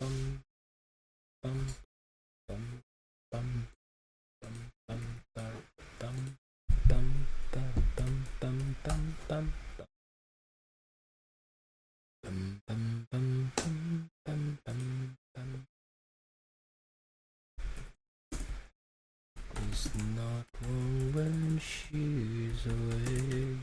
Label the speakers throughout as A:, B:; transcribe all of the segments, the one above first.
A: It's not wrong when she's away.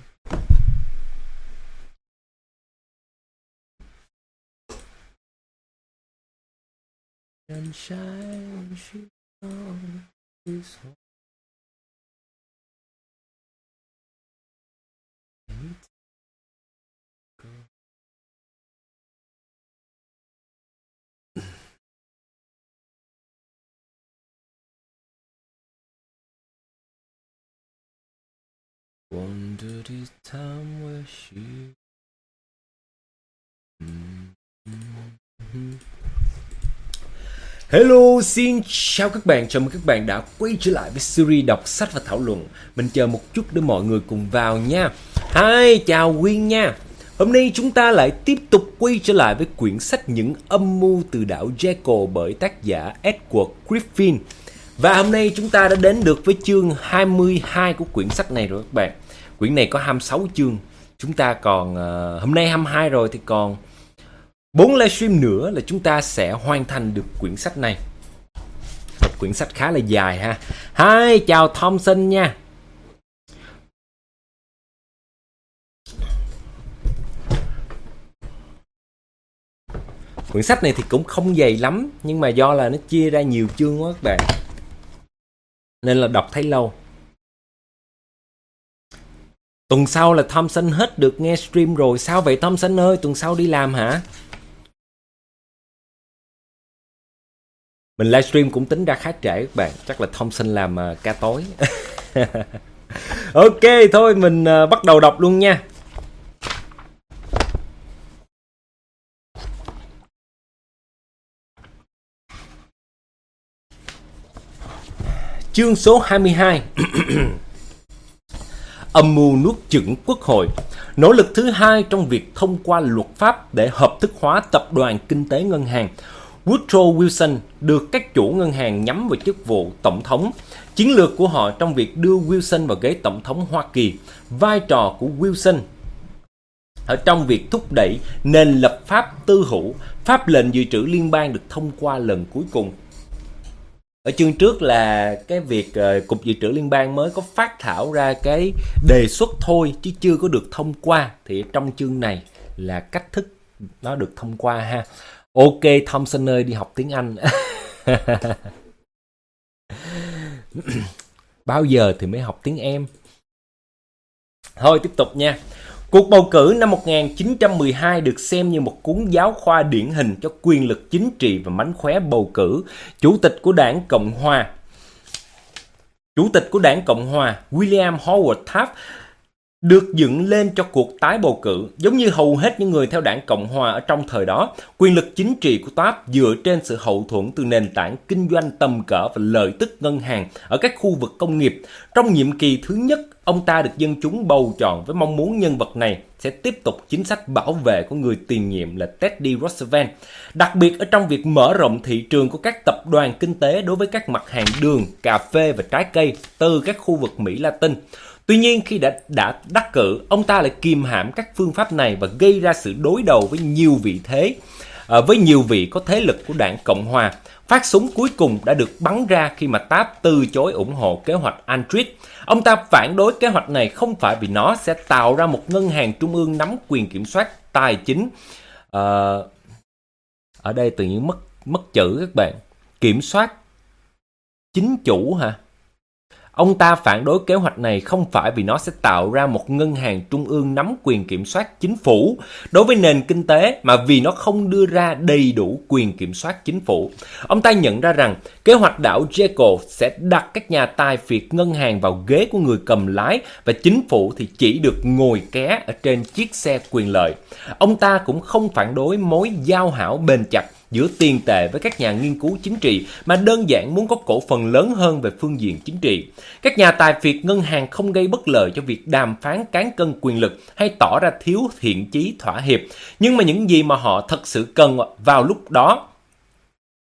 A: Sunshine, she's on this home. Wonder this time where she. Hello, xin chào các bạn, chào mừng các bạn đã quay trở lại với series đọc sách và thảo luận. Mình chờ một chút để mọi người cùng vào nha. Hi, chào Quyên nha. Hôm nay chúng ta lại tiếp tục quay trở lại với quyển sách Những âm mưu từ đảo Jekyll bởi tác giả Edward Griffin. Và hôm nay chúng ta đã đến được với chương 22 của quyển sách này rồi các bạn. Quyển này có 26 chương. Chúng ta còn, hôm nay 22 rồi thì còn 4 livestream nữa là chúng ta sẽ hoàn thành được quyển sách này. Một quyển sách khá là dài ha. Hi, chào Thompson nha. Quyển sách này thì cũng không dày lắm, nhưng mà do là nó chia ra nhiều chương quá các bạn, nên là đọc thấy lâu. Tuần sau là Thompson hết được nghe stream rồi. Sao vậy Thompson ơi, tuần sau đi làm hả? Mình livestream cũng tính ra khá trễ các bạn. Chắc là Thompson làm ca tối. Ok, thôi mình bắt đầu đọc luôn nha. Chương số 22. Âm mưu nuốt chửng quốc hội. Nỗ lực thứ hai trong việc thông qua luật pháp để hợp thức hóa tập đoàn kinh tế ngân hàng. Woodrow Wilson được các chủ ngân hàng nhắm vào chức vụ tổng thống. Chiến lược của họ trong việc đưa Wilson vào ghế tổng thống Hoa Kỳ. Vai trò của Wilson ở trong việc thúc đẩy nền lập pháp tư hữu. Pháp lệnh dự trữ liên bang được thông qua lần cuối cùng. Ở chương trước là cái việc Cục Dự trữ Liên bang mới có phát thảo ra cái đề xuất thôi chứ chưa có được thông qua. Thì trong chương này là cách thức nó được thông qua ha. Ok Thompson ơi, đi học tiếng Anh. Bao giờ thì mới học tiếng em. Thôi tiếp tục nha. Cuộc bầu cử năm 1912 được xem như một cuốn giáo khoa điển hình cho quyền lực chính trị và mánh khóe bầu cử. Chủ tịch của Đảng Cộng hòa William Howard Taft được dựng lên cho cuộc tái bầu cử. Giống như hầu hết những người theo Đảng Cộng hòa ở trong thời đó, quyền lực chính trị của Taft dựa trên sự hậu thuẫn từ nền tảng kinh doanh tầm cỡ và lợi tức ngân hàng ở các khu vực công nghiệp. Trong nhiệm kỳ thứ nhất, ông ta được dân chúng bầu chọn với mong muốn nhân vật này sẽ tiếp tục chính sách bảo vệ của người tiền nhiệm là Teddy Roosevelt, đặc biệt ở trong việc mở rộng thị trường của các tập đoàn kinh tế đối với các mặt hàng đường, cà phê và trái cây từ các khu vực Mỹ Latin. Tuy nhiên khi đã đắc cử, ông ta lại kìm hãm các phương pháp này và gây ra sự đối đầu với nhiều vị có thế lực của Đảng Cộng hòa. Phát súng cuối cùng đã được bắn ra khi mà Taft từ chối ủng hộ kế hoạch Andrews. Ông ta phản đối kế hoạch này không phải vì nó sẽ tạo ra một ngân hàng trung ương nắm quyền kiểm soát tài chính. Ở đây tự nhiên mất chữ các bạn. Kiểm soát chính chủ hả? Ông ta phản đối kế hoạch này không phải vì nó sẽ tạo ra một ngân hàng trung ương nắm quyền kiểm soát chính phủ đối với nền kinh tế, mà vì nó không đưa ra đầy đủ quyền kiểm soát chính phủ. Ông ta nhận ra rằng kế hoạch đảo Jekyll sẽ đặt các nhà tài phiệt ngân hàng vào ghế của người cầm lái và chính phủ thì chỉ được ngồi ké ở trên chiếc xe quyền lợi. Ông ta cũng không phản đối mối giao hảo bền chặt giữa tiền tệ với các nhà nghiên cứu chính trị, mà đơn giản muốn có cổ phần lớn hơn về phương diện chính trị. Các nhà tài phiệt ngân hàng không gây bất lợi cho việc đàm phán cán cân quyền lực hay tỏ ra thiếu thiện chí thỏa hiệp, nhưng mà những gì mà họ thật sự cần vào lúc đó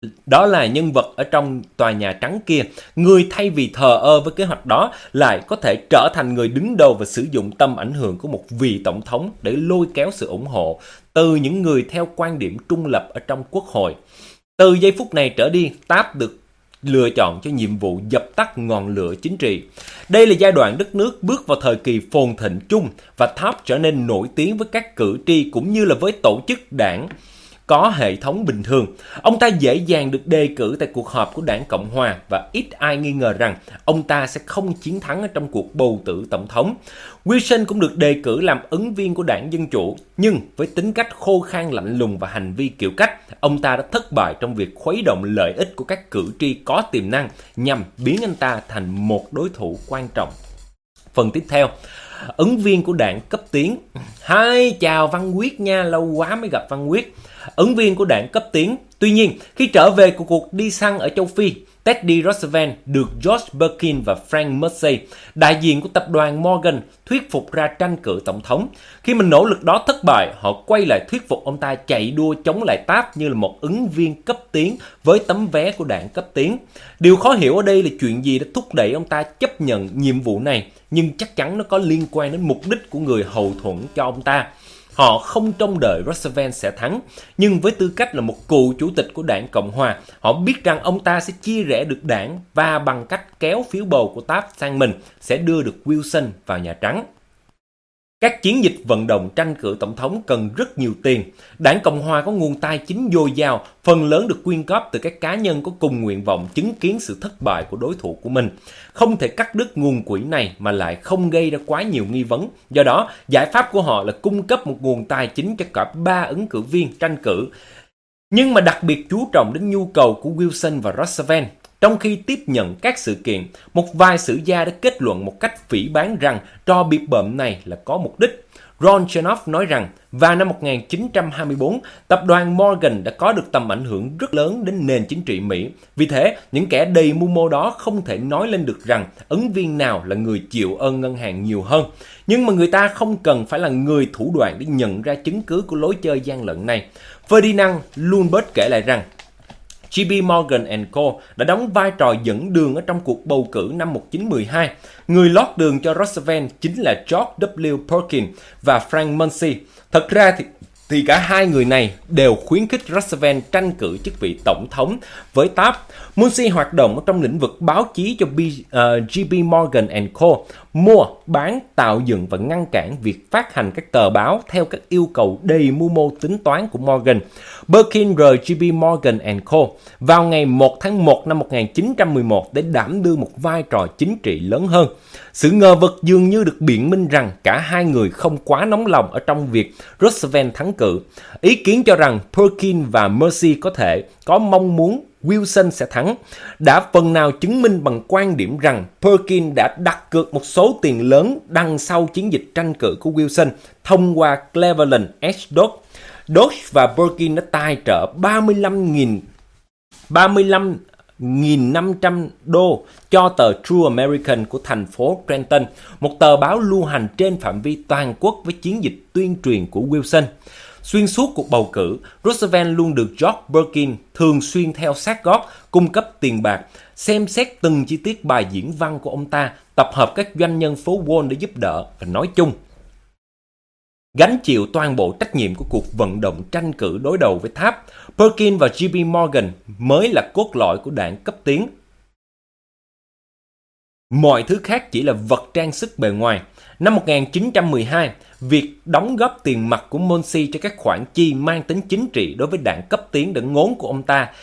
A: đó là nhân vật ở trong tòa Nhà Trắng kia, người thay vì thờ ơ với kế hoạch đó lại có thể trở thành người đứng đầu và sử dụng tầm ảnh hưởng của một vị tổng thống để lôi kéo sự ủng hộ từ những người theo quan điểm trung lập ở trong quốc hội. Từ giây phút này trở đi, Taft được lựa chọn cho nhiệm vụ dập tắt ngọn lửa chính trị. Đây là giai đoạn đất nước bước vào thời kỳ phồn thịnh chung và Taft trở nên nổi tiếng với các cử tri cũng như là với tổ chức đảng có hệ thống bình thường. Ông ta dễ dàng được đề cử tại cuộc họp của đảng Cộng Hòa và ít ai nghi ngờ rằng ông ta sẽ không chiến thắng ở trong cuộc bầu cử tổng thống. Wilson cũng được đề cử làm ứng viên của đảng Dân Chủ, nhưng với tính cách khô khan lạnh lùng và hành vi kiểu cách, ông ta đã thất bại trong việc khuấy động lợi ích của các cử tri có tiềm năng nhằm biến anh ta thành một đối thủ quan trọng. Phần tiếp theo, ứng viên của đảng cấp tiến. Hi, chào Văn Quyết nha, lâu quá mới gặp Văn Quyết. Ứng viên của đảng cấp tiến. Tuy nhiên, khi trở về của cuộc đi săn ở châu Phi, Teddy Roosevelt được George Perkins và Frank Mursey, đại diện của tập đoàn Morgan, thuyết phục ra tranh cử tổng thống. Khi mà nỗ lực đó thất bại, họ quay lại thuyết phục ông ta chạy đua chống lại Taft như là một ứng viên cấp tiến với tấm vé của đảng cấp tiến. Điều khó hiểu ở đây là chuyện gì đã thúc đẩy ông ta chấp nhận nhiệm vụ này, nhưng chắc chắn nó có liên quan đến mục đích của người hậu thuẫn cho ông ta. Họ không trông đợi Roosevelt sẽ thắng, nhưng với tư cách là một cựu chủ tịch của đảng Cộng Hòa, họ biết rằng ông ta sẽ chia rẽ được đảng và bằng cách kéo phiếu bầu của Taft sang mình sẽ đưa được Wilson vào Nhà Trắng. Các chiến dịch vận động tranh cử tổng thống cần rất nhiều tiền. Đảng Cộng Hòa có nguồn tài chính dồi dào, phần lớn được quyên góp từ các cá nhân có cùng nguyện vọng chứng kiến sự thất bại của đối thủ của mình. Không thể cắt đứt nguồn quỹ này mà lại không gây ra quá nhiều nghi vấn. Do đó, giải pháp của họ là cung cấp một nguồn tài chính cho cả 3 ứng cử viên tranh cử, nhưng mà đặc biệt chú trọng đến nhu cầu của Wilson và Roosevelt. Trong khi tiếp nhận các sự kiện, một vài sử gia đã kết luận một cách phỉ báng rằng trò bịp bợm này là có mục đích. Ron Chernoff nói rằng vào năm 1924, tập đoàn Morgan đã có được tầm ảnh hưởng rất lớn đến nền chính trị Mỹ. Vì thế, những kẻ đầy mưu mô đó không thể nói lên được rằng ứng viên nào là người chịu ơn ngân hàng nhiều hơn. Nhưng mà người ta không cần phải là người thủ đoạn để nhận ra chứng cứ của lối chơi gian lận này. Ferdinand Lundberg kể lại rằng JP Morgan Co. đã đóng vai trò dẫn đường ở trong cuộc bầu cử năm 1912. Người lót đường cho Roosevelt chính là George W. Perkins và Frank Mursey. Thật ra thì cả hai người này đều khuyến khích Roosevelt tranh cử chức vị tổng thống với Taft. Mursey hoạt động trong lĩnh vực báo chí cho JP Morgan Co. Mua, bán, tạo dựng và ngăn cản việc phát hành các tờ báo theo các yêu cầu đầy mưu mô tính toán của Morgan. Perkins rời JP Morgan Co. vào ngày 1 tháng 1 năm 1911 để đảm đương một vai trò chính trị lớn hơn. Sự ngờ vực dường như được biện minh rằng cả hai người không quá nóng lòng ở trong việc Roosevelt thắng cử. Ý kiến cho rằng Perkins và Mursey có thể có mong muốn Wilson sẽ thắng đã phần nào chứng minh bằng quan điểm rằng Perkins đã đặt cược một số tiền lớn đằng sau chiến dịch tranh cử của Wilson thông qua Cleveland H. Dodge. Dodge và Perkins đã tài trợ 35.500 đô cho tờ True American của thành phố Trenton, một tờ báo lưu hành trên phạm vi toàn quốc với chiến dịch tuyên truyền của Wilson. Xuyên suốt cuộc bầu cử, Roosevelt luôn được George Perkins thường xuyên theo sát gót, cung cấp tiền bạc, xem xét từng chi tiết bài diễn văn của ông ta, tập hợp các doanh nhân phố Wall để giúp đỡ và nói chung gánh chịu toàn bộ trách nhiệm của cuộc vận động tranh cử đối đầu với Taft. Perkins và JP Morgan mới là cốt lõi của đảng cấp tiến. Mọi thứ khác chỉ là vật trang sức bề ngoài. Năm 1912, việc đóng góp tiền mặt của Mursey cho các khoản chi mang tính chính trị đối với đảng cấp tiến đã ngốn của ông ta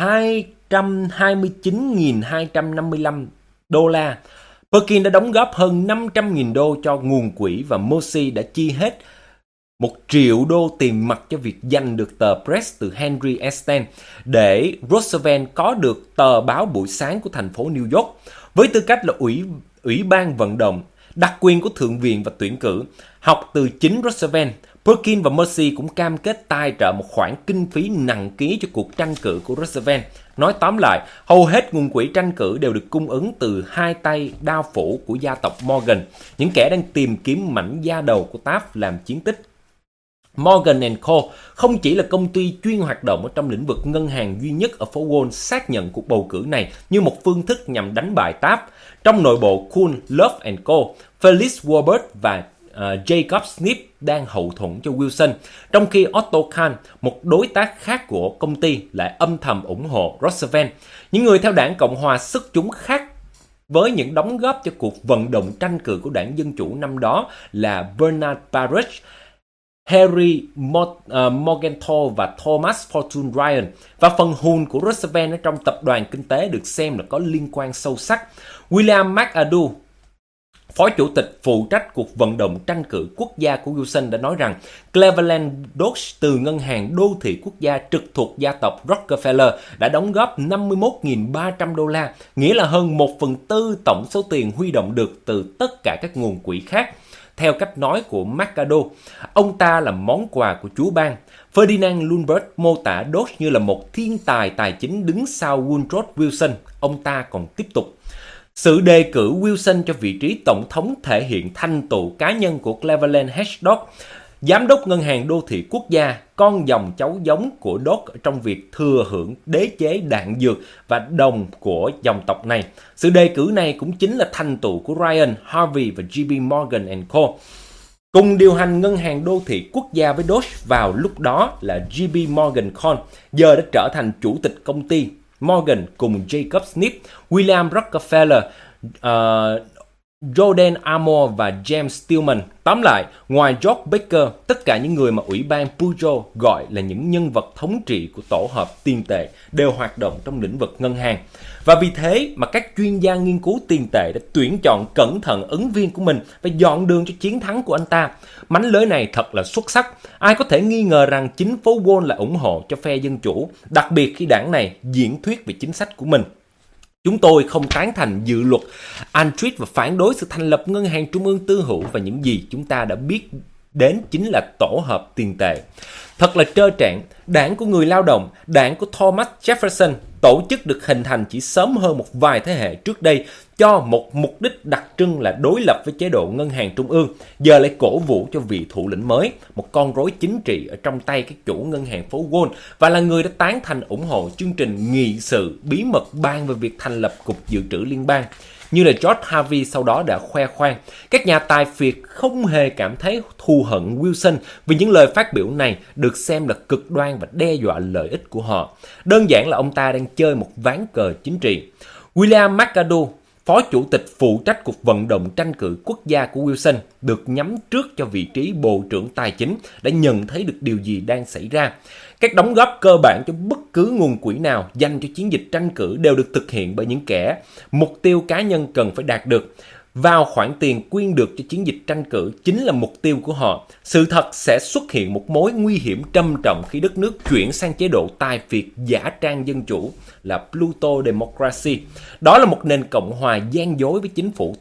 A: 229.255 đô la. Perkins đã đóng góp hơn 500.000 đô cho nguồn quỹ và Mursey đã chi hết 1 triệu đô tiền mặt cho việc giành được tờ Press từ Henry Esten để Roosevelt có được tờ báo buổi sáng của thành phố New York. Với tư cách là ủy ban vận động, đặc quyền của Thượng viện và tuyển cử, học từ chính Roosevelt, Perkins và Mursey cũng cam kết tài trợ một khoản kinh phí nặng ký cho cuộc tranh cử của Roosevelt. Nói tóm lại, hầu hết nguồn quỹ tranh cử đều được cung ứng từ hai tay đao phủ của gia tộc Morgan, những kẻ đang tìm kiếm mảnh da đầu của Taft làm chiến tích. Morgan Co. không chỉ là công ty chuyên hoạt động ở trong lĩnh vực ngân hàng duy nhất ở phố Wall xác nhận cuộc bầu cử này như một phương thức nhằm đánh bại Taft. Trong nội bộ Kuhn, Love Co., Felix Wohlberg và Jacob Smith đang hậu thuẫn cho Wilson, trong khi Otto Kahn, một đối tác khác của công ty, lại âm thầm ủng hộ Roosevelt. Những người theo đảng Cộng hòa xuất chúng khác với những đóng góp cho cuộc vận động tranh cử của đảng Dân Chủ năm đó là Bernard Baruch, Harry Morgenthau và Thomas Fortune Ryan, và phần hùn của Roosevelt ở trong tập đoàn kinh tế được xem là có liên quan sâu sắc. William McAdoo, Phó Chủ tịch phụ trách cuộc vận động tranh cử quốc gia của Wilson, đã nói rằng Cleveland Dodge từ Ngân hàng Đô thị Quốc gia trực thuộc gia tộc Rockefeller đã đóng góp 51.300 đô la, nghĩa là hơn 1/4 tổng số tiền huy động được từ tất cả các nguồn quỹ khác. Theo cách nói của McAdoo, ông ta là món quà của Chúa ban. Ferdinand Lundberg mô tả Dodge như là một thiên tài tài chính đứng sau Woodrow Wilson. Ông ta còn tiếp tục: sự đề cử Wilson cho vị trí tổng thống thể hiện thành tựu cá nhân của Cleveland Hedgehog, giám đốc ngân hàng đô thị quốc gia, con dòng cháu giống của Dodge trong việc thừa hưởng đế chế đạn dược và đồng của dòng tộc này. Sự đề cử này cũng chính là thành tựu của Ryan, Harvey và J.P. Morgan Co. Cùng điều hành ngân hàng đô thị quốc gia với Dodge vào lúc đó là J.P. Morgan Co. giờ đã trở thành chủ tịch công ty. Morgan cùng Jacob Smith, William Rockefeller, Jordan Amor và James Stillman. Tóm lại, ngoài George Baker, tất cả những người mà Ủy ban Peugeot gọi là những nhân vật thống trị của tổ hợp tiền tệ đều hoạt động trong lĩnh vực ngân hàng. Và vì thế mà các chuyên gia nghiên cứu tiền tệ đã tuyển chọn cẩn thận ứng viên của mình và dọn đường cho chiến thắng của anh ta. Mánh lới này thật là xuất sắc. Ai có thể nghi ngờ rằng chính phố Wall là ủng hộ cho phe Dân Chủ, đặc biệt khi đảng này diễn thuyết về chính sách của mình. Chúng tôi không tán thành dự luật Antrich và phản đối sự thành lập ngân hàng trung ương tư hữu, và những gì chúng ta đã biết đến chính là tổ hợp tiền tệ. Thật là trơ trẽn, đảng của người lao động, đảng của Thomas Jefferson, tổ chức được hình thành chỉ sớm hơn một vài thế hệ trước đây cho một mục đích đặc trưng là đối lập với chế độ ngân hàng trung ương, giờ lại cổ vũ cho vị thủ lĩnh mới, một con rối chính trị ở trong tay các chủ ngân hàng phố Wall, và là người đã tán thành ủng hộ chương trình nghị sự bí mật ban về việc thành lập Cục Dự trữ Liên bang. Như là George Harvey sau đó đã khoe khoang, các nhà tài phiệt không hề cảm thấy thù hận Wilson vì những lời phát biểu này được xem là cực đoan và đe dọa lợi ích của họ. Đơn giản là ông ta đang chơi một ván cờ chính trị. William McAdoo, Phó Chủ tịch phụ trách cuộc vận động tranh cử quốc gia của Wilson, được nhắm trước cho vị trí Bộ trưởng Tài chính, đã nhận thấy được điều gì đang xảy ra. Các đóng góp cơ bản cho bất cứ nguồn quỹ nào dành cho chiến dịch tranh cử đều được thực hiện bởi những kẻ mục tiêu cá nhân cần phải đạt được. Vào khoản tiền quyên được cho chiến dịch tranh cử chính là mục tiêu của họ. Sự thật sẽ xuất hiện một mối nguy hiểm trầm trọng khi đất nước chuyển sang chế độ tài phiệt giả trang dân chủ là Pluto Democracy. Đó là một nền cộng hòa gian dối với chính phủ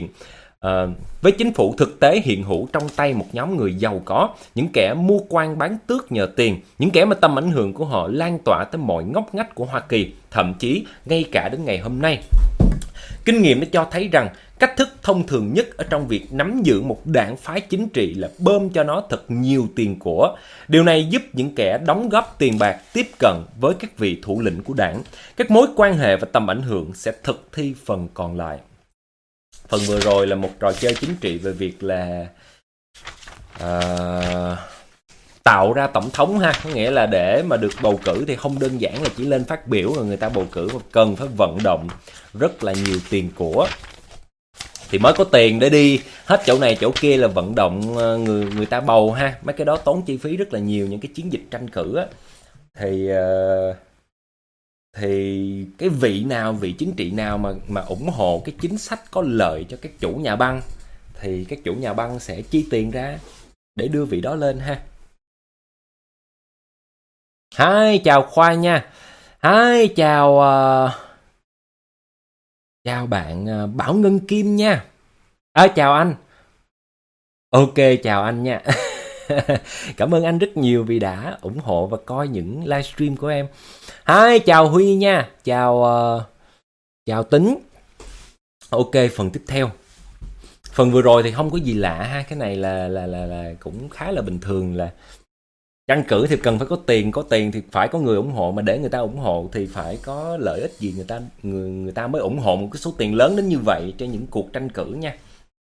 A: thực tế hiện hữu trong tay một nhóm người giàu có, những kẻ mua quan bán tước nhờ tiền, những kẻ mà tầm ảnh hưởng của họ lan tỏa tới mọi ngóc ngách của Hoa Kỳ, thậm chí ngay cả đến ngày hôm nay. Kinh nghiệm đã cho thấy rằng cách thức thông thường nhất ở trong việc nắm giữ một đảng phái chính trị là bơm cho nó thật nhiều tiền của. Điều này giúp những kẻ đóng góp tiền bạc tiếp cận với các vị thủ lĩnh của đảng. Các mối quan hệ và tầm ảnh hưởng sẽ thực thi phần còn lại. Phần vừa rồi là một trò chơi chính trị về việc là tạo ra tổng thống ha, có nghĩa là để mà được bầu cử thì không đơn giản là chỉ lên phát biểu rồi người ta bầu cử, mà cần phải vận động rất là nhiều tiền của thì mới có tiền để đi hết chỗ này chỗ kia là vận động người ta bầu ha. Mấy cái đó tốn chi phí rất là nhiều. Những cái chiến dịch tranh cử á thì cái vị chính trị nào mà ủng hộ cái chính sách có lợi cho các chủ nhà băng thì các chủ nhà băng sẽ chi tiền ra để đưa vị đó lên ha. Hi, chào Khoa nha. Hi, chào bạn Bảo Ngân Kim nha. Chào anh. Ok, chào anh nha. Cảm ơn anh rất nhiều vì đã ủng hộ và coi những livestream của em. Hi, chào Huy nha. Chào Tính. Ok, phần tiếp theo. Phần vừa rồi thì không có gì lạ ha. Cái này là cũng khá là bình thường, là Tranh cử thì cần phải có tiền thì phải có người ủng hộ, mà để người ta ủng hộ thì phải có lợi ích gì người ta mới ủng hộ một cái số tiền lớn đến như vậy cho những cuộc tranh cử nha.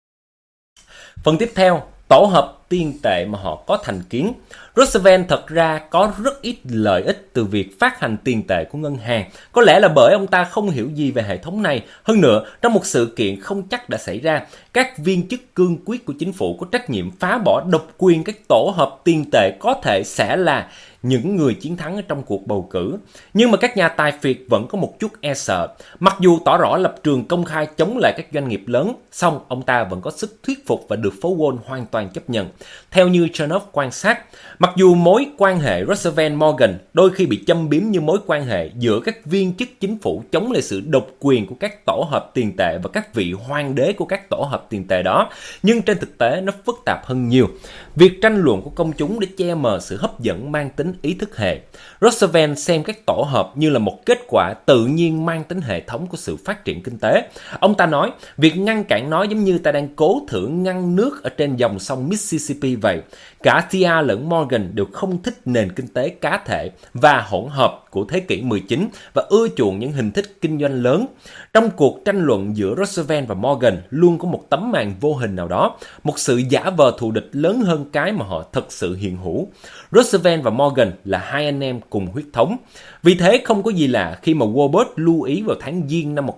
A: Phần tiếp theo, tổ hợp tiền tệ mà họ có thành kiến. Roosevelt thật ra có rất ít lợi ích từ việc phát hành tiền tệ của ngân hàng. Có lẽ là bởi ông ta không hiểu gì về hệ thống này. Hơn nữa, trong một sự kiện không chắc đã xảy ra, các viên chức cương quyết của chính phủ có trách nhiệm phá bỏ độc quyền các tổ hợp tiền tệ có thể sẽ là những người chiến thắng ở trong cuộc bầu cử. Nhưng mà các nhà tài phiệt vẫn có một chút e sợ. Mặc dù tỏ rõ lập trường công khai chống lại các doanh nghiệp lớn, song ông ta vẫn có sức thuyết phục và được phố Wall hoàn toàn chấp nhận. Theo như Chernoff quan sát, mặc dù mối quan hệ Roosevelt-Morgan đôi khi bị châm biếm như mối quan hệ giữa các viên chức chính phủ chống lại sự độc quyền của các tổ hợp tiền tệ và các vị hoàng đế của các tổ hợp tiền tệ đó, nhưng trên thực tế nó phức tạp hơn nhiều. Việc tranh luận của công chúng để che mờ sự hấp dẫn mang tính ý thức hệ. Roosevelt xem các tổ hợp như là một kết quả tự nhiên mang tính hệ thống của sự phát triển kinh tế. Ông ta nói, việc ngăn cản nó giống như ta đang cố thử ngăn nước ở trên dòng sông Mississippi vậy. Cả Thea lẫn Morgan đều không thích nền kinh tế cá thể và hỗn hợp của thế kỷ 19 và ưa chuộng những hình thức kinh doanh lớn. Trong cuộc tranh luận giữa Roosevelt và Morgan luôn có một tấm màn vô hình nào đó, một sự giả vờ thù địch lớn hơn cái mà họ thật sự hiện hữu. Roosevelt và Morgan là hai anh em cùng huyết thống. Vì thế không có gì lạ khi mà Woolworth lưu ý vào tháng Giêng năm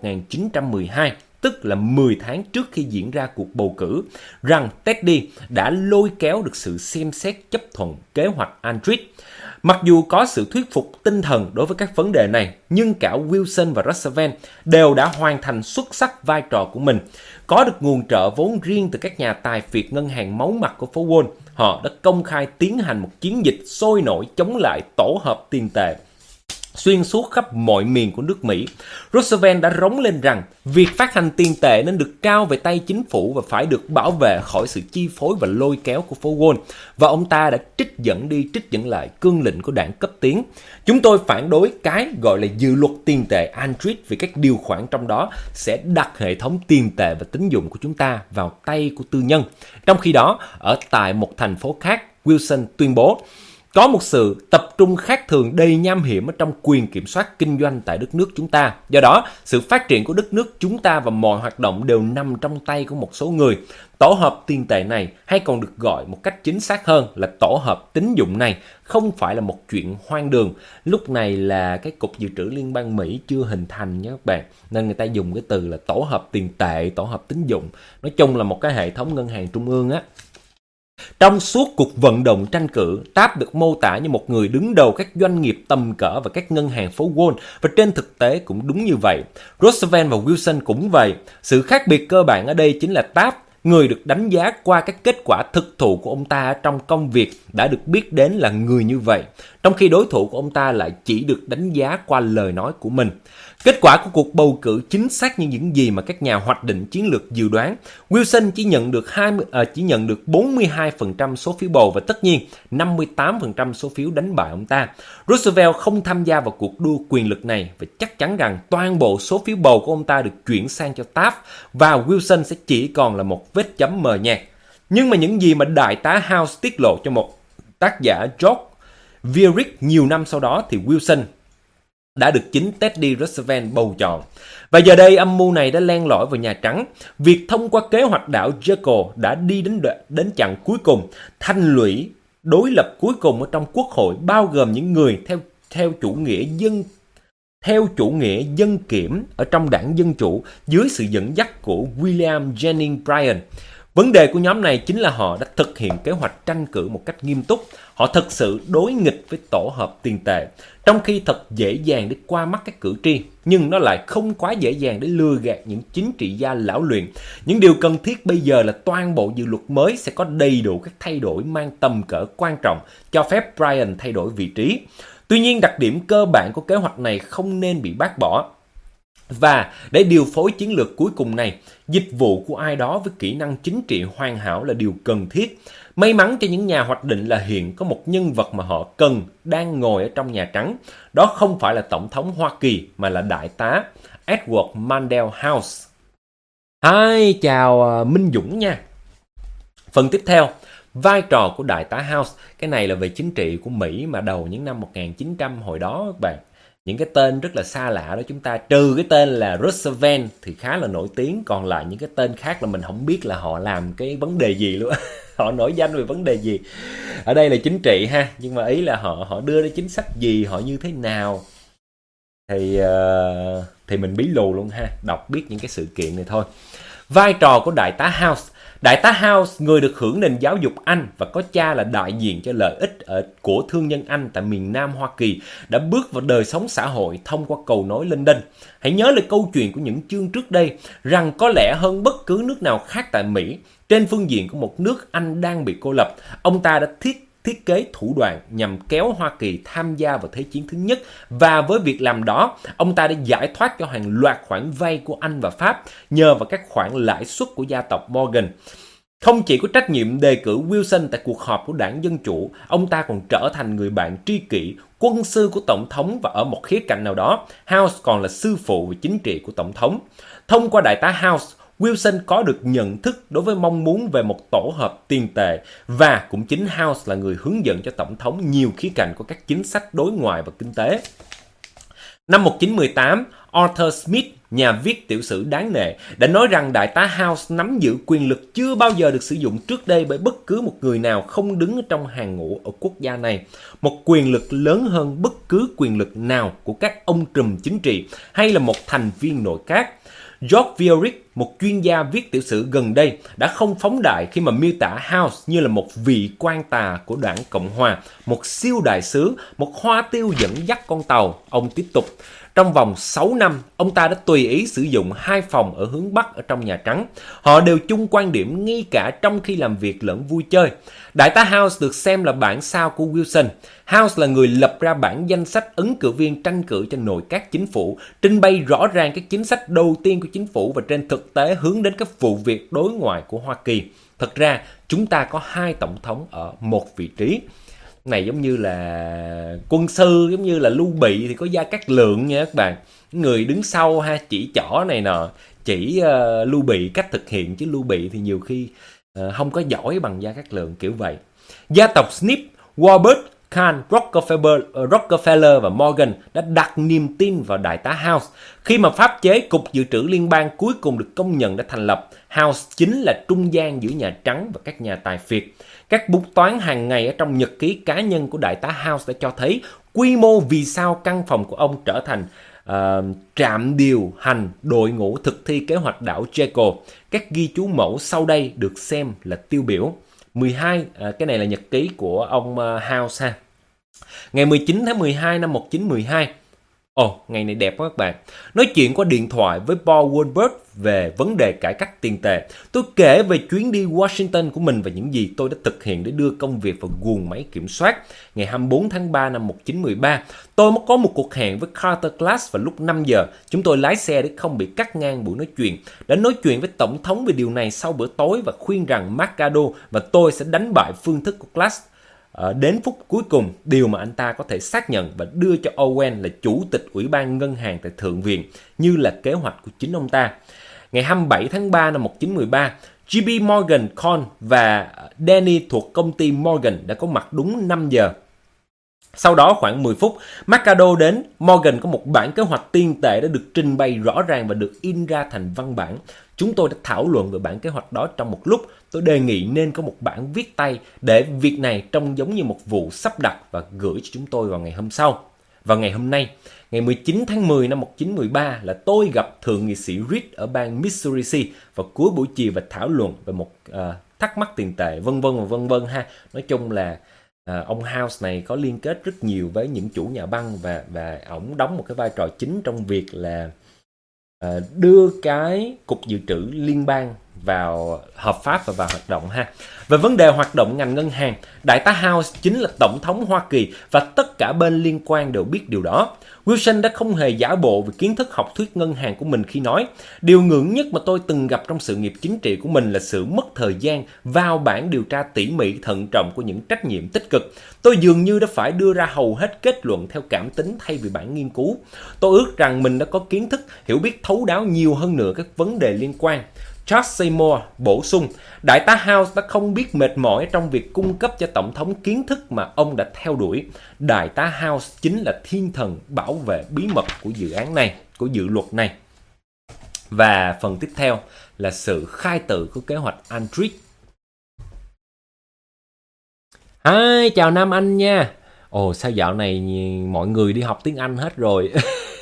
A: 1912, tức là 10 tháng trước khi diễn ra cuộc bầu cử, rằng Teddy đã lôi kéo được sự xem xét chấp thuận kế hoạch Aldrich. Mặc dù có sự thuyết phục tinh thần đối với các vấn đề này, nhưng cả Wilson và Roosevelt đều đã hoàn thành xuất sắc vai trò của mình. Có được nguồn trợ vốn riêng từ các nhà tài phiệt ngân hàng máu mặt của phố Wall, họ đã công khai tiến hành một chiến dịch sôi nổi chống lại tổ hợp tiền tệ xuyên suốt khắp mọi miền của nước Mỹ. Roosevelt đã rống lên rằng việc phát hành tiền tệ nên được cao về tay chính phủ và phải được bảo vệ khỏi sự chi phối và lôi kéo của phố Wall. Và ông ta đã trích dẫn đi trích dẫn lại cương lĩnh của đảng cấp tiến. Chúng tôi phản đối cái gọi là dự luật tiền tệ Aldrich vì các điều khoản trong đó sẽ đặt hệ thống tiền tệ và tín dụng của chúng ta vào tay của tư nhân. Trong khi đó, ở tại một thành phố khác, Wilson tuyên bố có một sự tập trung khác thường đầy nham hiểm ở trong quyền kiểm soát kinh doanh tại đất nước chúng ta. Do đó, sự phát triển của đất nước chúng ta và mọi hoạt động đều nằm trong tay của một số người. Tổ hợp tiền tệ này, hay còn được gọi một cách chính xác hơn là tổ hợp tín dụng này, không phải là một chuyện hoang đường. Lúc này là cái Cục Dự trữ Liên bang Mỹ chưa hình thành nha các bạn. Nên người ta dùng cái từ là tổ hợp tiền tệ, tổ hợp tín dụng. Nói chung là một cái hệ thống ngân hàng trung ương á. Trong suốt cuộc vận động tranh cử, Taft được mô tả như một người đứng đầu các doanh nghiệp tầm cỡ và các ngân hàng phố Wall, và trên thực tế cũng đúng như vậy. Roosevelt và Wilson cũng vậy. Sự khác biệt cơ bản ở đây chính là Taft, người được đánh giá qua các kết quả thực thụ của ông ta trong công việc, đã được biết đến là người như vậy, trong khi đối thủ của ông ta lại chỉ được đánh giá qua lời nói của mình. Kết quả của cuộc bầu cử chính xác như những gì mà các nhà hoạch định chiến lược dự đoán. Wilson chỉ nhận được 42% số phiếu bầu và tất nhiên 58% số phiếu đánh bại ông ta. Roosevelt không tham gia vào cuộc đua quyền lực này và chắc chắn rằng toàn bộ số phiếu bầu của ông ta được chuyển sang cho Taft và Wilson sẽ chỉ còn là một vết chấm mờ nhạt. Nhưng mà những gì mà đại tá House tiết lộ cho một tác giả George Viereck nhiều năm sau đó thì Wilson đã được chính Teddy Roosevelt bầu chọn. Và giờ đây âm mưu này đã len lỏi vào Nhà Trắng. Việc thông qua kế hoạch đảo Jekyll đã đi đến chặng cuối cùng. Thành lũy đối lập cuối cùng ở trong Quốc hội bao gồm những người theo chủ nghĩa dân kiểm ở trong đảng Dân Chủ dưới sự dẫn dắt của William Jennings Bryan. Vấn đề của nhóm này chính là họ đã thực hiện kế hoạch tranh cử một cách nghiêm túc. Họ thực sự đối nghịch với tổ hợp tiền tệ, trong khi thật dễ dàng để qua mắt các cử tri, nhưng nó lại không quá dễ dàng để lừa gạt những chính trị gia lão luyện. Những điều cần thiết bây giờ là toàn bộ dự luật mới sẽ có đầy đủ các thay đổi mang tầm cỡ quan trọng, cho phép Bryan thay đổi vị trí. Tuy nhiên, đặc điểm cơ bản của kế hoạch này không nên bị bác bỏ. Và để điều phối chiến lược cuối cùng này, dịch vụ của ai đó với kỹ năng chính trị hoàn hảo là điều cần thiết. May mắn cho những nhà hoạch định là hiện có một nhân vật mà họ cần đang ngồi ở trong Nhà Trắng. Đó không phải là Tổng thống Hoa Kỳ mà là Đại tá Edward Mandell House. Hi, chào Minh Dũng nha. Phần tiếp theo, Vai trò của đại tá House, cái này là về chính trị của Mỹ mà đầu những năm 1900 hồi đó các bạn. Những cái tên rất là xa lạ đó, chúng ta trừ cái tên là Roosevelt thì khá là nổi tiếng, còn lại những cái tên khác là mình không biết là họ làm cái vấn đề gì luôn. Họ nổi danh về vấn đề gì. Ở đây là chính trị ha, nhưng mà ý là họ đưa ra chính sách gì, họ như thế nào thì mình bí lù luôn ha, đọc biết những cái sự kiện này thôi. Vai trò của đại tá House. Đại tá House, người được hưởng nền giáo dục Anh và có cha là đại diện cho lợi ích của thương nhân Anh tại miền Nam Hoa Kỳ, đã bước vào đời sống xã hội thông qua cầu nối London. Hãy nhớ lại câu chuyện của những chương trước đây, rằng có lẽ hơn bất cứ nước nào khác tại Mỹ, trên phương diện của một nước Anh đang bị cô lập, ông ta đã thiết kế thủ đoạn nhằm kéo Hoa Kỳ tham gia vào Thế chiến thứ nhất, và với việc làm đó, ông ta đã giải thoát cho hàng loạt khoản vay của Anh và Pháp nhờ vào các khoản lãi suất của gia tộc Morgan. Không chỉ có trách nhiệm đề cử Wilson tại cuộc họp của đảng Dân Chủ, ông ta còn trở thành người bạn tri kỷ, quân sư của Tổng thống, và ở một khía cạnh nào đó, House còn là sư phụ về chính trị của Tổng thống. Thông qua đại tá House, Wilson có được nhận thức đối với mong muốn về một tổ hợp tiền tệ, và cũng chính House là người hướng dẫn cho Tổng thống nhiều khía cạnh của các chính sách đối ngoại và kinh tế. Năm 1918, Arthur Smith, nhà viết tiểu sử đáng nể, đã nói rằng đại tá House nắm giữ quyền lực chưa bao giờ được sử dụng trước đây bởi bất cứ một người nào không đứng trong hàng ngũ ở quốc gia này. Một quyền lực lớn hơn bất cứ quyền lực nào của các ông trùm chính trị hay là một thành viên nội các. George Viereck, một chuyên gia viết tiểu sử gần đây, đã không phóng đại khi mà miêu tả House như là một vị quan tà của đảng Cộng Hòa, một siêu đại sứ, một hoa tiêu dẫn dắt con tàu. Ông tiếp tục, trong vòng 6 năm, ông ta đã tùy ý sử dụng 2 phòng ở hướng Bắc ở trong Nhà Trắng. Họ đều chung quan điểm ngay cả trong khi làm việc lẫn vui chơi. Đại tá House được xem là bản sao của Wilson. House là người lập ra bản danh sách ứng cử viên tranh cử cho nội các chính phủ, trình bày rõ ràng các chính sách đầu tiên của chính phủ và trên thực tế hướng đến các vụ việc đối ngoại của Hoa Kỳ. Thật ra, chúng ta có 2 tổng thống ở một vị trí. Này giống như là quân sư, giống như là Lưu Bị thì có Gia Cát Lượng nha các bạn. Người đứng sau ha, chỉ trỏ này nọ, chỉ Lưu Bị cách thực hiện, chứ Lưu Bị thì nhiều khi không có giỏi bằng Gia Cát Lượng, kiểu vậy. Gia tộc Smith, Warburg, Kahn, Rockefeller và Morgan đã đặt niềm tin vào đại tá House. Khi mà pháp chế Cục Dự trữ Liên bang cuối cùng được công nhận đã thành lập, House chính là trung gian giữa Nhà Trắng và các nhà tài phiệt. Các bút toán hàng ngày ở trong nhật ký cá nhân của đại tá House đã cho thấy quy mô vì sao căn phòng của ông trở thành trạm điều hành đội ngũ thực thi kế hoạch đảo Jekyll. Các ghi chú mẫu sau đây được xem là tiêu biểu. 12, cái này là nhật ký của ông House ha. Ngày 19 tháng 12 năm 1912. Ngày này đẹp quá các bạn. Nói chuyện qua điện thoại với Paul Wolbert về vấn đề cải cách tiền tệ. Tôi kể về chuyến đi Washington của mình và những gì tôi đã thực hiện để đưa công việc vào guồng máy kiểm soát. Ngày 24 tháng 3 năm 1913, tôi có một cuộc hẹn với Carter Glass vào lúc 5 giờ. Chúng tôi lái xe để không bị cắt ngang buổi nói chuyện. Đã nói chuyện với Tổng thống về điều này sau bữa tối và khuyên rằng Mercado và tôi sẽ đánh bại phương thức của Glass. Đến phút cuối cùng, điều mà anh ta có thể xác nhận và đưa cho Owen là chủ tịch Ủy ban Ngân hàng tại Thượng viện, như là kế hoạch của chính ông ta. Ngày 27 tháng 3 năm 1913, J.P. Morgan Con và Danny thuộc công ty Morgan đã có mặt đúng 5 giờ. Sau đó khoảng 10 phút, Mercado đến. Morgan có một bản kế hoạch tiền tệ đã được trình bày rõ ràng và được in ra thành văn bản. Chúng tôi đã thảo luận về bản kế hoạch đó trong một lúc. Tôi đề nghị nên có một bản viết tay để việc này trông giống như một vụ sắp đặt và gửi cho chúng tôi vào ngày hôm sau. Vào ngày hôm nay, ngày 19 tháng 10 năm 1913 là tôi gặp Thượng nghị sĩ Reed ở bang Missouri vào cuối buổi chiều và thảo luận về một thắc mắc tiền tệ, vân vân ha. Nói chung là ông House này có liên kết rất nhiều với những chủ nhà băng và ổng đóng một cái vai trò chính trong việc là đưa cái Cục Dự trữ Liên bang vào hợp pháp và vào hoạt động ha. Về vấn đề hoạt động ngành ngân hàng, đại tá House chính là Tổng thống Hoa Kỳ và tất cả bên liên quan đều biết điều đó. Wilson đã không hề giả bộ về kiến thức học thuyết ngân hàng của mình khi nói: điều ngưỡng nhất mà tôi từng gặp trong sự nghiệp chính trị của mình là sự mất thời gian vào bản điều tra tỉ mỉ thận trọng của những trách nhiệm tích cực. Tôi dường như đã phải đưa ra hầu hết kết luận theo cảm tính thay vì bản nghiên cứu. Tôi ước rằng mình đã có kiến thức, hiểu biết thấu đáo nhiều hơn nữa các vấn đề liên quan. Charles Seymour bổ sung, Đại tá House đã không biết mệt mỏi trong việc cung cấp cho Tổng thống kiến thức mà ông đã theo đuổi. Đại tá House chính là thiên thần bảo vệ bí mật của dự án này, của dự luật này. Và phần tiếp theo là sự khai tử của kế hoạch Andrew. Hi, chào Nam Anh nha. Ồ, sao dạo này mọi người đi học tiếng Anh hết rồi.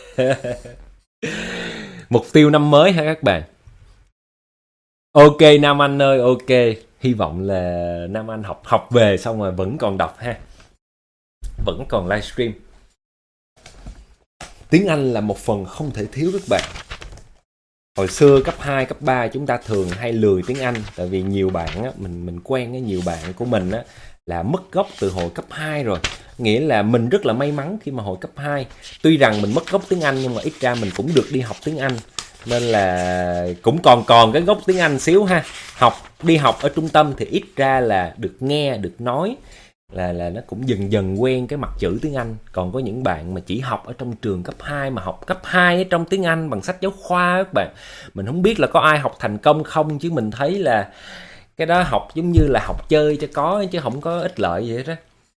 A: Mục tiêu năm mới hả các bạn? Ok Nam Anh ơi, ok. Hy vọng là Nam Anh học về xong rồi vẫn còn đọc ha. Vẫn còn livestream. Tiếng Anh là một phần không thể thiếu các bạn. Hồi xưa cấp 2, cấp 3 chúng ta thường hay lười tiếng Anh. Tại vì nhiều bạn á, mình quen với nhiều bạn của mình á, là mất gốc từ hồi cấp 2 rồi. Nghĩa là mình rất là may mắn khi mà hồi cấp 2. Tuy rằng mình mất gốc tiếng Anh nhưng mà ít ra mình cũng được đi học tiếng Anh. Nên là cũng còn cái gốc tiếng Anh xíu ha. Đi học ở trung tâm thì ít ra là được nghe, được nói. Là nó cũng dần dần quen cái mặt chữ tiếng Anh. Còn có những bạn mà chỉ học ở trong trường cấp 2 mà học cấp 2 ở trong tiếng Anh bằng sách giáo khoa các bạn. Mình không biết là có ai học thành công không, chứ mình thấy là cái đó học giống như là học chơi cho có, chứ không có ích lợi gì hết đó.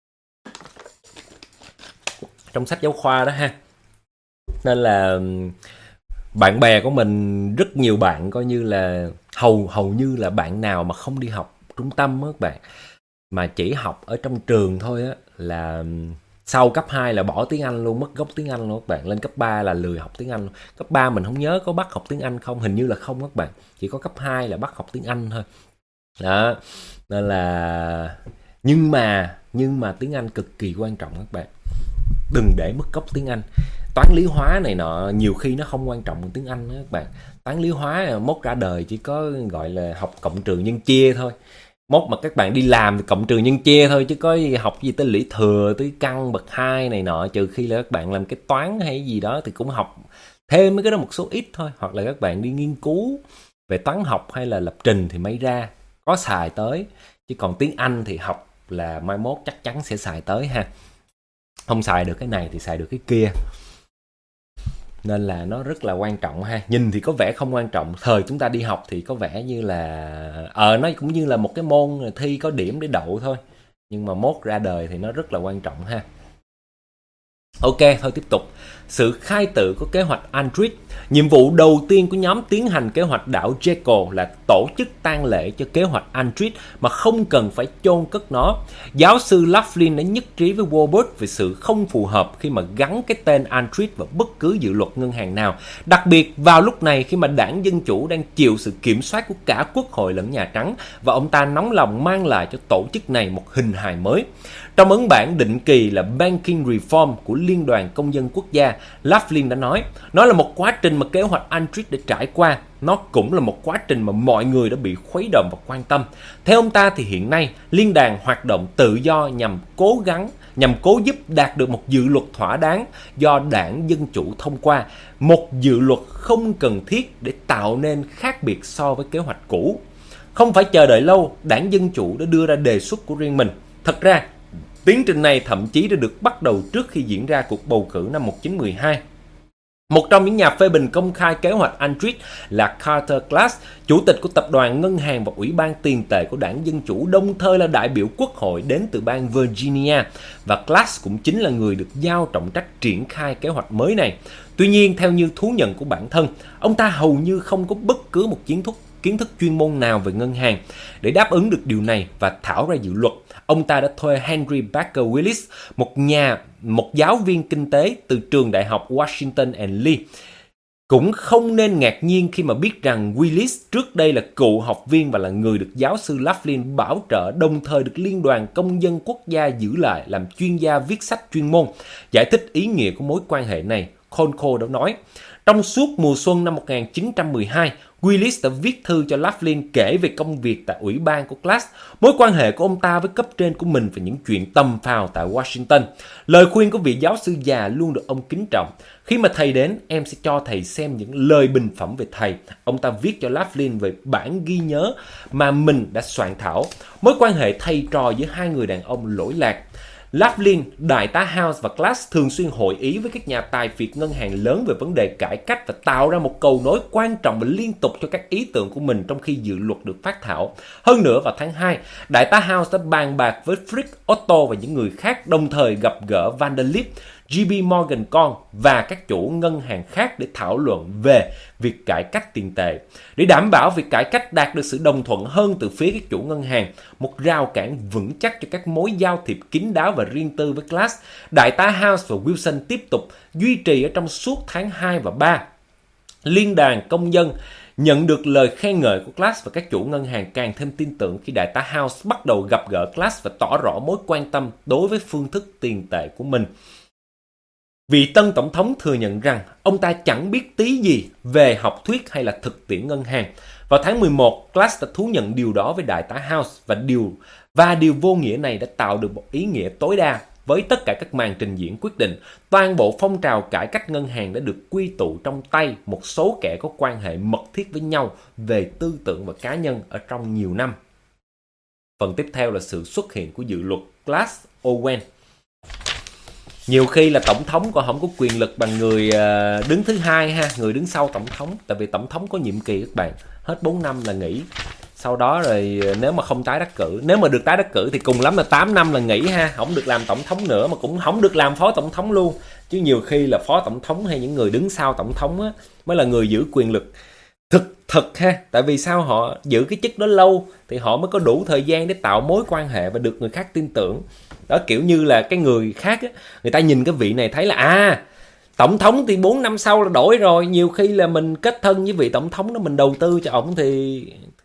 A: Trong sách giáo khoa đó ha. Nên là bạn bè của mình rất nhiều bạn coi như là hầu như là bạn nào mà không đi học trung tâm á các bạn, mà chỉ học ở trong trường thôi á, là sau cấp 2 là bỏ tiếng Anh luôn, mất gốc tiếng Anh luôn các bạn. Lên cấp 3 là lười học tiếng Anh luôn. Cấp 3 mình không nhớ có bắt học tiếng Anh không, hình như là không các bạn. Chỉ có cấp 2 là bắt học tiếng Anh thôi. Đó. Nên là nhưng mà tiếng Anh cực kỳ quan trọng các bạn. Đừng để mất gốc tiếng Anh. Toán lý hóa này nọ nhiều khi nó không quan trọng bằng tiếng Anh đó các bạn. Toán lý hóa mốt ra đời chỉ có gọi là học cộng trừ nhân chia thôi. Mốt mà các bạn đi làm thì cộng trừ nhân chia thôi, chứ có học gì tới lũy thừa, tới căn bậc 2 này nọ, trừ khi là các bạn làm cái toán hay gì đó thì cũng học thêm mấy cái đó một số ít thôi. Hoặc là các bạn đi nghiên cứu về toán học hay là lập trình thì may ra có xài tới. Chứ còn tiếng Anh thì học là mai mốt chắc chắn sẽ xài tới ha. Không xài được cái này thì xài được cái kia. Nên là nó rất là quan trọng ha. Nhìn thì có vẻ không quan trọng. Thời chúng ta đi học thì có vẻ như là nó cũng như là một cái môn thi có điểm để đậu thôi. Nhưng mà mốt ra đời thì nó rất là quan trọng ha. Ok, thôi tiếp tục. Sự khai tử của kế hoạch Andrew. Nhiệm vụ đầu tiên của nhóm tiến hành kế hoạch đảo Jekyll là tổ chức tang lễ cho kế hoạch Andrew mà không cần phải chôn cất nó. Giáo sư Laughlin đã nhất trí với Woolworth về sự không phù hợp khi mà gắn cái tên Andrew vào bất cứ dự luật ngân hàng nào. Đặc biệt vào lúc này khi mà đảng Dân Chủ đang chịu sự kiểm soát của cả Quốc hội lẫn Nhà Trắng, và ông ta nóng lòng mang lại cho tổ chức này một hình hài mới. Trong ấn bản định kỳ là Banking Reform của Liên đoàn Công dân Quốc gia, Laughlin đã nói, nó là một quá trình mà kế hoạch Andrew đã trải qua. Nó cũng là một quá trình mà mọi người đã bị khuấy động và quan tâm. Theo ông ta thì hiện nay, liên đoàn hoạt động tự do nhằm cố giúp đạt được một dự luật thỏa đáng do đảng Dân Chủ thông qua. Một dự luật không cần thiết để tạo nên khác biệt so với kế hoạch cũ. Không phải chờ đợi lâu, đảng Dân Chủ đã đưa ra đề xuất của riêng mình. Thật ra, tiến trình này thậm chí đã được bắt đầu trước khi diễn ra cuộc bầu cử năm 1912. Một trong những nhà phê bình công khai kế hoạch Andrew là Carter Glass, chủ tịch của Tập đoàn Ngân hàng và Ủy ban Tiền tệ của đảng Dân Chủ, đồng thời là đại biểu Quốc hội đến từ bang Virginia. Và Glass cũng chính là người được giao trọng trách triển khai kế hoạch mới này. Tuy nhiên, theo như thú nhận của bản thân, ông ta hầu như không có bất cứ một kiến thức chuyên môn nào về ngân hàng. Để đáp ứng được điều này và thảo ra dự luật, ông ta đã thuê Henry Baker Willis, một giáo viên kinh tế từ trường đại học Washington and Lee. Cũng không nên ngạc nhiên khi mà biết rằng Willis trước đây là cựu học viên và là người được giáo sư Laughlin bảo trợ, đồng thời được Liên đoàn Công dân Quốc gia giữ lại làm chuyên gia viết sách chuyên môn. Giải thích ý nghĩa của mối quan hệ này, Conco đã nói, trong suốt mùa xuân năm 1912, Willis đã viết thư cho Laughlin kể về công việc tại ủy ban của Glass, mối quan hệ của ông ta với cấp trên của mình và những chuyện tầm phào tại Washington. Lời khuyên của vị giáo sư già luôn được ông kính trọng. Khi mà thầy đến, em sẽ cho thầy xem những lời bình phẩm về thầy. Ông ta viết cho Laughlin về bản ghi nhớ mà mình đã soạn thảo. Mối quan hệ thầy trò giữa hai người đàn ông lỗi lạc. Laughlin, đại tá House và Glass thường xuyên hội ý với các nhà tài phiệt ngân hàng lớn về vấn đề cải cách và tạo ra một cầu nối quan trọng và liên tục cho các ý tưởng của mình trong khi dự luật được phát thảo. Hơn nữa, vào tháng 2, đại tá House đã bàn bạc với Frick, Otto và những người khác, đồng thời gặp gỡ Vanderlip, JP Morgan con và các chủ ngân hàng khác để thảo luận về việc cải cách tiền tệ. Để đảm bảo việc cải cách đạt được sự đồng thuận hơn từ phía các chủ ngân hàng, một rào cản vững chắc cho các mối giao thiệp kín đáo và riêng tư với Glass, đại tá House và Wilson tiếp tục duy trì ở trong suốt tháng 2 và 3. Liên đoàn công dân nhận được lời khen ngợi của Glass và các chủ ngân hàng càng thêm tin tưởng khi đại tá House bắt đầu gặp gỡ Glass và tỏ rõ mối quan tâm đối với phương thức tiền tệ của mình. Vị tân tổng thống thừa nhận rằng ông ta chẳng biết tí gì về học thuyết hay là thực tiễn ngân hàng. Vào tháng 11, Glass đã thú nhận điều đó với đại tá House và điều vô nghĩa này đã tạo được một ý nghĩa tối đa. Với tất cả các màn trình diễn quyết định, toàn bộ phong trào cải cách ngân hàng đã được quy tụ trong tay một số kẻ có quan hệ mật thiết với nhau về tư tưởng và cá nhân ở trong nhiều năm. Phần tiếp theo là sự xuất hiện của dự luật Glass-Owen. Nhiều khi là tổng thống còn không có quyền lực bằng người đứng thứ hai ha, người đứng sau tổng thống. Tại vì tổng thống có nhiệm kỳ các bạn, hết 4 năm là nghỉ. Sau đó rồi nếu mà không tái đắc cử, nếu mà được tái đắc cử thì cùng lắm là 8 năm là nghỉ ha, không được làm tổng thống nữa mà cũng không được làm phó tổng thống luôn. Chứ nhiều khi là phó tổng thống hay những người đứng sau tổng thống á, mới là người giữ quyền lực thực ha. Tại vì sao họ giữ cái chức đó lâu thì họ mới có đủ thời gian để tạo mối quan hệ và được người khác tin tưởng. Đó, kiểu như là cái người khác á, người ta nhìn cái vị này thấy là tổng thống thì 4 năm sau là đổi rồi, nhiều khi là mình kết thân với vị tổng thống đó, mình đầu tư cho ổng thì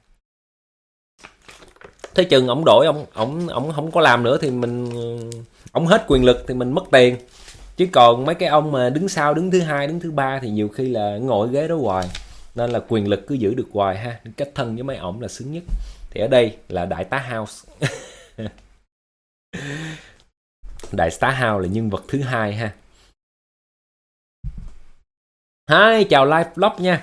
A: thế chừng ổng đổi, ổng không có làm nữa thì ổng hết quyền lực thì mình mất tiền. Chứ còn mấy cái ông mà đứng sau, đứng thứ hai, đứng thứ ba thì nhiều khi là ngồi ghế đó hoài. Nên là quyền lực cứ giữ được hoài ha, kết thân với mấy ổng là xứng nhất. Thì ở đây là đại tá House. Đại tá House là nhân vật thứ hai ha. Hi, chào live vlog nha.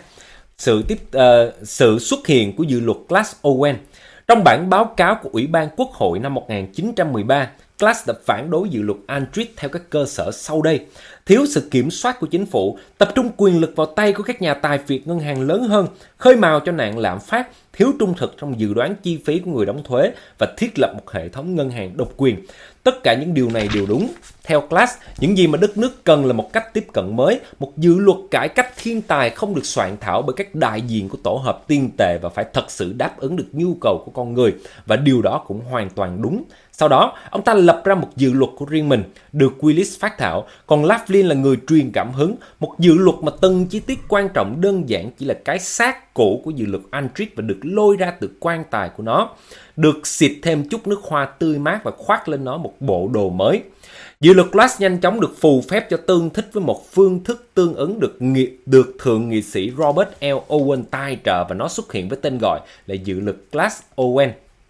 A: Sự xuất hiện của dự luật Glass-Owen. Trong bản báo cáo của Ủy ban Quốc hội năm 1913, Glass đã phản đối dự luật Andrews theo các cơ sở sau đây: thiếu sự kiểm soát của chính phủ, tập trung quyền lực vào tay của các nhà tài phiệt ngân hàng lớn hơn, khơi mào cho nạn lạm phát, thiếu trung thực trong dự đoán chi phí của người đóng thuế và thiết lập một hệ thống ngân hàng độc quyền. Tất cả những điều này đều đúng. Theo Glass, những gì mà đất nước cần là một cách tiếp cận mới, một dự luật cải cách thiên tài không được soạn thảo bởi các đại diện của tổ hợp tiền tệ và phải thật sự đáp ứng được nhu cầu của con người, và điều đó cũng hoàn toàn đúng. Sau đó, ông ta lập ra một dự luật của riêng mình, được Willis phát thảo, còn Laughlin là người truyền cảm hứng, một dự luật mà từng chi tiết quan trọng đơn giản chỉ là cái xác cũ của dự luật Andrews và được lôi ra từ quan tài của nó, được xịt thêm chút nước hoa tươi mát và khoác lên nó một bộ đồ mới. Dự luật Glass nhanh chóng được phù phép cho tương thích với một phương thức tương ứng được thượng nghị sĩ Robert L. Owen tài trợ, và nó xuất hiện với tên gọi là dự luật Glass-Owen.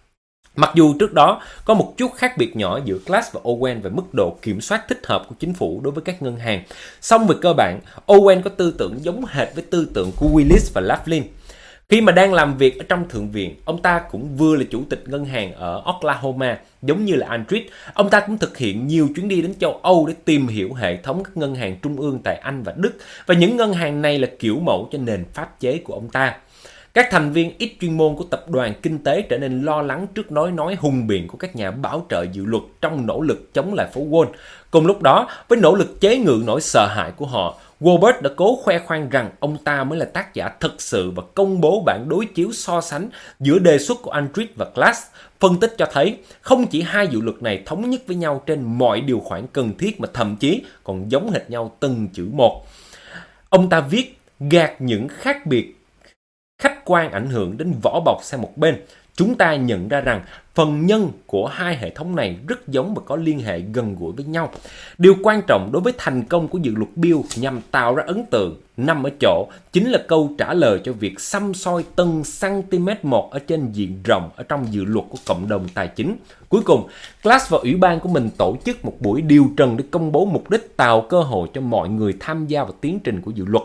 A: Mặc dù trước đó có một chút khác biệt nhỏ giữa Glass và Owen về mức độ kiểm soát thích hợp của chính phủ đối với các ngân hàng, song về cơ bản, Owen có tư tưởng giống hệt với tư tưởng của Willis và Laughlin. Khi mà đang làm việc ở trong Thượng viện, ông ta cũng vừa là chủ tịch ngân hàng ở Oklahoma, giống như là Andrews. Ông ta cũng thực hiện nhiều chuyến đi đến châu Âu để tìm hiểu hệ thống các ngân hàng trung ương tại Anh và Đức, và những ngân hàng này là kiểu mẫu cho nền pháp chế của ông ta. Các thành viên ít chuyên môn của tập đoàn kinh tế trở nên lo lắng trước nói hùng biện của các nhà bảo trợ dự luật trong nỗ lực chống lại phố Wall. Cùng lúc đó, với nỗ lực chế ngự nỗi sợ hãi của họ, Robert đã cố khoe khoang rằng ông ta mới là tác giả thực sự và công bố bản đối chiếu so sánh giữa đề xuất của Andrews và Glass. Phân tích cho thấy không chỉ hai dự luật này thống nhất với nhau trên mọi điều khoản cần thiết mà thậm chí còn giống hệt nhau từng chữ một. Ông ta viết gạt những khác biệt khách quan ảnh hưởng đến vỏ bọc sang một bên, chúng ta nhận ra rằng phần nhân của hai hệ thống này rất giống và có liên hệ gần gũi với nhau. Điều quan trọng đối với thành công của dự luật Bill nhằm tạo ra ấn tượng nằm ở chỗ chính là câu trả lời cho việc xăm soi từng cm một ở trên diện rộng ở trong dự luật của cộng đồng tài chính. Cuối cùng, Glass và ủy ban của mình tổ chức một buổi điều trần để công bố mục đích tạo cơ hội cho mọi người tham gia vào tiến trình của dự luật.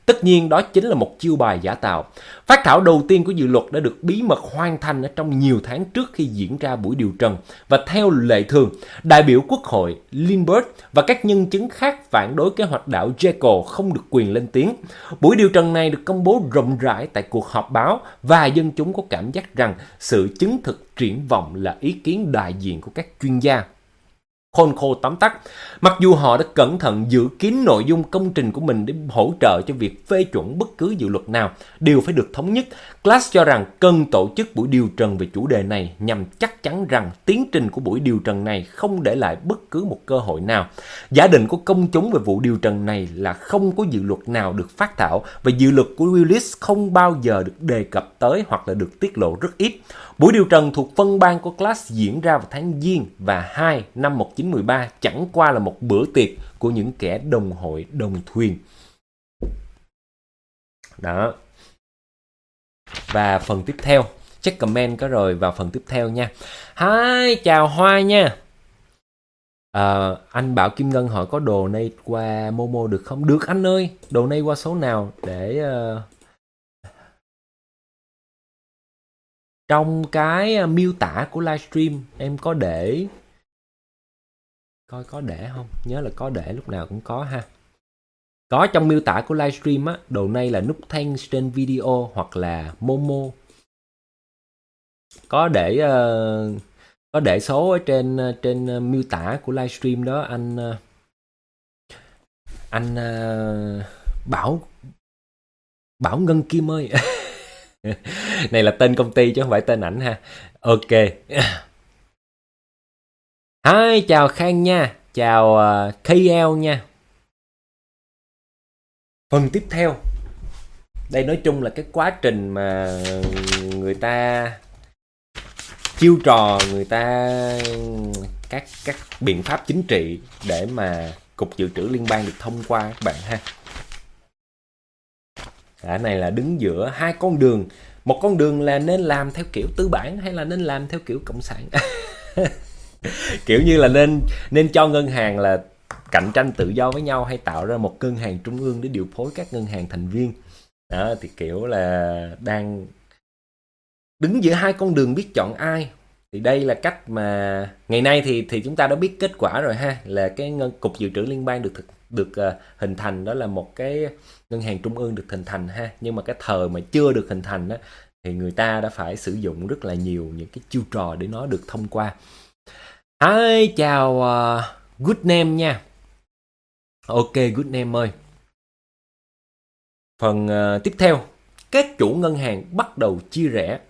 A: Tất nhiên đó chính là một chiêu bài giả tạo. Phát thảo đầu tiên của dự luật đã được bí mật hoàn thành ở trong nhiều tháng trước khi diễn ra buổi điều trần. Và theo lệ thường, đại biểu Quốc hội Lindbergh và các nhân chứng khác phản đối kế hoạch đảo Jekyll không được quyền lên tiếng. Buổi điều trần này được công bố rộng rãi tại cuộc họp báo và dân chúng có cảm giác rằng sự chứng thực triển vọng là ý kiến đại diện của các chuyên gia. Khôn khô tóm tắt, mặc dù họ đã cẩn thận giữ kín nội dung công trình của mình để hỗ trợ cho việc phê chuẩn bất cứ dự luật nào, đều phải được thống nhất, Glass cho rằng cần tổ chức buổi điều trần về chủ đề này nhằm chắc chắn rằng tiến trình của buổi điều trần này không để lại bất cứ một cơ hội nào. Giả định của công chúng về vụ điều trần này là không có dự luật nào được phát thảo và dự luật của Willis không bao giờ được đề cập tới hoặc là được tiết lộ rất ít. Buổi điều trần thuộc phân ban của Glass diễn ra vào tháng Giêng và 2 năm 1913 chẳng qua là một bữa tiệc của những kẻ đồng hội đồng thuyền. Đó. Và phần tiếp theo, check comment có rồi vào phần tiếp theo nha. Hi, chào Hoa nha. Anh Bảo Kim Ngân hỏi có donate qua Momo được không? Được anh ơi, donate qua số nào để... Trong cái miêu tả của livestream em có để... Coi có để không? Nhớ là có để, lúc nào cũng có ha. Có trong miêu tả của livestream á, donate là nút thanks trên video hoặc là Momo. Có để số ở trên miêu tả của livestream đó anh Bảo Ngân Kim ơi. Này là tên công ty chứ không phải tên ảnh ha. Ok. Hi, chào Khang nha. Chào KL nha. Phần tiếp theo. Đây nói chung là cái quá trình mà người ta chiêu trò, người ta các biện pháp chính trị để mà Cục Dự trữ Liên bang được thông qua các bạn ha. Cái này là đứng giữa hai con đường. Một con đường là nên làm theo kiểu tư bản hay là nên làm theo kiểu cộng sản. Kiểu như là nên cho ngân hàng là cạnh tranh tự do với nhau hay tạo ra một ngân hàng trung ương để điều phối các ngân hàng thành viên. Đó thì kiểu là đang đứng giữa hai con đường biết chọn ai. Thì đây là cách mà ngày nay thì chúng ta đã biết kết quả rồi ha, là cái Cục Dự trữ Liên bang được hình thành, đó là một cái ngân hàng trung ương được hình thành ha. Nhưng mà cái thời mà chưa được hình thành đó, thì người ta đã phải sử dụng rất là nhiều những cái chiêu trò để nó được thông qua. Hi, chào Good Name nha. Ok, Good Name ơi. Phần tiếp theo, các chủ ngân hàng bắt đầu chia rẽ.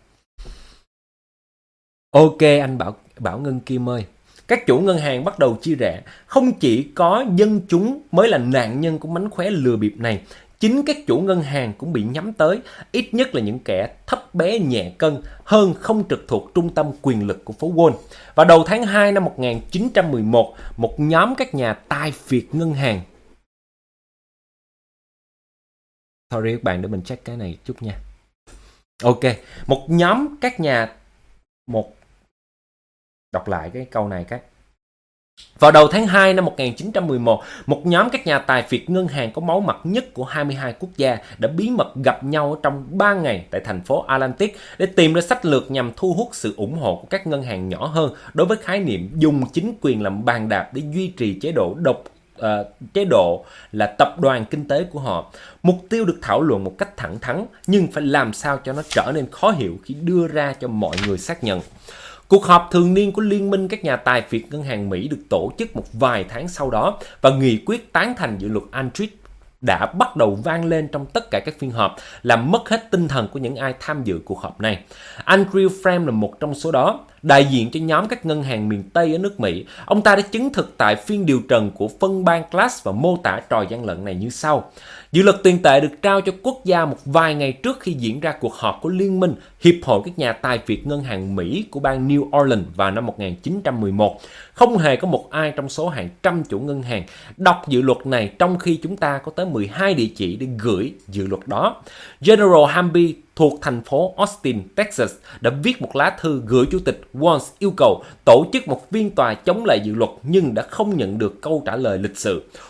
A: Ok anh Bảo Ngân Kim ơi. Các chủ ngân hàng bắt đầu chia rẽ. Không chỉ có dân chúng mới là nạn nhân của mánh khóe lừa bịp này, chính các chủ ngân hàng cũng bị nhắm tới, ít nhất là những kẻ thấp bé nhẹ cân hơn không trực thuộc trung tâm quyền lực của phố Wall. Vào đầu tháng 2 năm 1911, một nhóm các nhà tài phiệt ngân hàng. Sorry các bạn, để mình check cái này chút nha. Ok, một nhóm các nhà... Đọc lại cái câu này cái. Vào đầu tháng 2 năm 1911, một nhóm các nhà tài phiệt ngân hàng có máu mặt nhất của 22 quốc gia đã bí mật gặp nhau trong 3 ngày tại thành phố Atlantic để tìm ra sách lược nhằm thu hút sự ủng hộ của các ngân hàng nhỏ hơn đối với khái niệm dùng chính quyền làm bàn đạp để duy trì chế độ là tập đoàn kinh tế của họ. Mục tiêu được thảo luận một cách thẳng thắn, nhưng phải làm sao cho nó trở nên khó hiểu khi đưa ra cho mọi người xác nhận. Cuộc họp thường niên của Liên minh các nhà tài phiệt ngân hàng Mỹ được tổ chức một vài tháng sau đó, và nghị quyết tán thành dự luật Aldrich đã bắt đầu vang lên trong tất cả các phiên họp, làm mất hết tinh thần của những ai tham dự cuộc họp này. Andrew Frame là một trong số đó. Đại diện cho nhóm các ngân hàng miền Tây ở nước Mỹ, ông ta đã chứng thực tại phiên điều trần của phân ban Glass và mô tả trò gian lận này như sau. Dự luật tiền tệ được trao cho quốc gia một vài ngày trước khi diễn ra cuộc họp của Liên minh Hiệp hội các nhà tài phiệt ngân hàng Mỹ của bang New Orleans vào năm 1911. Không hề có một ai trong số hàng trăm chủ ngân hàng đọc dự luật này, trong khi chúng ta có tới 12 địa chỉ để gửi dự luật đó. General Hamby thuộc thành phố Austin, Texas đã viết một lá thư gửi Chủ tịch Walsh yêu cầu tổ chức một phiên tòa chống lại dự luật, nhưng đã không nhận được câu trả lời lịch sự.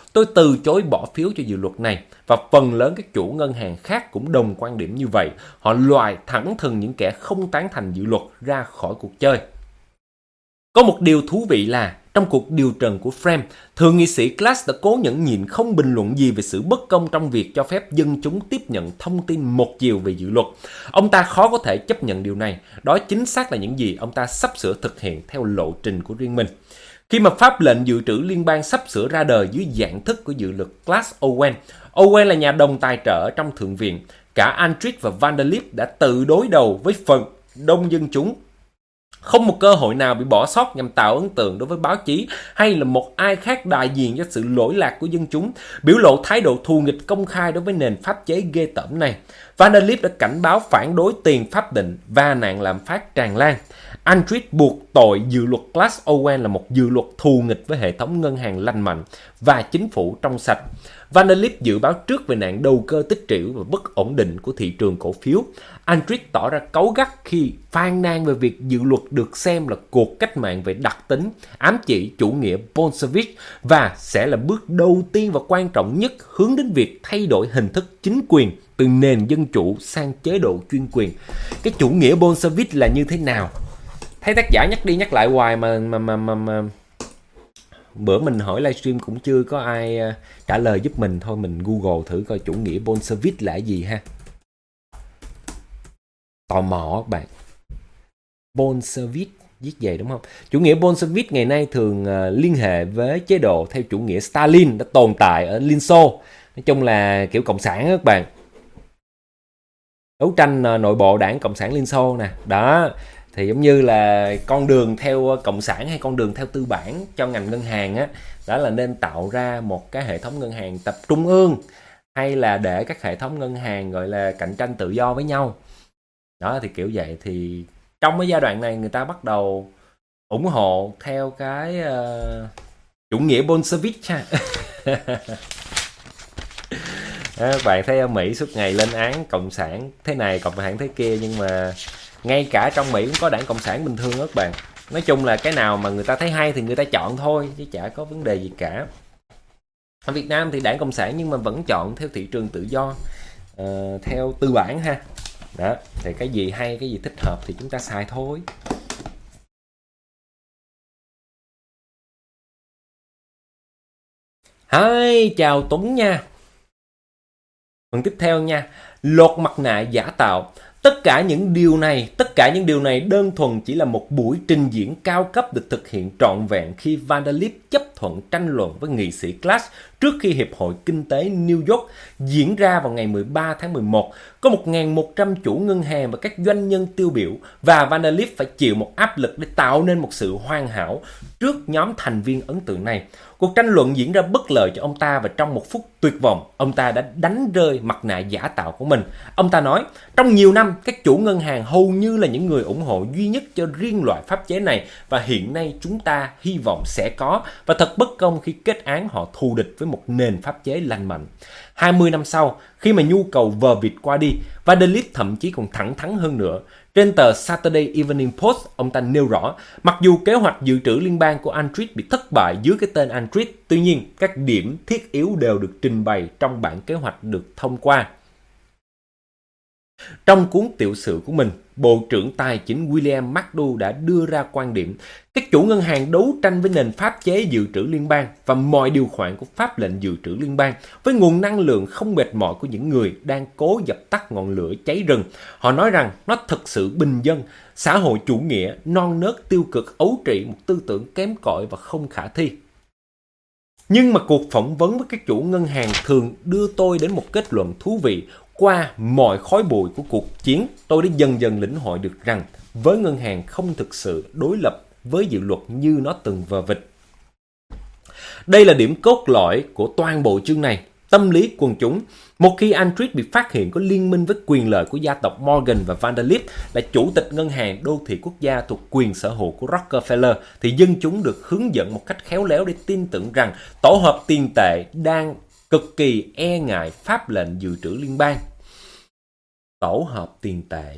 A: Tôi từ chối bỏ phiếu cho dự luật này, và phần lớn các chủ ngân hàng khác cũng đồng quan điểm như vậy. Họ loại thẳng thừng những kẻ không tán thành dự luật ra khỏi cuộc chơi. Có một điều thú vị là, trong cuộc điều trần của Frame, thượng nghị sĩ Glass đã cố nhẫn nhịn không bình luận gì về sự bất công trong việc cho phép dân chúng tiếp nhận thông tin một chiều về dự luật. Ông ta khó có thể chấp nhận điều này. Đó chính xác là những gì ông ta sắp sửa thực hiện theo lộ trình của riêng mình. Khi mà pháp lệnh dự trữ liên bang sắp sửa ra đời dưới dạng thức của dự luật Glass-Owen, Owen là nhà đồng tài trợ trong Thượng viện. Cả Andrich và Vanderlip đã tự đối đầu với phần đông dân chúng. Không một cơ hội nào bị bỏ sót nhằm tạo ấn tượng đối với báo chí hay là một ai khác đại diện cho sự lỗi lạc của dân chúng, biểu lộ thái độ thù nghịch công khai đối với nền pháp chế ghê tởm này. Vanderlip đã cảnh báo phản đối tiền pháp định và nạn lạm phát tràn lan. Andrich buộc tội dự luật Glass-Owen là một dự luật thù nghịch với hệ thống ngân hàng lành mạnh và chính phủ trong sạch. Vanderlip dự báo trước về nạn đầu cơ tích trữ và bất ổn định của thị trường cổ phiếu. Andrich tỏ ra cáu gắt khi phàn nàn về việc dự luật được xem là cuộc cách mạng về đặc tính, ám chỉ chủ nghĩa Bolshevik và sẽ là bước đầu tiên và quan trọng nhất hướng đến việc thay đổi hình thức chính quyền từ nền dân chủ sang chế độ chuyên quyền. Cái chủ nghĩa Bolshevik là như thế nào? Thấy tác giả nhắc đi nhắc lại hoài mà bữa mình hỏi livestream cũng chưa có ai trả lời giúp mình. Thôi mình Google thử coi chủ nghĩa Bolshevik là gì ha. Tò mò các bạn. Bolshevik viết vậy đúng không? Chủ nghĩa Bolshevik ngày nay thường liên hệ với chế độ theo chủ nghĩa Stalin đã tồn tại ở Liên Xô. Nói chung là kiểu cộng sản các bạn. Đấu tranh nội bộ đảng Cộng sản Liên Xô nè. Đó. Thì giống như là con đường theo cộng sản hay con đường theo tư bản cho ngành ngân hàng á, đó là nên tạo ra một cái hệ thống ngân hàng tập trung ương, hay là để các hệ thống ngân hàng gọi là cạnh tranh tự do với nhau. Đó thì kiểu vậy. Thì trong cái giai đoạn này người ta bắt đầu ủng hộ theo cái chủ nghĩa Bolshevik ha. Các bạn thấy ở Mỹ suốt ngày lên án cộng sản thế này, cộng sản thế kia, nhưng mà ngay cả trong Mỹ cũng có đảng cộng sản bình thường các bạn. Nói chung là cái nào mà người ta thấy hay thì người ta chọn thôi, chứ chả có vấn đề gì cả. Ở Việt Nam thì đảng cộng sản nhưng mà vẫn chọn theo thị trường tự do, theo tư bản ha. Đó, thì cái gì hay, cái gì thích hợp thì chúng ta xài thôi. Hi, chào Tuấn nha. Phần tiếp theo nha, lột mặt nạ giả tạo. Tất cả những điều này đơn thuần chỉ là một buổi trình diễn cao cấp được thực hiện trọn vẹn khi Vanderlip chấp thuận tranh luận với nghị sĩ Glass trước khi Hiệp hội Kinh tế New York diễn ra vào ngày 13 tháng 11. Có 1.100 chủ ngân hàng và các doanh nhân tiêu biểu, và Vanderlip phải chịu một áp lực để tạo nên một sự hoàn hảo trước nhóm thành viên ấn tượng này. Cuộc tranh luận diễn ra bất lợi cho ông ta, và trong một phút tuyệt vọng, ông ta đã đánh rơi mặt nạ giả tạo của mình. Ông ta nói, trong nhiều năm, các chủ ngân hàng hầu như là những người ủng hộ duy nhất cho riêng loại pháp chế này, và hiện nay chúng ta hy vọng sẽ có, và thật bất công khi kết án họ thù địch với một nền pháp chế lành mạnh. 20 năm sau, khi mà nhu cầu vờ vịt qua đi, Vanderlip thậm chí còn thẳng thắn hơn nữa. Trên tờ Saturday Evening Post, ông ta nêu rõ, mặc dù kế hoạch dự trữ liên bang của Andrich bị thất bại dưới cái tên Andrich, tuy nhiên các điểm thiết yếu đều được trình bày trong bản kế hoạch được thông qua. Trong cuốn tiểu sử của mình, Bộ trưởng Tài chính William McDo đã đưa ra quan điểm các chủ ngân hàng đấu tranh với nền pháp chế dự trữ liên bang và mọi điều khoản của pháp lệnh dự trữ liên bang với nguồn năng lượng không mệt mỏi của những người đang cố dập tắt ngọn lửa cháy rừng. Họ nói rằng nó thực sự bình dân, xã hội chủ nghĩa, non nớt, tiêu cực, ấu trĩ, một tư tưởng kém cỏi và không khả thi. Nhưng mà cuộc phỏng vấn với các chủ ngân hàng thường đưa tôi đến một kết luận thú vị. Qua mọi khói bụi của cuộc chiến, tôi đã dần dần lĩnh hội được rằng với ngân hàng không thực sự đối lập với dự luật như nó từng vờ vịt. Đây là điểm cốt lõi của toàn bộ chương này, tâm lý quần chúng. Một khi Andrich bị phát hiện có liên minh với quyền lợi của gia tộc Morgan và Vanderlip là chủ tịch ngân hàng đô thị quốc gia thuộc quyền sở hữu của Rockefeller, thì dân chúng được hướng dẫn một cách khéo léo để tin tưởng rằng tổ hợp tiền tệ đang cực kỳ e ngại pháp lệnh dự trữ liên bang. Tổ hợp tiền tệ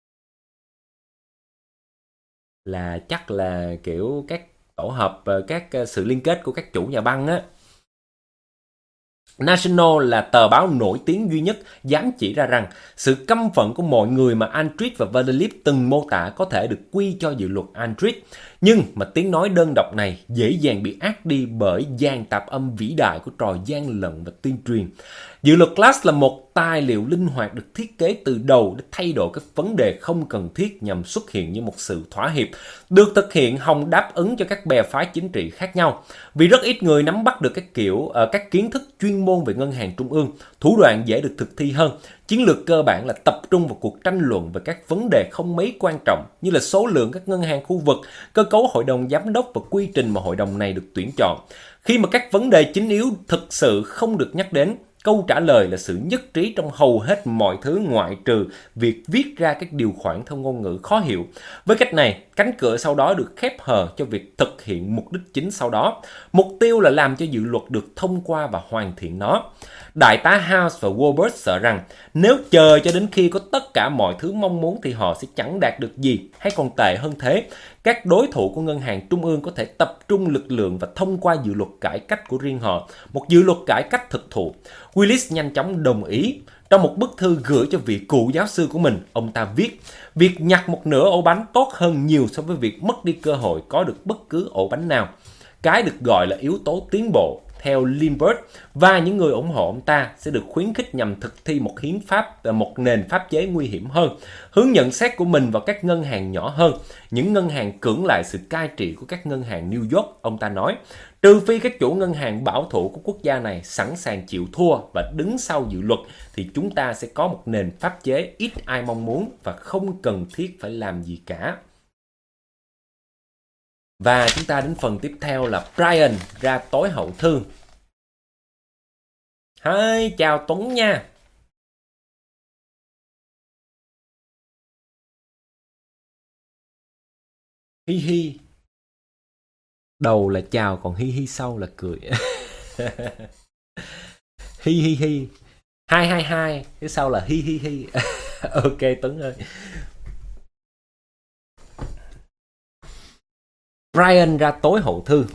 A: là chắc là kiểu các tổ hợp, các sự liên kết của các chủ nhà băng á. National là tờ báo nổi tiếng duy nhất dám chỉ ra rằng sự căm phẫn của mọi người mà Andrews và Vanderlip từng mô tả có thể được quy cho dự luật Andrews. Nhưng mà tiếng nói đơn độc này dễ dàng bị át đi bởi dàn tạp âm vĩ đại của trò gian lận và tuyên truyền. Dự luật Glass là một tài liệu linh hoạt được thiết kế từ đầu để thay đổi các vấn đề không cần thiết nhằm xuất hiện như một sự thỏa hiệp, được thực hiện hòng đáp ứng cho các bè phái chính trị khác nhau. Vì rất ít người nắm bắt được các kiến thức chuyên môn về ngân hàng trung ương, thủ đoạn dễ được thực thi hơn. Chiến lược cơ bản là tập trung vào cuộc tranh luận về các vấn đề không mấy quan trọng như là số lượng các ngân hàng khu vực, cơ cấu hội đồng giám đốc và quy trình mà hội đồng này được tuyển chọn. Khi mà các vấn đề chính yếu thực sự không được nhắc đến, câu trả lời là sự nhất trí trong hầu hết mọi thứ ngoại trừ việc viết ra các điều khoản theo ngôn ngữ khó hiểu. Với cách này, cánh cửa sau đó được khép hờ cho việc thực hiện mục đích chính sau đó. Mục tiêu là làm cho dự luật được thông qua và hoàn thiện nó. Đại tá House và Woolworth sợ rằng nếu chờ cho đến khi có tất cả mọi thứ mong muốn thì họ sẽ chẳng đạt được gì, hay còn tệ hơn thế. Các đối thủ của ngân hàng trung ương có thể tập trung lực lượng và thông qua dự luật cải cách của riêng họ, một dự luật cải cách thực thụ. Willis nhanh chóng đồng ý. Trong một bức thư gửi cho vị cụ giáo sư của mình, ông ta viết: việc nhặt một nửa ổ bánh tốt hơn nhiều so với việc mất đi cơ hội có được bất cứ ổ bánh nào. Cái được gọi là yếu tố tiến bộ, theo Lindbergh, và những người ủng hộ ông ta sẽ được khuyến khích nhằm thực thi một hiến pháp và một nền pháp chế nguy hiểm hơn, hướng nhận xét của mình vào các ngân hàng nhỏ hơn, những ngân hàng cưỡng lại sự cai trị của các ngân hàng New York, ông ta nói. Trừ phi các chủ ngân hàng bảo thủ của quốc gia này sẵn sàng chịu thua và đứng sau dự luật, thì chúng ta sẽ có một nền pháp chế ít ai mong muốn và không cần thiết phải làm gì cả. Và chúng ta đến phần tiếp theo là Brian ra tối hậu thư. Hi, chào Tuấn nha. Hi hi. Đầu là chào, còn hi hi sau là cười. Hi hi hi. Hai hai hai, cái sau là hi hi hi. Ok Tuấn ơi. Brian ra tối hậu thư.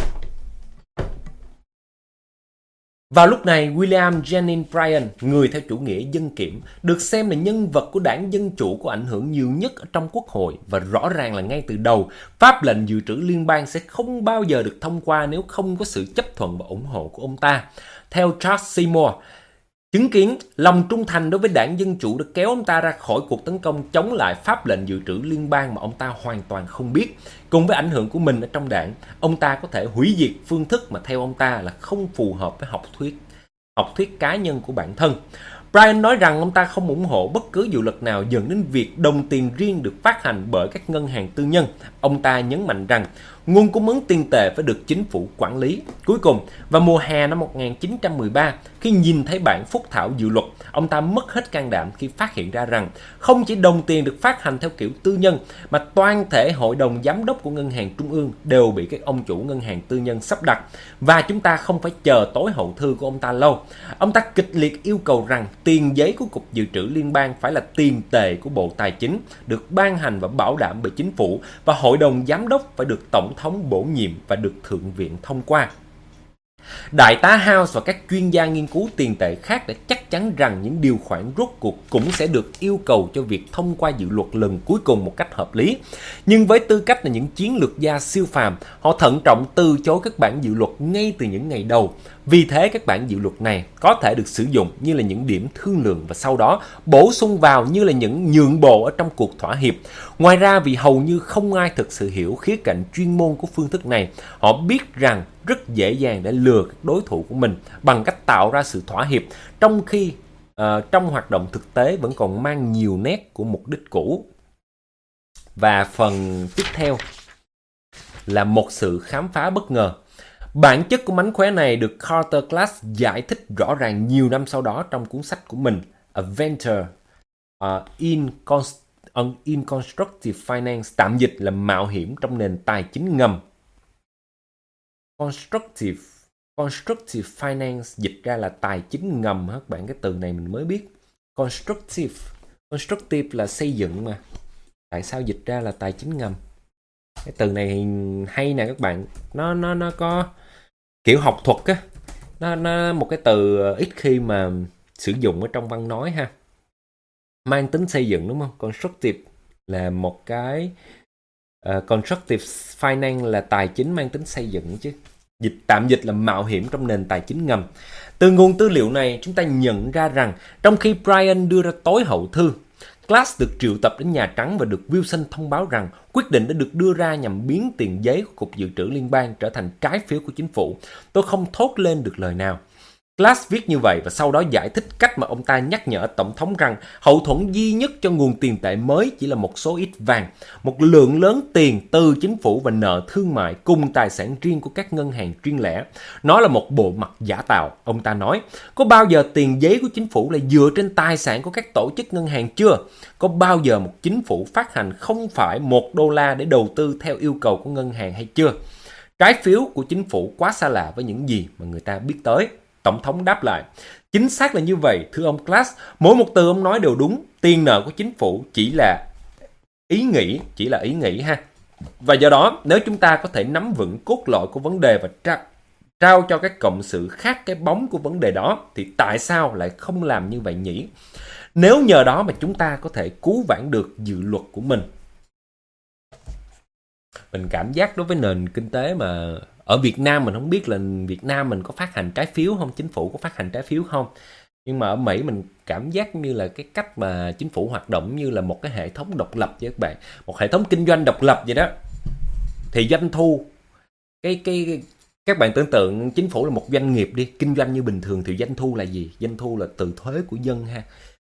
A: Vào lúc này, William Jennings Bryan, người theo chủ nghĩa dân kiểm, được xem là nhân vật của đảng Dân Chủ có ảnh hưởng nhiều nhất ở trong Quốc hội, và rõ ràng là ngay từ đầu, pháp lệnh dự trữ liên bang sẽ không bao giờ được thông qua nếu không có sự chấp thuận và ủng hộ của ông ta. Theo Charles Seymour, chứng kiến lòng trung thành đối với đảng Dân Chủ đã kéo ông ta ra khỏi cuộc tấn công chống lại pháp lệnh dự trữ liên bang mà ông ta hoàn toàn không biết. Cùng với ảnh hưởng của mình ở trong đảng, ông ta có thể hủy diệt phương thức mà theo ông ta là không phù hợp với học thuyết cá nhân của bản thân. Bryan nói rằng ông ta không ủng hộ bất cứ dự luật nào dẫn đến việc đồng tiền riêng được phát hành bởi các ngân hàng tư nhân. Ông ta nhấn mạnh rằng nguồn cung ứng tiền tệ phải được chính phủ quản lý. Cuối cùng, vào mùa hè năm 1913, khi nhìn thấy bản phúc thảo dự luật, ông ta mất hết can đảm khi phát hiện ra rằng không chỉ đồng tiền được phát hành theo kiểu tư nhân, mà toàn thể hội đồng giám đốc của ngân hàng trung ương đều bị các ông chủ ngân hàng tư nhân sắp đặt. Và chúng ta không phải chờ tối hậu thư của ông ta lâu. Ông ta kịch liệt yêu cầu rằng tiền giấy của Cục Dự trữ Liên bang phải là tiền tệ của Bộ Tài chính, được ban hành và bảo đảm bởi chính phủ, và hội đồng giám đốc phải được Tổng thống bổ nhiệm và được Thượng viện thông qua. Đại tá House và các chuyên gia nghiên cứu tiền tệ khác đã chắc chắn rằng những điều khoản rốt cuộc cũng sẽ được yêu cầu cho việc thông qua dự luật lần cuối cùng một cách hợp lý. Nhưng với tư cách là những chiến lược gia siêu phàm, họ thận trọng từ chối các bản dự luật ngay từ những ngày đầu. Vì thế các bản dự luật này có thể được sử dụng như là những điểm thương lượng và sau đó bổ sung vào như là những nhượng bộ ở trong cuộc thỏa hiệp. Ngoài ra, vì hầu như không ai thực sự hiểu khía cạnh chuyên môn của phương thức này, họ biết rằng rất dễ dàng để lừa các đối thủ của mình bằng cách tạo ra sự thỏa hiệp, trong khi trong hoạt động thực tế vẫn còn mang nhiều nét của mục đích cũ. Và phần tiếp theo là một sự khám phá bất ngờ. Bản chất của mánh khóe này được Carter Glass giải thích rõ ràng nhiều năm sau đó trong cuốn sách của mình A Venture in Constructive Finance, tạm dịch là mạo hiểm trong nền tài chính ngầm. Constructive Finance dịch ra là tài chính ngầm các bạn, cái từ này mình mới biết. Constructive là xây dựng mà. Tại sao dịch ra là tài chính ngầm? Cái từ này hay nè các bạn, nó có kiểu học thuật á, Nó một cái từ ít khi mà sử dụng ở trong văn nói ha. Mang tính xây dựng đúng không? Constructive là một cái constructive finance là tài chính mang tính xây dựng chứ. Tạm dịch là mạo hiểm trong nền tài chính ngầm. Từ nguồn tư liệu này, chúng ta nhận ra rằng trong khi Bryan đưa ra tối hậu thư, Glass được triệu tập đến Nhà Trắng và được Wilson thông báo rằng quyết định đã được đưa ra nhằm biến tiền giấy của Cục Dự trữ Liên bang trở thành trái phiếu của chính phủ. Tôi không thốt lên được lời nào. Glass viết như vậy và sau đó giải thích cách mà ông ta nhắc nhở Tổng thống rằng hậu thuẫn duy nhất cho nguồn tiền tệ mới chỉ là một số ít vàng, một lượng lớn tiền từ chính phủ và nợ thương mại cùng tài sản riêng của các ngân hàng riêng lẻ. Nó là một bộ mặt giả tạo, ông ta nói. Có bao giờ tiền giấy của chính phủ là dựa trên tài sản của các tổ chức ngân hàng chưa? Có bao giờ một chính phủ phát hành không phải $1 để đầu tư theo yêu cầu của ngân hàng hay chưa? Trái phiếu của chính phủ quá xa lạ với những gì mà người ta biết tới. Tổng thống đáp lại, chính xác là như vậy, thưa ông Glass, mỗi một từ ông nói đều đúng, tiền nợ của chính phủ chỉ là ý nghĩ ha. Và do đó, nếu chúng ta có thể nắm vững cốt lõi của vấn đề và trao cho các cộng sự khác cái bóng của vấn đề đó, thì tại sao lại không làm như vậy nhỉ? Nếu nhờ đó mà chúng ta có thể cứu vãn được dự luật của mình. Mình cảm giác đối với nền kinh tế mà ở Việt Nam, mình không biết là Việt Nam mình có phát hành trái phiếu không, chính phủ có phát hành trái phiếu không. Nhưng mà ở Mỹ mình cảm giác như là cái cách mà chính phủ hoạt động như là một cái hệ thống độc lập vậy các bạn. Một hệ thống kinh doanh độc lập vậy đó. Thì doanh thu, các bạn tưởng tượng chính phủ là một doanh nghiệp đi, kinh doanh như bình thường thì doanh thu là gì? Doanh thu là từ thuế của dân ha.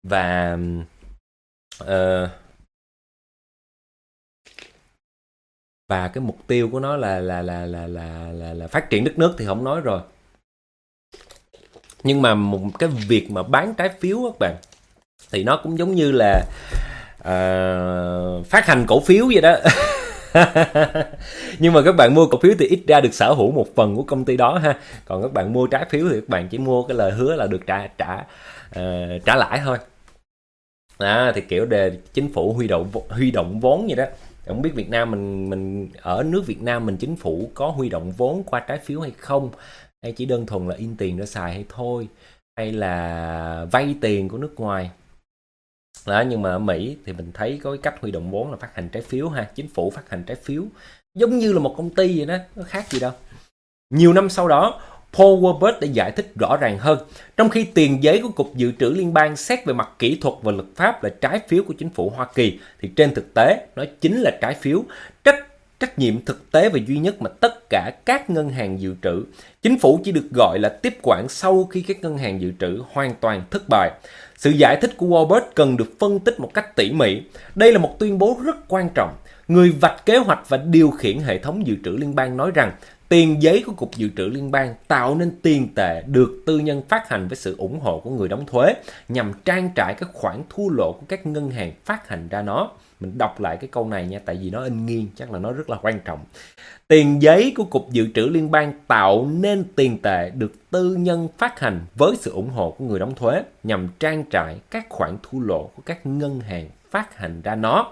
A: Và cái mục tiêu của nó là phát triển đất nước thì không nói rồi. Nhưng mà một cái việc mà bán trái phiếu các bạn thì nó cũng giống như là phát hành cổ phiếu vậy đó. Nhưng mà các bạn mua cổ phiếu thì ít ra được sở hữu một phần của công ty đó ha. Còn các bạn mua trái phiếu thì các bạn chỉ mua cái lời hứa là được trả lãi thôi. Thì kiểu đề chính phủ huy động vốn vậy đó. Không biết Việt Nam mình ở nước Việt Nam mình chính phủ có huy động vốn qua trái phiếu hay không, hay chỉ đơn thuần là in tiền để xài hay thôi, hay là vay tiền của nước ngoài đó. Nhưng mà ở Mỹ thì mình thấy có cái cách huy động vốn là phát hành trái phiếu ha, chính phủ phát hành trái phiếu giống như là một công ty vậy đó, nó khác gì đâu. Nhiều năm sau đó, Paul Wolbert đã giải thích rõ ràng hơn. Trong khi tiền giấy của Cục Dự trữ Liên bang xét về mặt kỹ thuật và luật pháp là trái phiếu của chính phủ Hoa Kỳ, thì trên thực tế nó chính là trái phiếu. Trách nhiệm thực tế và duy nhất mà tất cả các ngân hàng dự trữ. Chính phủ chỉ được gọi là tiếp quản sau khi các ngân hàng dự trữ hoàn toàn thất bại. Sự giải thích của Wolbert cần được phân tích một cách tỉ mỉ. Đây là một tuyên bố rất quan trọng. Người vạch kế hoạch và điều khiển hệ thống dự trữ liên bang nói rằng tiền giấy của Cục Dự trữ Liên bang tạo nên tiền tệ được tư nhân phát hành với sự ủng hộ của người đóng thuế nhằm trang trải các khoản thua lỗ của các ngân hàng phát hành ra nó. Mình đọc lại cái câu này nha, tại vì nó in nghiêng, chắc là nó rất là quan trọng. Tiền giấy của Cục Dự trữ Liên bang tạo nên tiền tệ được tư nhân phát hành với sự ủng hộ của người đóng thuế nhằm trang trải các khoản thua lỗ của các ngân hàng phát hành ra nó.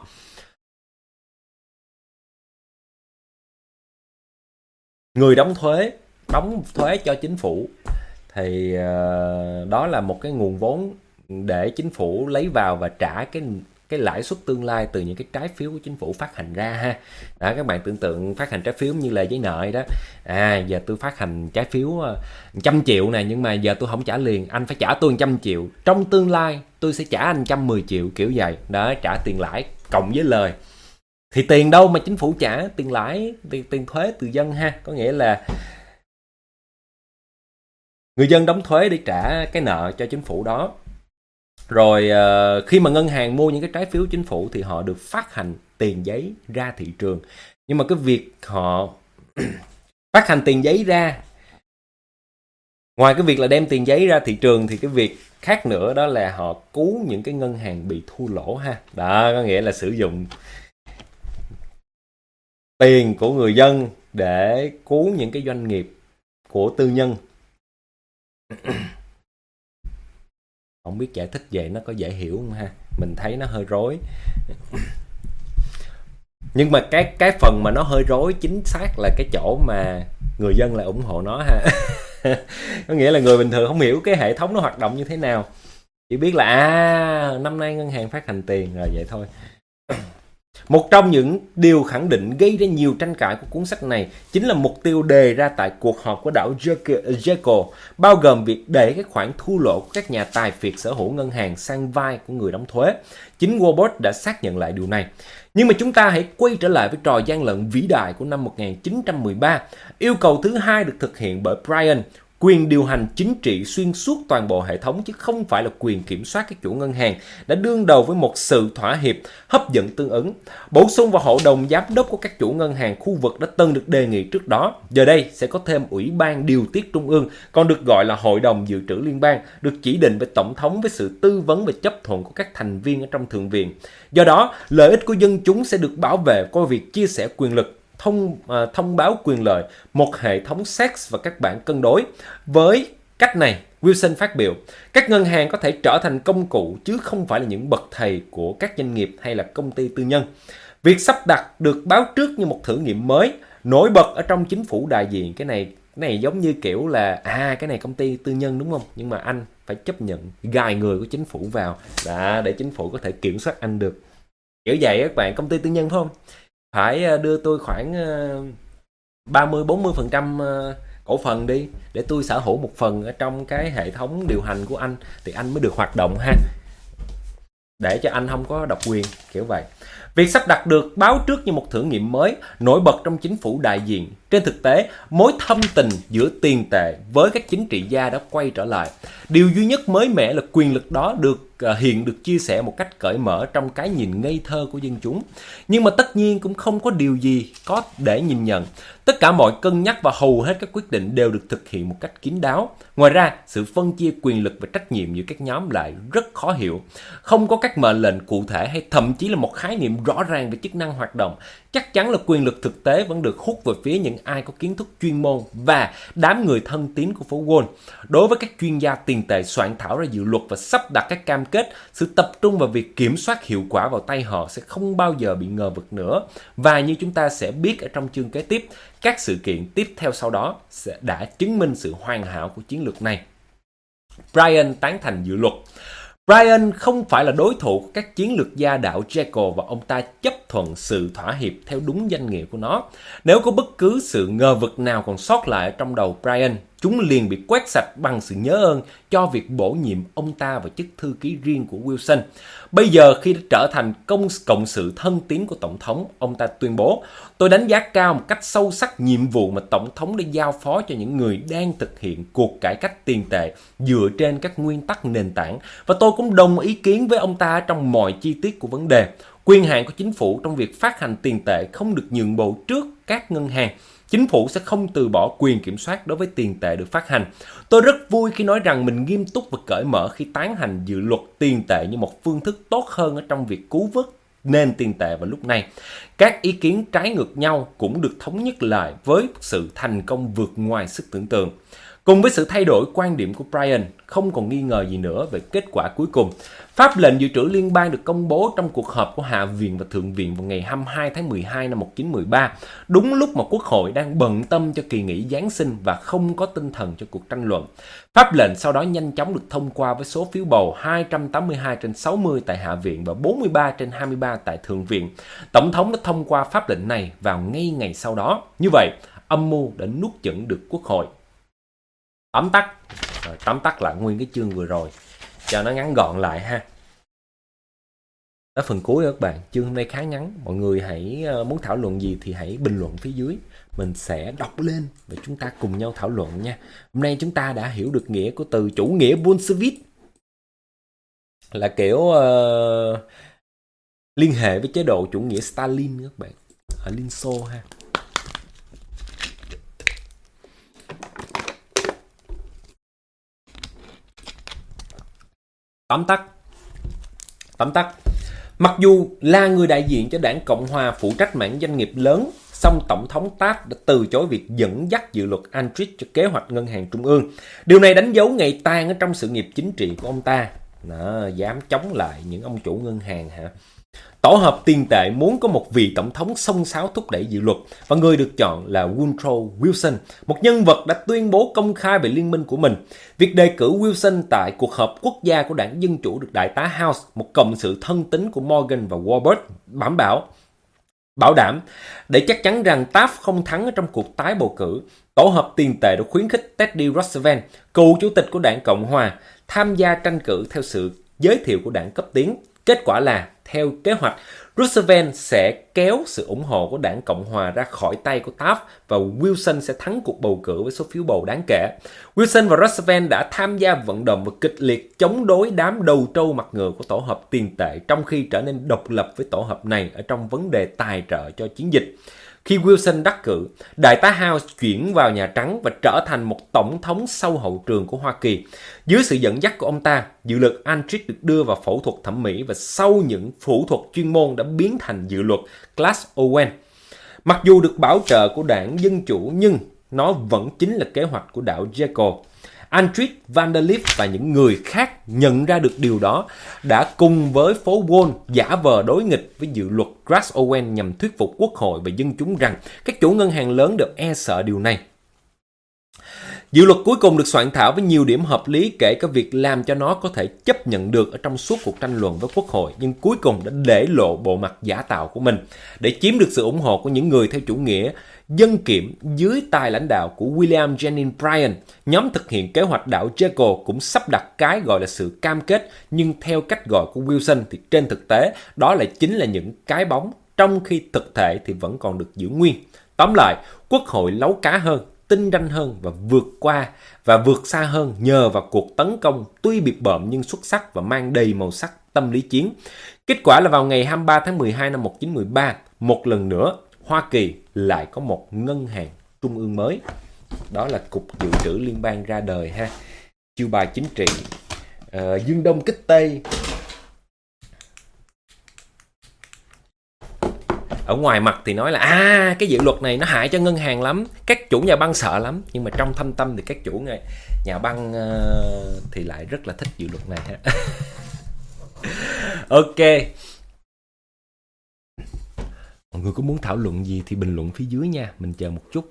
A: Người đóng thuế cho chính phủ thì đó là một cái nguồn vốn để chính phủ lấy vào và trả cái lãi suất tương lai từ những cái trái phiếu của chính phủ phát hành ra ha. Đó, các bạn tưởng tượng phát hành trái phiếu như là giấy nợ đó. Giờ tôi phát hành trái phiếu 100 triệu này, nhưng mà giờ tôi không trả liền, anh phải trả tôi 100 triệu. Trong tương lai tôi sẽ trả anh 110 triệu kiểu vậy. Đó, trả tiền lãi cộng với lời. Thì tiền đâu mà chính phủ trả? Tiền lãi, tiền thuế từ dân ha. Có nghĩa là người dân đóng thuế để trả cái nợ cho chính phủ đó. Rồi khi mà ngân hàng mua những cái trái phiếu chính phủ thì họ được phát hành tiền giấy ra thị trường. Nhưng mà cái việc họ phát hành tiền giấy ra, ngoài cái việc là đem tiền giấy ra thị trường thì cái việc khác nữa đó là họ cứu những cái ngân hàng bị thua lỗ ha. Đó, có nghĩa là sử dụng tiền của người dân để cứu những cái doanh nghiệp của tư nhân. Không biết giải thích vậy nó có dễ hiểu không ha? Mình thấy nó hơi rối. Nhưng mà cái phần mà nó hơi rối chính xác là cái chỗ mà người dân lại ủng hộ nó ha. Có nghĩa là người bình thường không hiểu cái hệ thống nó hoạt động như thế nào, chỉ biết là năm nay ngân hàng phát hành tiền rồi vậy thôi. Một trong những điều khẳng định gây ra nhiều tranh cãi của cuốn sách này chính là mục tiêu đề ra tại cuộc họp của đảo Jekyll, bao gồm việc để các khoản thua lỗ của các nhà tài phiệt sở hữu ngân hàng sang vai của người đóng thuế. Chính Woolworth đã xác nhận lại điều này. Nhưng mà chúng ta hãy quay trở lại với trò gian lận vĩ đại của năm 1913. Yêu cầu thứ hai được thực hiện bởi Bryan, quyền điều hành chính trị xuyên suốt toàn bộ hệ thống chứ không phải là quyền kiểm soát các chủ ngân hàng, đã đương đầu với một sự thỏa hiệp hấp dẫn tương ứng. Bổ sung vào hội đồng giám đốc của các chủ ngân hàng khu vực đã từng được đề nghị trước đó. Giờ đây sẽ có thêm Ủy ban Điều tiết Trung ương, còn được gọi là Hội đồng Dự trữ Liên bang, được chỉ định bởi Tổng thống với sự tư vấn và chấp thuận của các thành viên ở trong Thượng viện. Do đó, lợi ích của dân chúng sẽ được bảo vệ qua việc chia sẻ quyền lực, thông báo quyền lợi, một hệ thống sex và các bảng cân đối. Với cách này, Wilson phát biểu, các ngân hàng có thể trở thành công cụ chứ không phải là những bậc thầy của các doanh nghiệp hay là công ty tư nhân. Việc sắp đặt được báo trước như một thử nghiệm mới, nổi bật ở trong chính phủ đại diện. Cái này giống như kiểu là cái này công ty tư nhân đúng không? Nhưng mà anh phải chấp nhận gài người của chính phủ vào để chính phủ có thể kiểm soát anh được. Kiểu vậy các bạn, công ty tư nhân phải không? Phải đưa tôi khoảng 30-40% cổ phần đi, để tôi sở hữu một phần ở trong cái hệ thống điều hành của anh thì anh mới được hoạt động ha, để cho anh không có độc quyền, kiểu vậy. Việc sắp đặt được báo trước như một thử nghiệm mới, nổi bật trong chính phủ đại diện. Trên thực tế, mối thâm tình giữa tiền tệ với các chính trị gia đã quay trở lại. Điều duy nhất mới mẻ là quyền lực đó hiện được chia sẻ một cách cởi mở trong cái nhìn ngây thơ của dân chúng. Nhưng mà tất nhiên cũng không có điều gì có để nhìn nhận. Tất cả mọi cân nhắc và hầu hết các quyết định đều được thực hiện một cách kín đáo. Ngoài ra, sự phân chia quyền lực và trách nhiệm giữa các nhóm lại rất khó hiểu. Không có các mệnh lệnh cụ thể hay thậm chí là một khái niệm rõ ràng về chức năng hoạt động. Chắc chắn là quyền lực thực tế vẫn được hút về phía những ai có kiến thức chuyên môn và đám người thân tín của phố Wall. Đối với các chuyên gia tiền tệ soạn thảo ra dự luật và sắp đặt các cam kết, sự tập trung vào việc kiểm soát hiệu quả vào tay họ sẽ không bao giờ bị ngờ vực nữa. Và như chúng ta sẽ biết ở trong chương kế tiếp, các sự kiện tiếp theo sau đó đã chứng minh sự hoàn hảo của chiến lược này. Bryan tán thành dự luật. Bryan không phải là đối thủ của các chiến lược gia đảo Jekyll và ông ta chấp thuận sự thỏa hiệp theo đúng danh nghĩa của nó. Nếu có bất cứ sự ngờ vực nào còn sót lại ở trong đầu Bryan, chúng liền bị quét sạch bằng sự nhớ ơn cho việc bổ nhiệm ông ta vào chức thư ký riêng của Wilson. Bây giờ khi đã trở thành cộng sự thân tín của Tổng thống, ông ta tuyên bố, tôi đánh giá cao một cách sâu sắc nhiệm vụ mà Tổng thống đã giao phó cho những người đang thực hiện cuộc cải cách tiền tệ dựa trên các nguyên tắc nền tảng, và tôi cũng đồng ý kiến với ông ta trong mọi chi tiết của vấn đề. Quyền hạn của chính phủ trong việc phát hành tiền tệ không được nhượng bộ trước các ngân hàng. Chính phủ sẽ không từ bỏ quyền kiểm soát đối với tiền tệ được phát hành. Tôi rất vui khi nói rằng mình nghiêm túc và cởi mở khi tán thành dự luật tiền tệ như một phương thức tốt hơn ở trong việc cứu vớt nền tiền tệ vào lúc này. Các ý kiến trái ngược nhau cũng được thống nhất lại với sự thành công vượt ngoài sức tưởng tượng. Cùng với sự thay đổi quan điểm của Bryan, không còn nghi ngờ gì nữa về kết quả cuối cùng. Pháp lệnh dự trữ liên bang được công bố trong cuộc họp của Hạ viện và Thượng viện vào ngày 22 tháng 12 năm 1913, đúng lúc mà Quốc hội đang bận tâm cho kỳ nghỉ Giáng sinh và không có tinh thần cho cuộc tranh luận. Pháp lệnh sau đó nhanh chóng được thông qua với số phiếu bầu 282/60 tại Hạ viện và 43/23 tại Thượng viện. Tổng thống đã thông qua pháp lệnh này vào ngay ngày sau đó. Như vậy, âm mưu đã nuốt chửng được Quốc hội. Tóm tắt lại nguyên cái chương vừa rồi cho nó ngắn gọn lại ha. Ở phần cuối các bạn, chương hôm nay khá ngắn. Mọi người hãy muốn thảo luận gì thì hãy bình luận phía dưới, mình sẽ đọc lên và chúng ta cùng nhau thảo luận nha. Hôm nay chúng ta đã hiểu được nghĩa của từ chủ nghĩa Bolshevik, là kiểu liên hệ với chế độ chủ nghĩa Stalin các bạn, ở Liên Xô ha. Tóm tắt. Mặc dù là người đại diện cho đảng Cộng Hòa phụ trách mảng doanh nghiệp lớn, song Tổng thống Taft đã từ chối việc dẫn dắt dự luật Aldrich cho kế hoạch ngân hàng trung ương. Điều này đánh dấu ngày tàn ở trong sự nghiệp chính trị của ông ta. Dám chống lại những ông chủ ngân hàng hả? Tổ hợp tiền tệ muốn có một vị tổng thống xông xáo thúc đẩy dự luật và người được chọn là Woodrow Wilson, một nhân vật đã tuyên bố công khai về liên minh của mình. Việc đề cử Wilson tại cuộc họp quốc gia của đảng Dân Chủ được đại tá House, một cộng sự thân tín của Morgan và Warburg, bảo đảm để chắc chắn rằng Taft không thắng ở trong cuộc tái bầu cử. Tổ hợp tiền tệ đã khuyến khích Teddy Roosevelt, cựu chủ tịch của đảng Cộng hòa, tham gia tranh cử theo sự giới thiệu của đảng cấp tiến. Kết quả là, theo kế hoạch, Roosevelt sẽ kéo sự ủng hộ của đảng Cộng hòa ra khỏi tay của Taft và Wilson sẽ thắng cuộc bầu cử với số phiếu bầu đáng kể. Wilson và Roosevelt đã tham gia vận động và kịch liệt chống đối đám đầu trâu mặt ngựa của tổ hợp tiền tệ, trong khi trở nên độc lập với tổ hợp này ở trong vấn đề tài trợ cho chiến dịch. Khi Wilson đắc cử, đại tá House chuyển vào Nhà Trắng và trở thành một tổng thống sau hậu trường của Hoa Kỳ. Dưới sự dẫn dắt của ông ta, dự luật Andrews được đưa vào phẫu thuật thẩm mỹ và sau những phẫu thuật chuyên môn đã biến thành dự luật Glass-Owen. Mặc dù được bảo trợ của đảng Dân Chủ nhưng nó vẫn chính là kế hoạch của đạo Jekyll. Andrew Vanderleaf và những người khác nhận ra được điều đó đã cùng với phố Wall giả vờ đối nghịch với dự luật Glass-Owen nhằm thuyết phục quốc hội và dân chúng rằng các chủ ngân hàng lớn đều e sợ điều này. Dự luật cuối cùng được soạn thảo với nhiều điểm hợp lý, kể cả việc làm cho nó có thể chấp nhận được ở trong suốt cuộc tranh luận với quốc hội, nhưng cuối cùng đã để lộ bộ mặt giả tạo của mình. Để chiếm được sự ủng hộ của những người theo chủ nghĩa dân kiểm dưới tay lãnh đạo của William Jennings Bryan, nhóm thực hiện kế hoạch đảo Jekyll cũng sắp đặt cái gọi là sự cam kết, nhưng theo cách gọi của Wilson thì trên thực tế đó lại chính là những cái bóng, trong khi thực thể thì vẫn còn được giữ nguyên. Tóm lại, quốc hội láu cá hơn, tinh ranh hơn và vượt xa hơn nhờ vào cuộc tấn công tuy biệt bợm nhưng xuất sắc và mang đầy màu sắc tâm lý chiến. Kết quả là vào ngày 23 tháng 12 năm 1913, một lần nữa Hoa Kỳ lại có một ngân hàng trung ương mới. Đó là Cục Dự trữ Liên bang ra đời ha. Chiêu bài chính trị Dương Đông kích Tây. Ở ngoài mặt thì nói là cái dự luật này nó hại cho ngân hàng lắm, các chủ nhà băng sợ lắm, nhưng mà trong thâm tâm thì các chủ nhà băng thì lại rất là thích dự luật này ha. Ok. Mọi người có muốn thảo luận gì thì bình luận phía dưới nha, mình chờ một chút.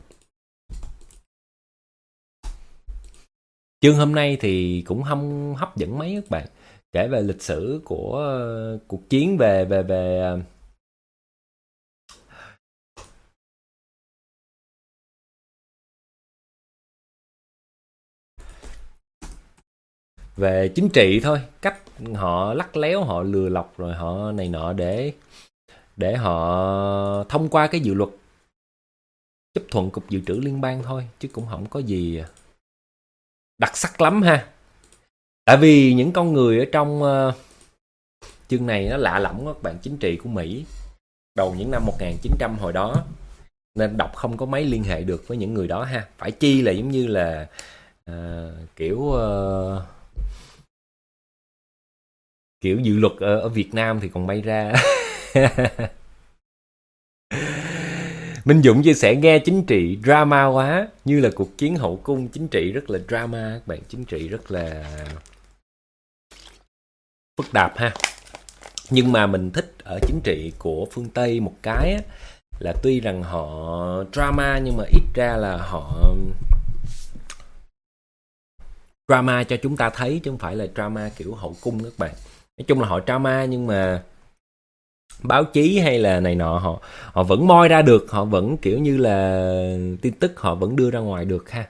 A: Chương hôm nay thì cũng không hấp dẫn mấy các bạn, kể về lịch sử của cuộc chiến về chính trị thôi, cách họ lắt léo, họ lừa lọc rồi họ này nọ để họ thông qua cái dự luật chấp thuận Cục Dự trữ Liên bang thôi, chứ cũng không có gì đặc sắc lắm ha. Tại vì những con người ở trong chương này nó lạ lẫm các bạn, chính trị của Mỹ đầu những năm 1900 hồi đó, nên đọc không có mấy liên hệ được với những người đó ha. Phải chi là giống như là kiểu dự luật ở Việt Nam thì còn may ra. Minh Dũng chia sẻ nghe chính trị drama quá, như là cuộc chiến hậu cung, chính trị rất là drama các bạn, chính trị rất là phức tạp ha. Nhưng mà mình thích ở chính trị của phương Tây một cái á, là tuy rằng họ drama nhưng mà ít ra là họ drama cho chúng ta thấy, chứ không phải là drama kiểu hậu cung các bạn. Nói chung là họ drama nhưng mà báo chí hay là này nọ họ vẫn moi ra được, họ vẫn kiểu như là tin tức họ vẫn đưa ra ngoài được ha.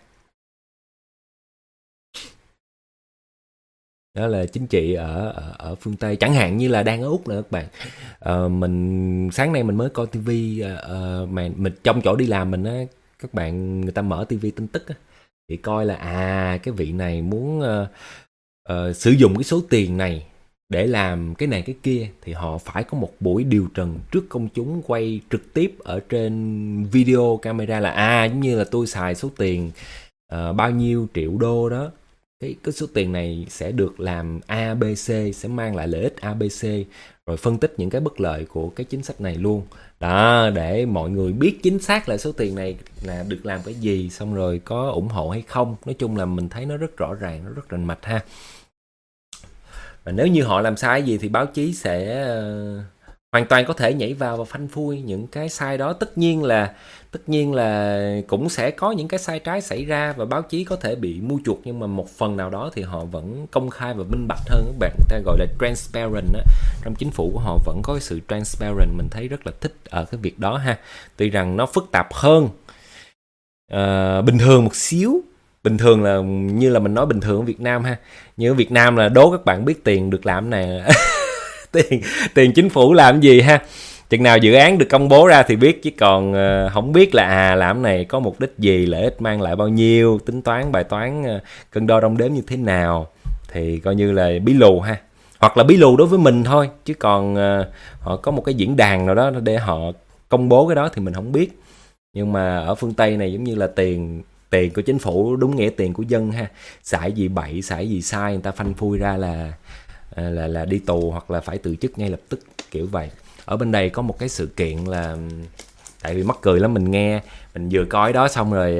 A: Đó là chính trị ở phương Tây, chẳng hạn như là đang ở Úc nữa các bạn. Mình sáng nay mình mới coi tivi, mà mình trong chỗ đi làm mình á, các bạn người ta mở tivi tin tức á, thì coi là cái vị này muốn sử dụng cái số tiền này để làm cái này cái kia, thì họ phải có một buổi điều trần trước công chúng, quay trực tiếp ở trên video camera là giống như là tôi xài số tiền bao nhiêu triệu đô đó, cái số tiền này sẽ được làm ABC, sẽ mang lại lợi ích ABC, rồi phân tích những cái bất lợi của cái chính sách này luôn đó, để mọi người biết chính xác là số tiền này là được làm cái gì, xong rồi có ủng hộ hay không. Nói chung là mình thấy nó rất rõ ràng, nó rất rành mạch ha. Và nếu như họ làm sai gì thì báo chí sẽ hoàn toàn có thể nhảy vào và phanh phui những cái sai đó. Tất nhiên là cũng sẽ có những cái sai trái xảy ra và báo chí có thể bị mua chuộc, nhưng mà một phần nào đó thì họ vẫn công khai và minh bạch hơn các bạn. Người ta gọi là transparent á. Trong chính phủ của họ vẫn có cái sự transparent, mình thấy rất là thích ở cái việc đó ha. Tuy rằng nó phức tạp hơn bình thường một xíu. Bình thường là như là mình nói bình thường ở Việt Nam ha. Như ở Việt Nam là đố các bạn biết tiền được làm này tiền chính phủ làm gì ha. Chừng nào dự án được công bố ra thì biết, chứ còn không biết là làm này có mục đích gì, lợi ích mang lại bao nhiêu, tính toán bài toán cân đo đong đếm như thế nào, thì coi như là bí lù ha. Hoặc là bí lù đối với mình thôi, chứ còn họ có một cái diễn đàn nào đó để họ công bố cái đó thì mình không biết. Nhưng mà ở phương Tây này giống như là tiền của chính phủ, đúng nghĩa tiền của dân ha. Xài gì bậy, xài gì sai, người ta phanh phui ra là đi tù hoặc là phải từ chức ngay lập tức, kiểu vậy. Ở bên đây có một cái sự kiện là, tại vì mắc cười lắm, mình vừa coi đó xong rồi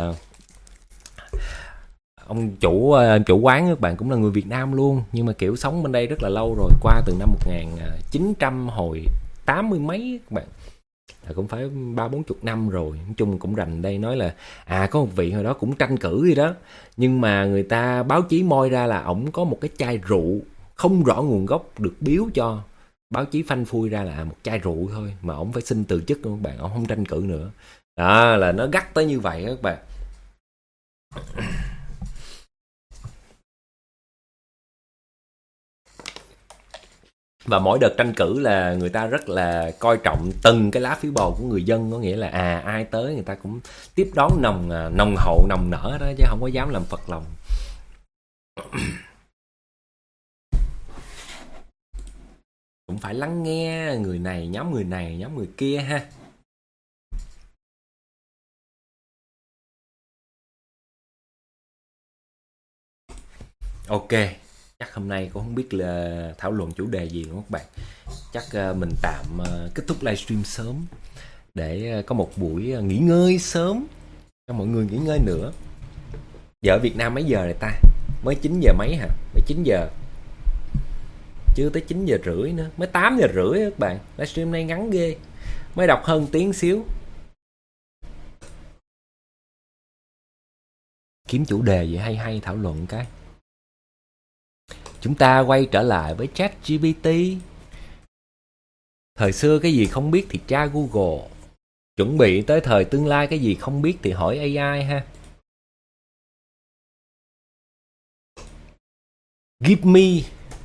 A: ông chủ quán các bạn cũng là người Việt Nam luôn, nhưng mà kiểu sống bên đây rất là lâu rồi, qua từ năm 1900 hồi 80 mấy các bạn, là cũng phải 30-40 năm rồi. Nói chung cũng rành đây, nói là có một vị hồi đó cũng tranh cử gì đó, nhưng mà người ta báo chí moi ra là ổng có một cái chai rượu không rõ nguồn gốc được biếu cho. Báo chí phanh phui ra là một chai rượu thôi mà ổng phải xin từ chức các bạn, ổng không tranh cử nữa. Đó là nó gắt tới như vậy các bạn. Và mỗi đợt tranh cử là người ta rất là coi trọng từng cái lá phiếu bầu của người dân, có nghĩa là ai tới người ta cũng tiếp đón nồng hậu nồng nở đó, chứ không có dám làm phật lòng. Cũng phải lắng nghe người này, nhóm người kia ha. Ok, chắc hôm nay cũng không biết là thảo luận chủ đề gì luôn các bạn. Chắc mình tạm kết thúc livestream sớm để có một buổi nghỉ ngơi sớm cho mọi người nghỉ ngơi nữa. Giờ ở Việt Nam mấy giờ rồi ta? Mới 9 giờ mấy hả? Mới 9 giờ. Chưa tới 9 giờ rưỡi nữa, mới 8 giờ rưỡi các bạn. Livestream này ngắn ghê. Mới đọc hơn tiếng xíu. Kiếm chủ đề vậy hay thảo luận cái. Chúng ta quay trở lại với ChatGPT. Thời xưa cái gì không biết thì tra Google. Chuẩn bị tới thời tương lai cái gì không biết thì hỏi AI ha. Give me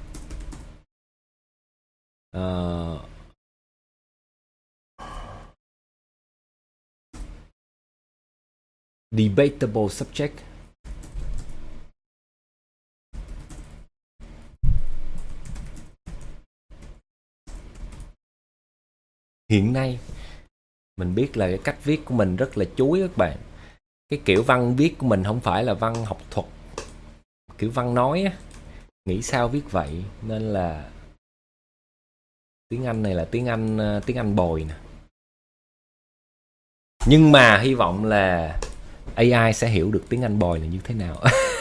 A: debatable subject. Hiện nay mình biết là cái cách viết của mình rất là chuối các bạn. Cái kiểu văn viết của mình không phải là văn học thuật, kiểu văn nói á. Nghĩ sao viết vậy, nên là tiếng Anh này là tiếng Anh bồi nè. Nhưng mà hy vọng là AI sẽ hiểu được tiếng Anh bồi là như thế nào.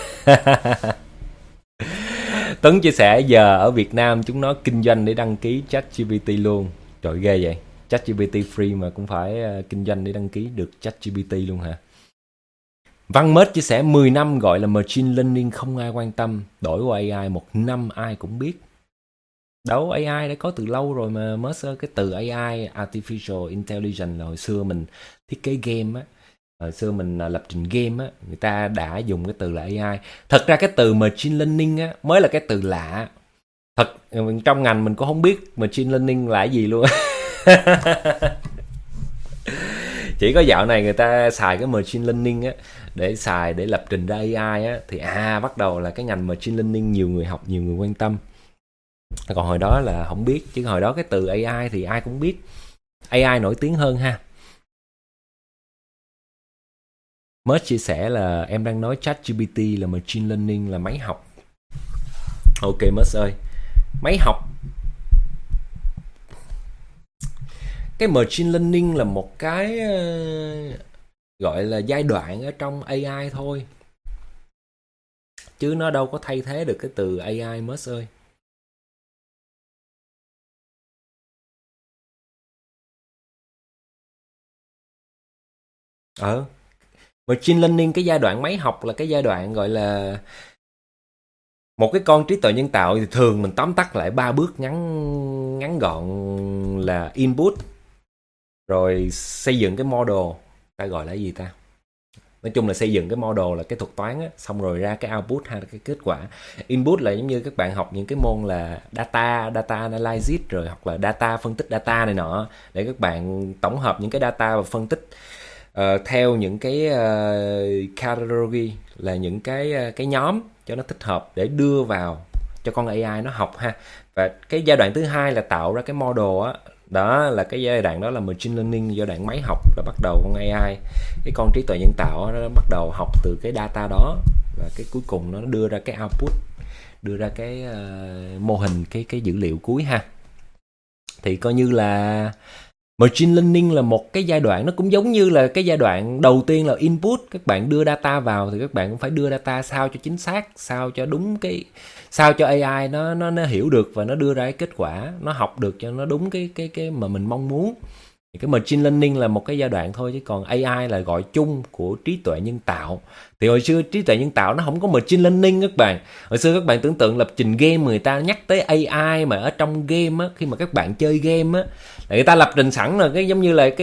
A: Tuấn chia sẻ giờ ở Việt Nam chúng nó kinh doanh để đăng ký ChatGPT luôn. Trời ghê vậy. ChatGPT free mà cũng phải kinh doanh để đăng ký được ChatGPT luôn hả? Văn Mết chia sẻ 10 năm gọi là machine learning không ai quan tâm, đổi qua AI 1 năm ai cũng biết. Đâu, AI đã có từ lâu rồi mà Mết ơi. Cái từ AI, Artificial Intelligence, là hồi xưa mình thiết kế game á, hồi xưa mình lập trình game á, người ta đã dùng cái từ là AI. Thật ra cái từ machine learning á mới là cái từ lạ. Thật, trong ngành mình cũng không biết machine learning là cái gì luôn. Chỉ có dạo này người ta xài cái machine learning á để lập trình ra AI á, thì bắt đầu là cái ngành machine learning nhiều người học, nhiều người quan tâm. Còn hồi đó là không biết, chứ hồi đó cái từ AI thì ai cũng biết. AI nổi tiếng hơn ha. Mới chia sẻ là em đang nói ChatGPT là machine learning, là máy học. Ok Mới ơi, máy học. Cái machine learning là một cái gọi là giai đoạn ở trong AI thôi, chứ nó đâu có thay thế được cái từ AI Mới ơi. Ờ, machine learning, cái giai đoạn máy học là cái giai đoạn gọi là một cái con trí tuệ nhân tạo, thì thường mình tóm tắt lại 3 bước ngắn ngắn gọn là input, rồi xây dựng cái model, ta gọi là gì ta? Nói chung là xây dựng cái model là cái thuật toán á, xong rồi ra cái output hay là cái kết quả. Input là giống như các bạn học những cái môn là data analysis, rồi hoặc là data, phân tích data này nọ, để các bạn tổng hợp những cái data và phân tích theo những cái category, là những cái nhóm cho nó thích hợp để đưa vào cho con AI nó học ha. Và cái giai đoạn thứ hai là tạo ra cái model á, đó là cái giai đoạn đó là machine learning, giai đoạn máy học, là bắt đầu con AI, cái con trí tuệ nhân tạo đó, nó bắt đầu học từ cái data đó, và cái cuối cùng nó đưa ra cái output, đưa ra cái mô hình, cái dữ liệu cuối ha. Thì coi như là machine learning là một cái giai đoạn, nó cũng giống như là cái giai đoạn đầu tiên là input, các bạn đưa data vào thì các bạn cũng phải đưa data sao cho chính xác, sao cho đúng cái, sao cho AI nó hiểu được và nó đưa ra cái kết quả, nó học được cho nó đúng cái mà mình mong muốn. Thì cái machine learning là một cái giai đoạn thôi, chứ còn AI là gọi chung của trí tuệ nhân tạo. Thì hồi xưa trí tuệ nhân tạo nó không có machine learning các bạn. Hồi xưa các bạn tưởng tượng lập trình game, người ta nhắc tới AI mà ở trong game á, khi mà các bạn chơi game á, là người ta lập trình sẵn rồi, cái giống như là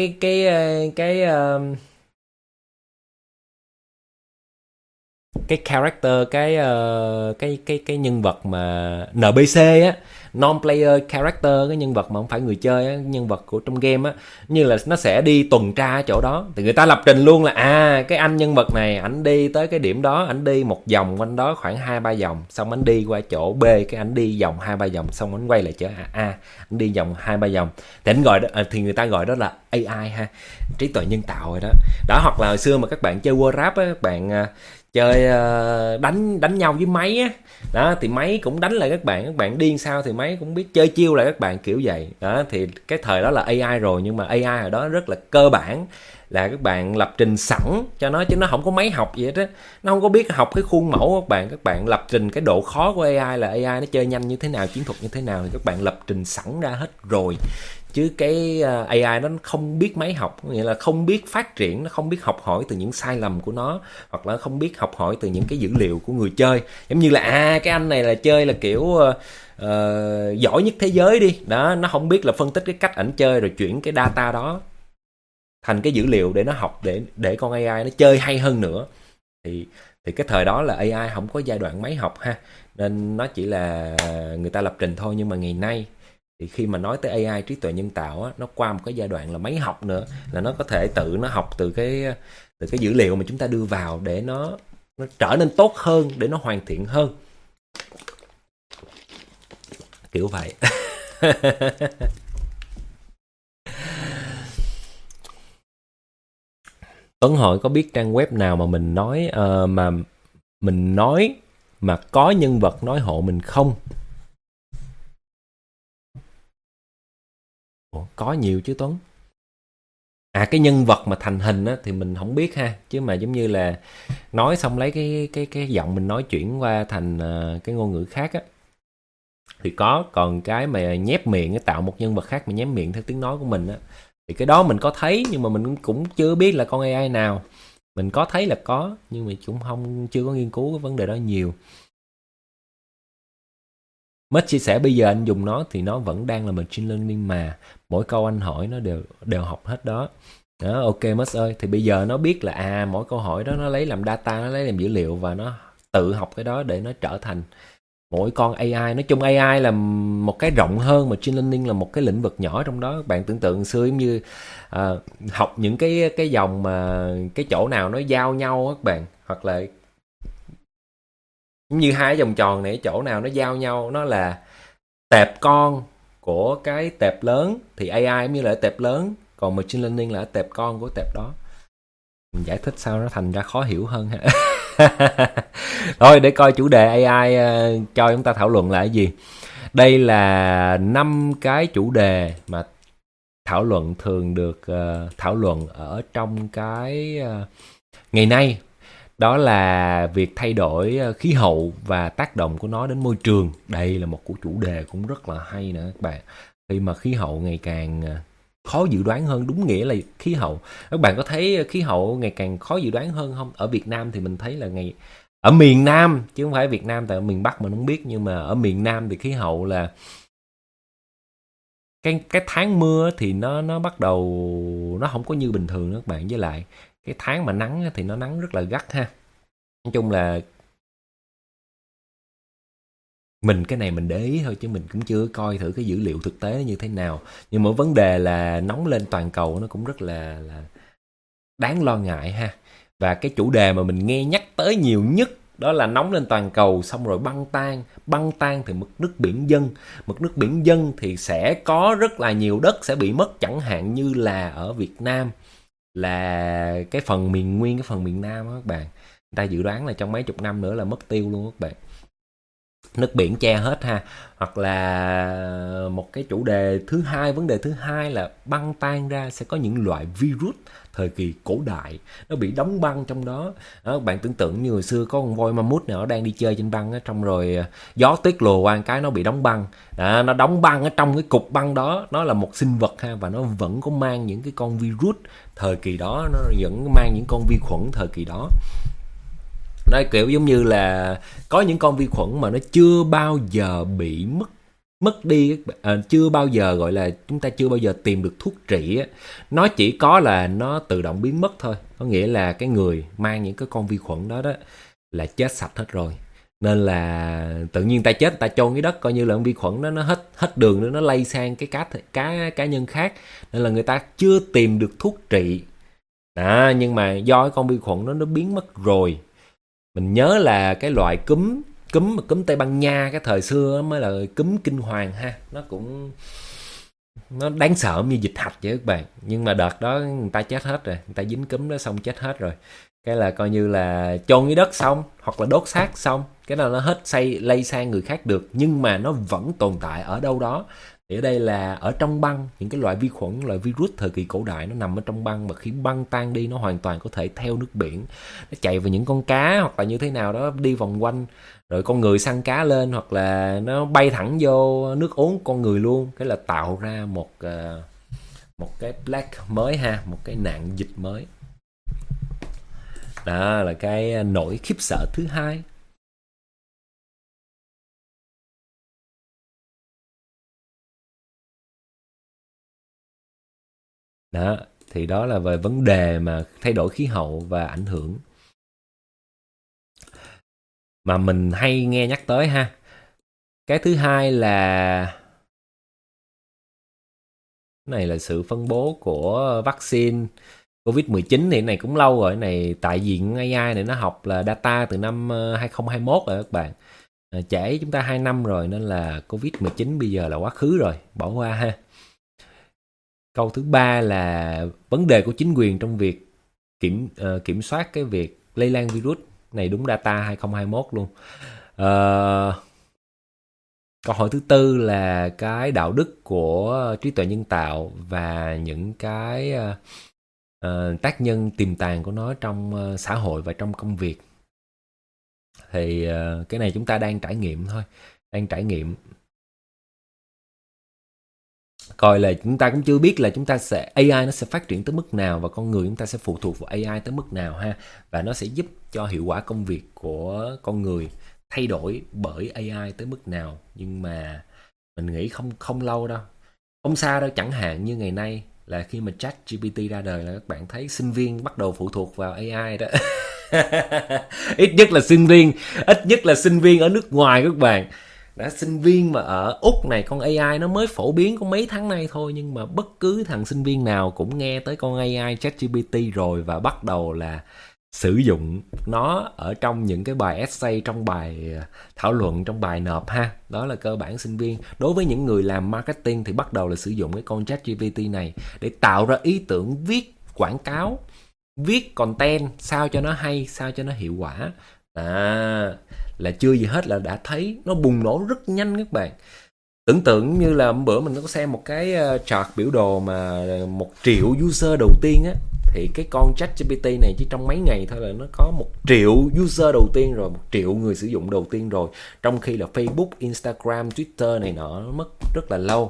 A: cái character, cái nhân vật mà NPC á, non player character, cái nhân vật mà không phải người chơi á, nhân vật của trong game á, như là nó sẽ đi tuần tra ở chỗ đó, thì người ta lập trình luôn là cái anh nhân vật này ảnh đi tới cái điểm đó, ảnh đi một vòng quanh đó khoảng 2-3 vòng, xong ảnh đi qua chỗ B, cái ảnh đi vòng 2-3 vòng, xong ảnh quay lại chỗ A, ảnh đi vòng 2-3 vòng, thì ảnh gọi đó, thì người ta gọi đó là AI ha, trí tuệ nhân tạo rồi đó. Đó, hoặc là hồi xưa mà các bạn chơi Warcraft á, các bạn chơi đánh nhau với máy á, đó thì máy cũng đánh lại các bạn điên sao thì máy cũng biết chơi chiêu lại các bạn, kiểu vậy đó. Thì cái thời đó là AI rồi, nhưng mà AI ở đó rất là cơ bản, là các bạn lập trình sẵn cho nó, chứ nó không có máy học gì hết á, nó không có biết học cái khuôn mẫu. Các bạn lập trình cái độ khó của AI là AI nó chơi nhanh như thế nào, chiến thuật như thế nào, thì các bạn lập trình sẵn ra hết rồi. Chứ cái AI nó không biết máy học, nghĩa là không biết phát triển, nó không biết học hỏi từ những sai lầm của nó, hoặc là không biết học hỏi từ những cái dữ liệu của người chơi. Giống như là cái anh này là chơi là kiểu giỏi nhất thế giới đi đó, nó không biết là phân tích cái cách ảnh chơi rồi chuyển cái data đó thành cái dữ liệu để nó học, để con AI nó chơi hay hơn nữa. Thì cái thời đó là AI không có giai đoạn máy học ha, nên nó chỉ là người ta lập trình thôi. Nhưng mà ngày nay thì khi mà nói tới AI, trí tuệ nhân tạo á, nó qua một cái giai đoạn là máy học nữa, là nó có thể tự nó học từ cái dữ liệu mà chúng ta đưa vào, để nó trở nên tốt hơn, để nó hoàn thiện hơn, kiểu vậy. Tuấn hỏi có biết trang web nào mà mình nói mà có nhân vật nói hộ mình không? Ủa, có nhiều chứ Tuấn. Cái nhân vật mà thành hình á thì mình không biết ha, chứ mà giống như là nói xong lấy cái giọng mình nói chuyển qua thành cái ngôn ngữ khác á thì có. Còn cái mà nhép miệng, tạo một nhân vật khác mà nhép miệng theo tiếng nói của mình á, thì cái đó mình có thấy, nhưng mà mình cũng chưa biết là con AI nào. Mình có thấy là có, nhưng mà cũng chưa có nghiên cứu cái vấn đề đó nhiều. Mất chia sẻ bây giờ anh dùng nó thì nó vẫn đang là machine learning, mà mỗi câu anh hỏi nó đều học hết đó. Đó, ok Mất ơi, thì bây giờ nó biết là mỗi câu hỏi đó nó lấy làm data, nó lấy làm dữ liệu, và nó tự học cái đó để nó trở thành mỗi con AI. Nói chung AI là một cái rộng hơn, machine learning là một cái lĩnh vực nhỏ trong đó. Các bạn tưởng tượng xưa giống như học những cái dòng mà cái chỗ nào nó giao nhau các bạn, hoặc là giống như hai vòng tròn này, chỗ nào nó giao nhau, nó là tệp con của cái tệp lớn, thì AI giống như là tệp lớn, còn machine learning là tệp con của tệp đó. Mình giải thích sao nó thành ra khó hiểu hơn ha. Thôi để coi chủ đề AI cho chúng ta thảo luận là cái gì. Đây là 5 cái chủ đề mà thảo luận thường được thảo luận ở trong cái ngày nay. Đó là việc thay đổi khí hậu và tác động của nó đến môi trường. Đây là một chủ đề cũng rất là hay nữa các bạn. Khi mà khí hậu ngày càng khó dự đoán hơn, đúng nghĩa là khí hậu. Các bạn có thấy khí hậu ngày càng khó dự đoán hơn không? Ở Việt Nam thì mình thấy là ở miền Nam, chứ không phải Việt Nam, tại ở miền Bắc mình không biết, nhưng mà ở miền Nam thì khí hậu là cái tháng mưa thì nó bắt đầu nó không có như bình thường nữa các bạn, với lại cái tháng mà nắng thì nó nắng rất là gắt ha. Nói chung là cái này mình để ý thôi, chứ mình cũng chưa coi thử cái dữ liệu thực tế như thế nào. Nhưng mà vấn đề là nóng lên toàn cầu nó cũng rất là đáng lo ngại ha. Và cái chủ đề mà mình nghe nhắc tới nhiều nhất đó là nóng lên toàn cầu, xong rồi băng tan thì mực nước biển dâng thì sẽ có rất là nhiều đất sẽ bị mất, chẳng hạn như là ở Việt Nam là cái phần nguyên cái phần miền Nam đó các bạn. Người ta dự đoán là trong mấy chục năm nữa là mất tiêu luôn các bạn, nước biển che hết ha. Hoặc là một cái chủ đề thứ hai, vấn đề thứ hai là băng tan ra sẽ có những loại virus thời kỳ cổ đại nó bị đóng băng trong đó. Đó, bạn tưởng tượng như hồi xưa có con voi ma mút nào nó đang đi chơi trên băng á, xong rồi gió tuyết lùa qua cái nó bị đóng băng. Đó, nó đóng băng ở trong cái cục băng đó, nó là một sinh vật ha, và nó vẫn có mang những cái con virus thời kỳ đó, nó vẫn mang những con vi khuẩn thời kỳ đó. Nó kiểu giống như là có những con vi khuẩn mà nó chưa bao giờ bị mất đi, chưa bao giờ gọi là chúng ta chưa bao giờ tìm được thuốc trị á. Nó chỉ có là nó tự động biến mất thôi. Có nghĩa là cái người mang những cái con vi khuẩn đó là chết sạch hết rồi. Nên là tự nhiên ta chết, ta chôn dưới đất, coi như là con vi khuẩn đó nó hết đường nữa, nó lây sang cái cá nhân khác. Nên là người ta chưa tìm được thuốc trị. Đó, nhưng mà do cái con vi khuẩn đó nó biến mất rồi. Mình nhớ là cái loại cúm Tây Ban Nha cái thời xưa mới là cúm kinh hoàng ha. Nó đáng sợ như dịch hạch vậy các bạn. Nhưng mà đợt đó người ta chết hết rồi, người ta dính cúm đó xong chết hết rồi. Cái là coi như là chôn dưới đất xong, hoặc là đốt xác xong, cái nào nó hết lây sang người khác được, nhưng mà nó vẫn tồn tại ở đâu đó. Thì ở đây là ở trong băng, những cái loại vi khuẩn, loại virus thời kỳ cổ đại nó nằm ở trong băng, mà khi băng tan đi nó hoàn toàn có thể theo nước biển, nó chạy vào những con cá hoặc là như thế nào đó, đi vòng quanh, rồi con người săn cá lên, hoặc là nó bay thẳng vô nước uống con người luôn. Cái là tạo ra một cái plague mới ha, một cái nạn dịch mới. Đó là cái nỗi khiếp sợ thứ hai. Đó, thì đó là về vấn đề mà thay đổi khí hậu và ảnh hưởng mà mình hay nghe nhắc tới ha. Cái thứ hai là này là sự phân bố của vaccine Covid-19 thì này cũng lâu rồi. Này tại vì AI này nó học là data từ năm 2021 rồi các bạn. Trễ chúng ta 2 năm rồi, nên là Covid-19 bây giờ là quá khứ rồi, bỏ qua ha. Câu thứ ba là vấn đề của chính quyền trong việc kiểm soát cái việc lây lan virus. Này đúng data 2021 luôn. Câu hỏi thứ tư là cái đạo đức của trí tuệ nhân tạo và những cái tác nhân tiềm tàng của nó trong xã hội và trong công việc. Thì cái này chúng ta đang trải nghiệm thôi. Đang trải nghiệm. Coi là chúng ta cũng chưa biết là chúng ta AI nó sẽ phát triển tới mức nào, và con người chúng ta sẽ phụ thuộc vào AI tới mức nào ha. Và nó sẽ giúp cho hiệu quả công việc của con người thay đổi bởi AI tới mức nào. Nhưng mà mình nghĩ không lâu đâu, không xa đâu. Chẳng hạn như ngày nay là khi mà ChatGPT ra đời là các bạn thấy sinh viên bắt đầu phụ thuộc vào AI đó. ít nhất là sinh viên ở nước ngoài các bạn. Đã sinh viên mà ở Úc này, con AI nó mới phổ biến có mấy tháng nay thôi, nhưng mà bất cứ thằng sinh viên nào cũng nghe tới con AI ChatGPT rồi, và bắt đầu là sử dụng nó ở trong những cái bài essay, trong bài thảo luận, trong bài nộp ha. Đó là cơ bản sinh viên. Đối với những người làm marketing thì bắt đầu là sử dụng cái con ChatGPT này để tạo ra ý tưởng viết quảng cáo, viết content sao cho nó hay, sao cho nó hiệu quả. Là chưa gì hết là đã thấy nó bùng nổ rất nhanh các bạn. Tưởng tượng như là bữa mình có xem một cái chart biểu đồ mà 1 triệu user đầu tiên á, thì cái con ChatGPT này chỉ trong mấy ngày thôi là nó có 1 triệu user đầu tiên rồi, 1 triệu người sử dụng đầu tiên rồi. Trong khi là Facebook, Instagram, Twitter này nọ nó mất rất là lâu.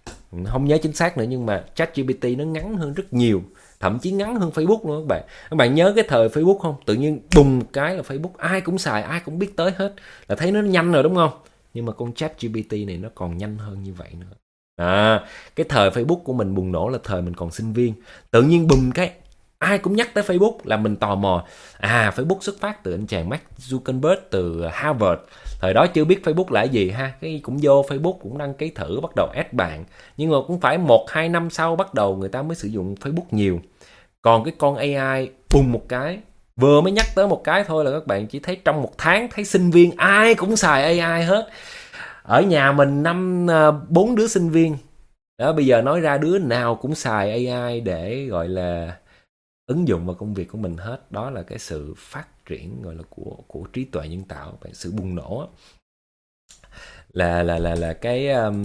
A: Không nhớ chính xác nữa, nhưng mà ChatGPT nó ngắn hơn rất nhiều, thậm chí ngắn hơn Facebook nữa các bạn. Các bạn nhớ cái thời Facebook không? Tự nhiên bùng cái là Facebook ai cũng xài, ai cũng biết tới hết, là thấy nó nhanh rồi đúng không? Nhưng mà con ChatGPT này nó còn nhanh hơn như vậy nữa. Cái thời Facebook của mình bùng nổ là thời mình còn sinh viên. Tự nhiên bùng cái ai cũng nhắc tới Facebook, là mình tò mò. Facebook xuất phát từ anh chàng Mark Zuckerberg từ Harvard. Thời đó chưa biết Facebook là gì ha, cái cũng vô Facebook cũng đăng ký thử, bắt đầu add bạn. Nhưng mà cũng phải 1-2 năm sau bắt đầu người ta mới sử dụng Facebook nhiều. Còn cái con AI bùng một cái, vừa mới nhắc tới một cái thôi là các bạn chỉ thấy trong một tháng thấy sinh viên ai cũng xài AI hết. Ở nhà mình 4 đứa sinh viên đó, bây giờ nói ra đứa nào cũng xài AI để gọi là ứng dụng vào công việc của mình hết. Đó là cái sự phát triển gọi là của trí tuệ nhân tạo, sự bùng nổ là cái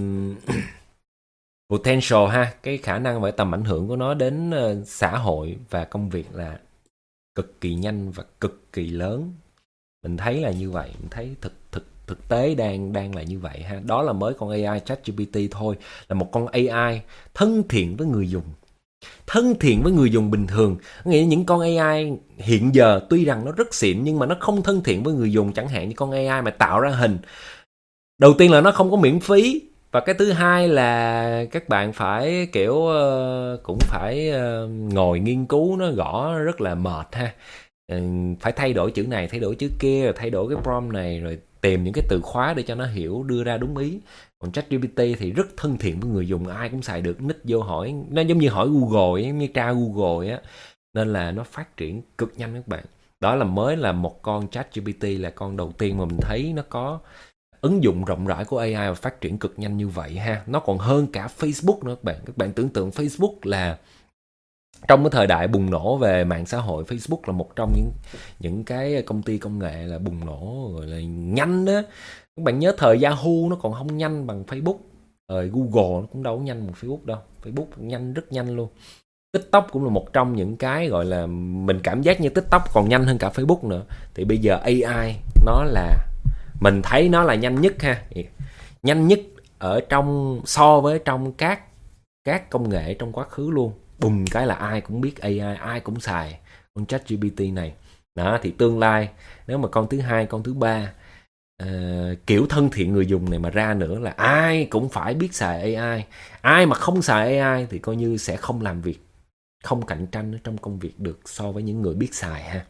A: potential ha, cái khả năng và tầm ảnh hưởng của nó đến xã hội và công việc là cực kỳ nhanh và cực kỳ lớn. Mình thấy là như vậy, mình thấy thực tế đang là như vậy ha. Đó là mới con AI ChatGPT thôi, là một con AI thân thiện với người dùng. Thân thiện với người dùng bình thường. Nghĩa những con AI hiện giờ tuy rằng nó rất xịn nhưng mà nó không thân thiện với người dùng. Chẳng hạn như con AI mà tạo ra hình, đầu tiên là nó không có miễn phí, và cái thứ hai là các bạn phải kiểu cũng phải ngồi nghiên cứu, nó gõ rất là mệt ha. Phải thay đổi chữ này, thay đổi chữ kia, rồi thay đổi cái prompt này, rồi tìm những cái từ khóa để cho nó hiểu, đưa ra đúng ý. Còn ChatGPT thì rất thân thiện với người dùng, ai cũng xài được, nick vô hỏi, nó giống như hỏi Google, giống như tra Google á, nên là nó phát triển cực nhanh các bạn. Đó là mới là một con ChatGPT, là con đầu tiên mà mình thấy nó có ứng dụng rộng rãi của AI và phát triển cực nhanh như vậy ha. Nó còn hơn cả Facebook nữa các bạn. Các bạn tưởng tượng Facebook là trong cái thời đại bùng nổ về mạng xã hội, Facebook là một trong những cái công ty công nghệ là bùng nổ gọi là nhanh đó. Các bạn nhớ thời Yahoo nó còn không nhanh bằng Facebook, thời Google nó cũng đâu có nhanh bằng Facebook đâu. Facebook nhanh, rất nhanh luôn. TikTok cũng là một trong những cái gọi là mình cảm giác như TikTok còn nhanh hơn cả Facebook nữa. Thì bây giờ AI nó là, mình thấy nó là nhanh nhất ha, nhanh nhất ở trong, so với trong các công nghệ trong quá khứ luôn. Bùng cái là ai cũng biết AI, ai cũng xài con ChatGPT này. Đó, thì tương lai nếu mà con thứ hai, con thứ ba kiểu thân thiện người dùng này mà ra nữa là ai cũng phải biết xài AI. Ai mà không xài AI thì coi như sẽ không làm việc, không cạnh tranh trong công việc được so với những người biết xài ha.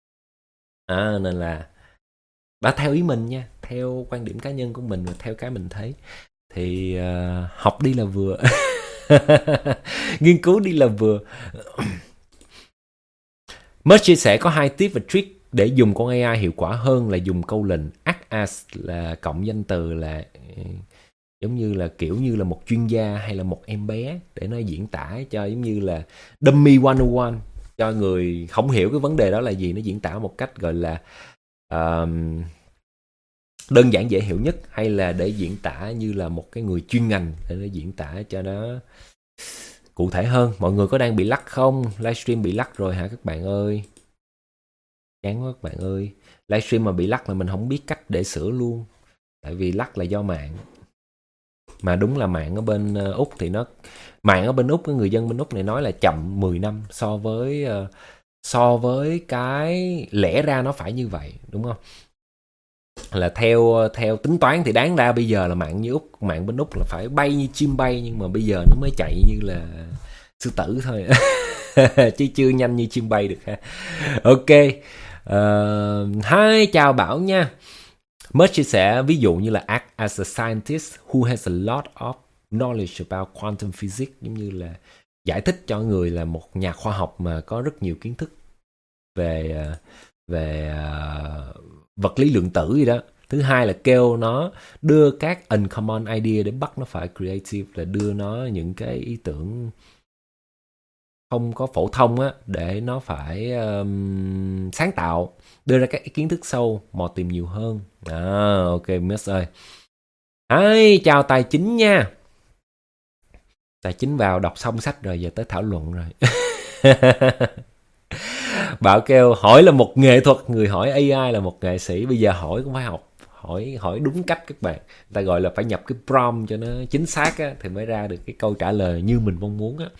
A: Nên là đó, theo ý mình nha, theo quan điểm cá nhân của mình và theo cái mình thấy thì học đi là vừa. Nghiên cứu đi là vừa. Mới chia sẻ có 2 tip và trick để dùng con AI hiệu quả hơn là dùng câu lệnh act as, là cộng danh từ, là giống như là kiểu như là một chuyên gia hay là một em bé, để nó diễn tả cho giống như là dummy 101 cho người không hiểu cái vấn đề đó là gì. Nó diễn tả một cách gọi là đơn giản dễ hiểu nhất, hay là để diễn tả như là một cái người chuyên ngành, để nó diễn tả cho nó cụ thể hơn. Mọi người có đang bị lắc không? Livestream bị lắc rồi hả các bạn ơi? Chán quá các bạn ơi. Livestream mà bị lắc là mình không biết cách để sửa luôn. Tại vì lắc là do mạng. Mà đúng là mạng ở bên Úc thì nó... Mạng ở bên Úc, cái người dân bên Úc này nói là chậm 10 năm so với cái lẽ ra nó phải như vậy, đúng không? Là theo tính toán thì đáng ra bây giờ là mạng như Úc, mạng bên Úc là phải bay như chim bay, nhưng mà bây giờ nó mới chạy như là sư tử thôi. Chứ chưa nhanh như chim bay được ha. Ok. Hi, chào Bảo nha. Mới chia sẻ ví dụ như là act as a scientist who has a lot of knowledge about quantum physics, giống như là giải thích cho người là một nhà khoa học mà có rất nhiều kiến thức về vật lý lượng tử gì đó. Thứ hai là kêu nó đưa các uncommon idea để bắt nó phải creative, là đưa nó những cái ý tưởng không có phổ thông á, để nó phải sáng tạo, đưa ra các kiến thức sâu, mò tìm nhiều hơn. Ok Miss ơi. Hi, chào tài chính nha. Tài chính vào đọc xong sách rồi, giờ tới thảo luận rồi. Bảo kêu hỏi là một nghệ thuật, người hỏi AI là một nghệ sĩ. Bây giờ hỏi cũng phải hỏi đúng cách các bạn. Người ta gọi là phải nhập cái prompt cho nó chính xác á, thì mới ra được cái câu trả lời như mình mong muốn á.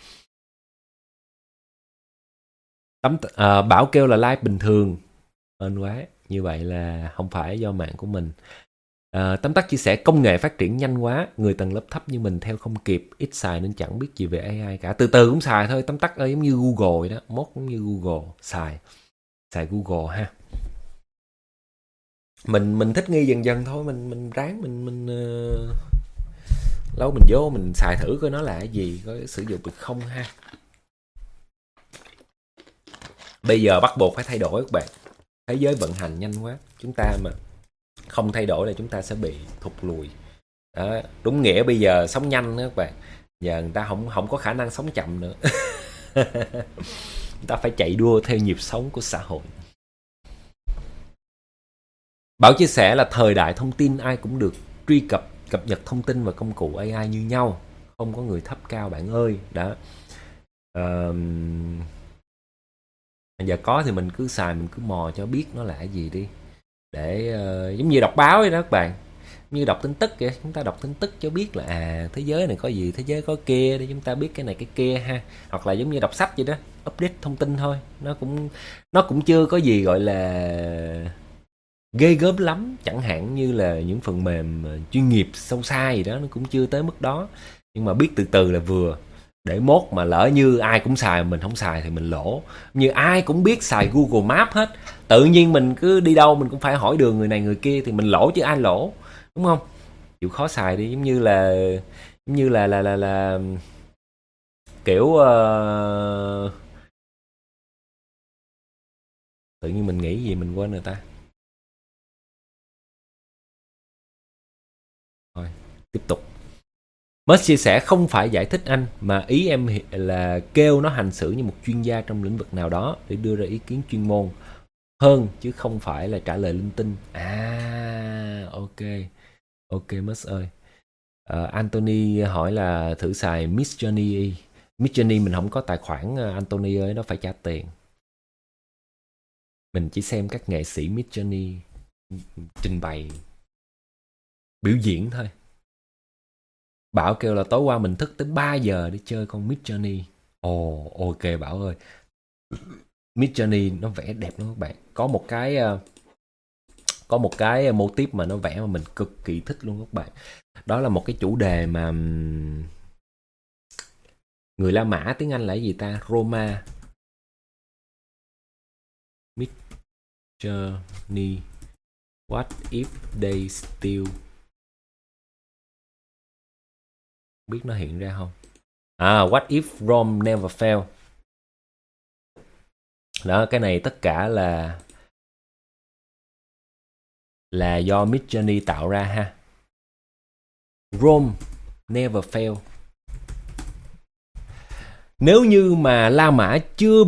A: Bảo kêu là like bình thường. Ơn quá. Như vậy là không phải do mạng của mình. Tóm tắt chia sẻ công nghệ phát triển nhanh quá, người tầng lớp thấp như mình theo không kịp, ít xài nên chẳng biết gì về AI cả. Từ từ cũng xài thôi, tóm tắt ơi, giống như Google vậy đó, mốt cũng như Google, xài Google ha. Mình thích nghi dần dần thôi, mình ráng mình lâu mình vô mình xài thử coi nó là cái gì, có sử dụng được không ha. Bây giờ bắt buộc phải thay đổi các bạn. Thế giới vận hành nhanh quá, chúng ta mà không thay đổi là chúng ta sẽ bị thụt lùi. Đó, đúng nghĩa bây giờ sống nhanh đó các bạn. Giờ người ta không có khả năng sống chậm nữa. Chúng ta phải chạy đua theo nhịp sống của xã hội. Bảo chia sẻ là thời đại thông tin ai cũng được truy cập nhật thông tin và công cụ AI như nhau, không có người thấp cao bạn ơi. Đó. Giờ có thì mình cứ xài, mình cứ mò cho biết nó là cái gì đi. Để giống như đọc báo vậy đó các bạn. Như đọc tin tức vậy, chúng ta đọc tin tức cho biết là thế giới này có gì, thế giới có kia, để chúng ta biết cái này cái kia ha. Hoặc là giống như đọc sách vậy đó, update thông tin thôi. Nó cũng chưa có gì gọi là ghê gớm lắm, chẳng hạn như là những phần mềm chuyên nghiệp sâu xa gì đó, nó cũng chưa tới mức đó. Nhưng mà biết từ từ là vừa. Để mốt mà lỡ như ai cũng xài mình không xài thì mình lỗ. Như ai cũng biết xài Google Maps hết, tự nhiên mình cứ đi đâu mình cũng phải hỏi đường người này người kia thì mình lỗ chứ ai lỗ, đúng không? Chịu khó xài đi. Giống như là kiểu tự nhiên mình nghĩ gì mình quên rồi ta. Thôi tiếp tục. Mới chia sẻ không phải giải thích anh, mà ý em là kêu nó hành xử như một chuyên gia trong lĩnh vực nào đó để đưa ra ý kiến chuyên môn hơn, chứ không phải là trả lời linh tinh. Ok Mus ơi. Anthony hỏi là thử xài Midjourney. Midjourney mình không có tài khoản Anthony ơi, nó phải trả tiền. Mình chỉ xem các nghệ sĩ Midjourney trình bày biểu diễn thôi. Bảo kêu là tối qua mình thức tới 3 giờ để chơi con Midjourney. Ok Bảo ơi. Midjourney nó vẽ đẹp lắm các bạn. Có một cái mô típ mà nó vẽ mà mình cực kỳ thích luôn các bạn. Đó là một cái chủ đề mà người La Mã tiếng Anh là cái gì ta? Roma. Midjourney. What if they still... biết nó hiện ra không? What if Rome never fell. Đó, cái này tất cả là do Midjourney tạo ra ha. Rome never fail. Nếu như mà La Mã chưa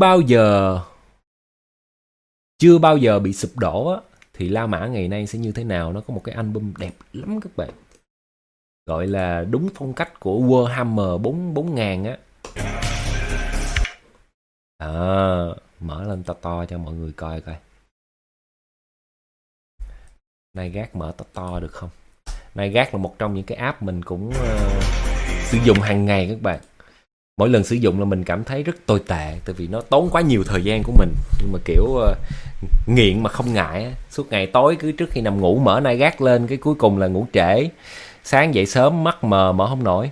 A: bao giờ bị sụp đổ á, thì La Mã ngày nay sẽ như thế nào? Nó có một cái album đẹp lắm các bạn, gọi là đúng phong cách của Warhammer 4000 á. Mở lên to cho mọi người coi coi. Nightgate mở to được không? Nightgate là một trong những cái app mình cũng sử dụng hàng ngày các bạn. Mỗi lần sử dụng là mình cảm thấy rất tồi tệ, tại vì nó tốn quá nhiều thời gian của mình. Nhưng mà kiểu nghiện mà không ngại. Suốt ngày tối cứ trước khi nằm ngủ mở Nightgate lên, cái cuối cùng là ngủ trễ. Sáng dậy sớm mắt mờ mở không nổi.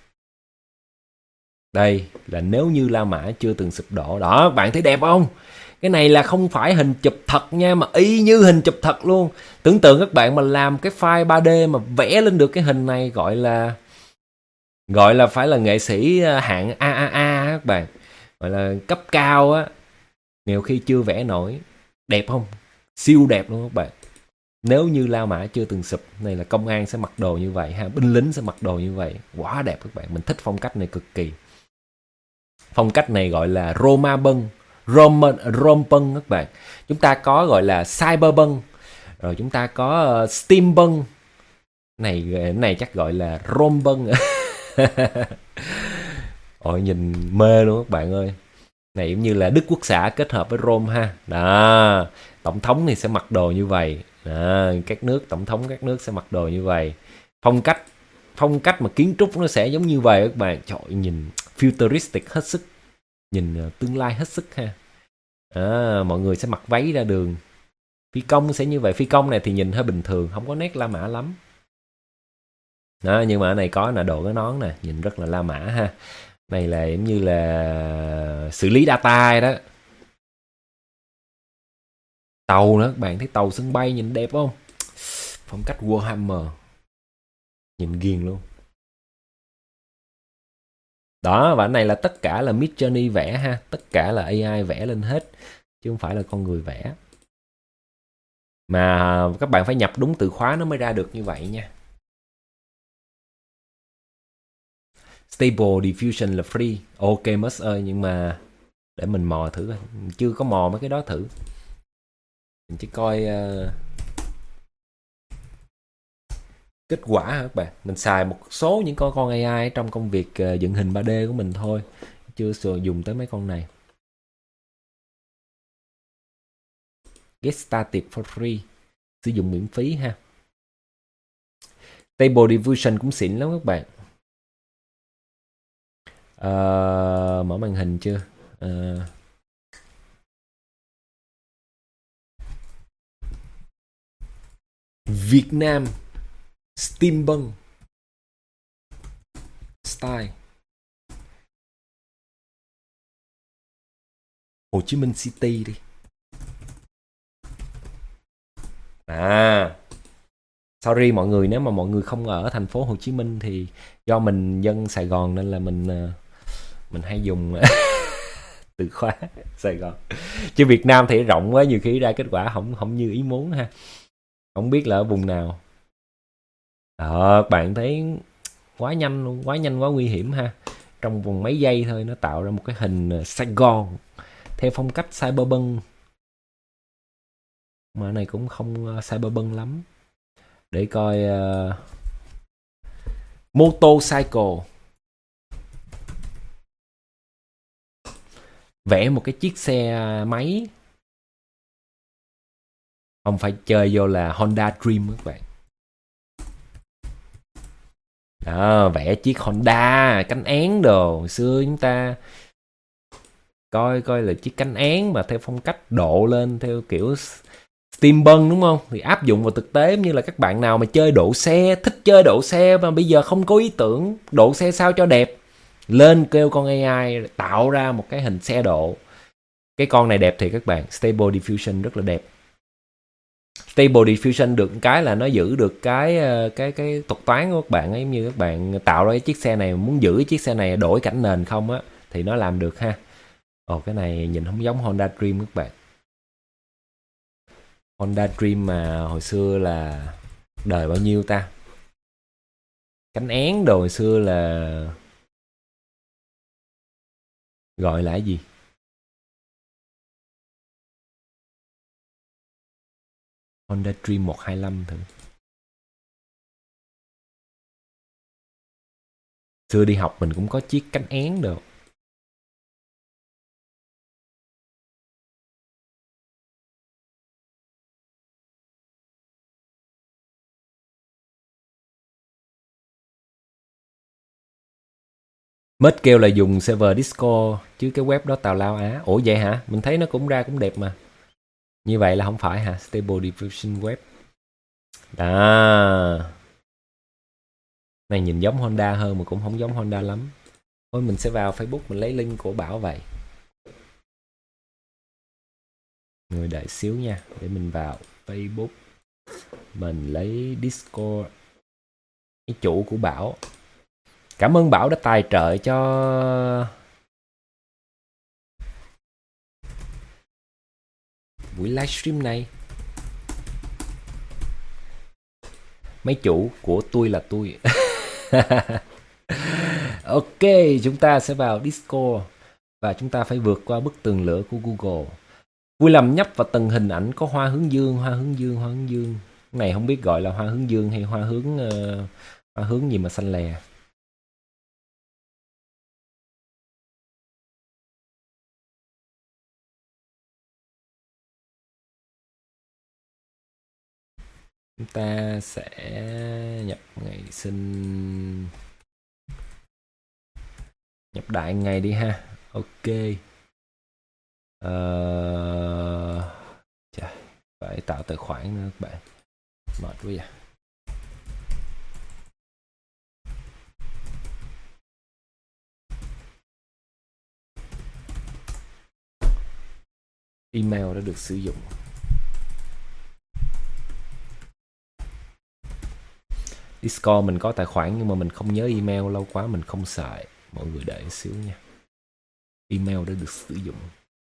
A: Đây là nếu như La Mã chưa từng sụp đổ. Đó, bạn thấy đẹp không? Cái này là không phải hình chụp thật nha, mà y như hình chụp thật luôn. Tưởng tượng các bạn mà làm cái file 3D mà vẽ lên được cái hình này, gọi là phải là nghệ sĩ hạng AAA các bạn. Gọi là cấp cao á. Nhiều khi chưa vẽ nổi. Đẹp không? Siêu đẹp luôn các bạn. Nếu như La Mã chưa từng sụp, này là công an sẽ mặc đồ như vậy ha, binh lính sẽ mặc đồ như vậy. Quá đẹp các bạn, mình thích phong cách này cực kỳ. Phong cách này gọi là Rompunk các bạn. Chúng ta có gọi là Cyberpunk, rồi chúng ta có Steampunk. Này chắc gọi là Rompunk. Ôi nhìn mê luôn các bạn ơi. Này giống như là Đức Quốc xã kết hợp với Rome ha. Đó, tổng thống thì sẽ mặc đồ như vậy. Các nước tổng thống các nước sẽ mặc đồ như vậy. Phong cách mà kiến trúc nó sẽ giống như vậy các bạn. Trời ơi, nhìn futuristic hết sức, nhìn tương lai hết sức ha. Mọi người sẽ mặc váy ra đường. Phi công sẽ như vậy. Phi công này thì nhìn hơi bình thường, không có nét La Mã lắm. Nhưng mà ở này có là đội cái nón nè, nhìn rất là La Mã ha. Này là giống như là xử lý data đó. Tàu nữa, các bạn thấy tàu sân bay nhìn đẹp không? Phong cách Warhammer, nhìn ghiền luôn. Đó, và này là tất cả là Midjourney vẽ ha, tất cả là AI vẽ lên hết, chứ không phải là con người vẽ. Mà các bạn phải nhập đúng từ khóa nó mới ra được như vậy nha. Stable Diffusion là free. Ok Mus ơi, nhưng mà để mình mò thử coi. Chưa có mò mấy cái đó thử. Mình chỉ coi kết quả hả các bạn. Mình xài một số những con AI trong công việc dựng hình 3D của mình thôi, chưa dùng tới mấy con này. Get started for free, sử dụng miễn phí ha. Stable Diffusion cũng xịn lắm các bạn. Mở màn hình chưa? Việt Nam Steampunk Style, Hồ Chí Minh City đi. Sorry mọi người, nếu mà mọi người không ở thành phố Hồ Chí Minh thì do mình dân Sài Gòn nên là mình hay dùng từ khóa Sài Gòn. Chứ Việt Nam thì rộng quá, nhiều khi ra kết quả không như ý muốn ha. Không biết là ở vùng nào. Bạn thấy quá nhanh luôn, quá nhanh quá nguy hiểm ha. Trong vòng mấy giây thôi nó tạo ra một cái hình Sài Gòn theo phong cách cyberpunk. Mà này cũng không cyberpunk lắm. Để coi motorcycle. Vẽ một cái chiếc xe máy. Không phải chơi vô là Honda Dream các bạn. Đó, vẽ chiếc Honda cánh én đồ. Hồi xưa chúng ta coi là chiếc cánh én mà theo phong cách độ lên theo kiểu steampunk đúng không? Thì áp dụng vào thực tế như là các bạn nào mà chơi độ xe, thích chơi độ xe mà bây giờ không có ý tưởng độ xe sao cho đẹp, lên kêu con AI tạo ra một cái hình xe độ. Cái con này đẹp thì các bạn, Stable Diffusion rất là đẹp. Stable Diffusion được cái là nó giữ được cái thuật toán của các bạn ấy, như các bạn tạo ra cái chiếc xe này, muốn giữ chiếc xe này đổi cảnh nền không á thì nó làm được ha. Cái này nhìn không giống Honda Dream các bạn. Honda Dream mà hồi xưa là đời bao nhiêu ta? Cánh én đồ hồi xưa là gọi là cái gì? Honda Dream 125 thử. Xưa đi học mình cũng có chiếc cánh én đồ. Mất kêu là dùng server Discord chứ cái web đó tào lao á. Ủa vậy hả? Mình thấy nó cũng ra cũng đẹp mà. Như vậy là không phải hả? Stable Diffusion web. Đó. Này nhìn giống Honda hơn mà cũng không giống Honda lắm. Thôi mình sẽ vào Facebook mình lấy link của Bảo vậy. Người đợi xíu nha, để mình vào Facebook. Mình lấy Discord cái chủ của Bảo. Cảm ơn Bảo đã tài trợ cho buổi livestream này. Mấy chủ của tôi là tôi. Ok, chúng ta sẽ vào Discord và chúng ta phải vượt qua bức tường lửa của Google. Vui lòng nhấp vào từng hình ảnh có hoa hướng dương, hoa hướng dương, hoa hướng dương. Cái này không biết gọi là hoa hướng dương hay hoa hướng gì mà xanh lè. Chúng ta sẽ nhập ngày sinh, nhập đại ngày đi ha. Ok. Chà, phải tạo tài khoản nữa các bạn, mệt quá vậy. Email đã được sử dụng. Discord mình có tài khoản nhưng mà mình không nhớ email, lâu quá mình không xài. Mọi người đợi xíu nha. Email đã được sử dụng.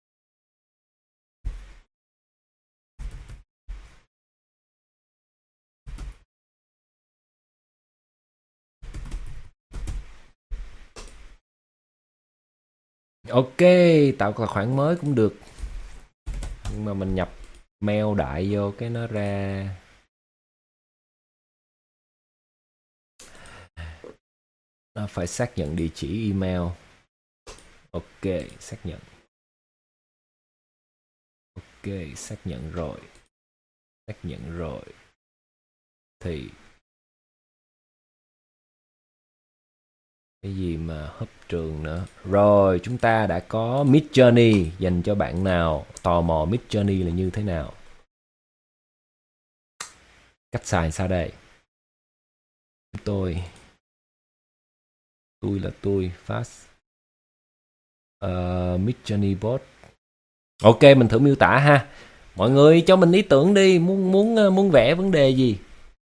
A: Ok, tạo tài khoản mới cũng được. Nhưng mà mình nhập mail đại vô cái nó ra. Nó phải xác nhận địa chỉ email. Ok, xác nhận. Ok, xác nhận rồi. Xác nhận rồi. Thì cái gì mà hấp trường nữa. Rồi, chúng ta đã có Midjourney dành cho bạn nào tò mò Midjourney là như thế nào. Cách xài sao đây? Tôi là tôi fast. Midjourney bot. Ok, mình thử miêu tả ha. Mọi người cho mình ý tưởng đi, muốn vẽ vấn đề gì?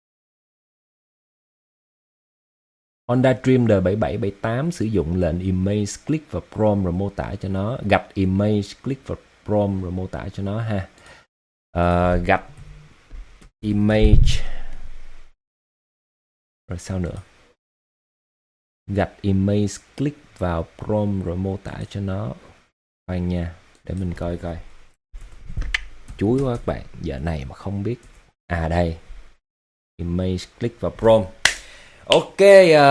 A: Honda Dream D7778 sử dụng lệnh image, click vào prompt rồi mô tả cho nó. Gạch image, click vào prompt rồi mô tả cho nó ha. Gạch image. Rồi sao nữa? Gạch image, click vào prompt rồi mô tả cho nó. Khoan nha, để mình coi coi. Chuối quá các bạn, giờ này mà không biết. À đây. Image, click vào prompt. Ok,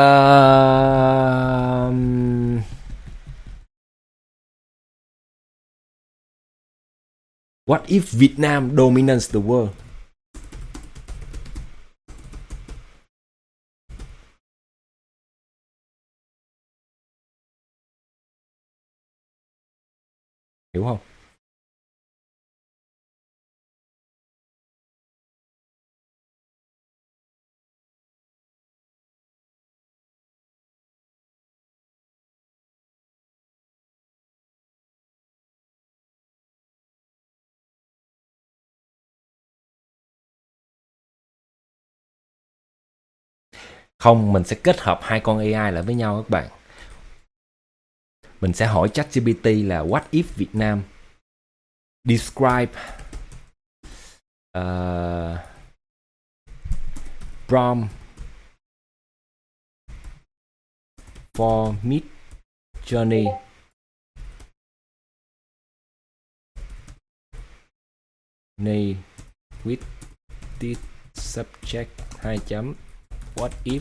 A: what if Vietnam dominates the world? Hiểu không? Không, mình sẽ kết hợp hai con AI lại với nhau các bạn. Mình sẽ hỏi ChatGPT là what if Vietnam describe prompt for Midjourney with this subject 2 chấm what if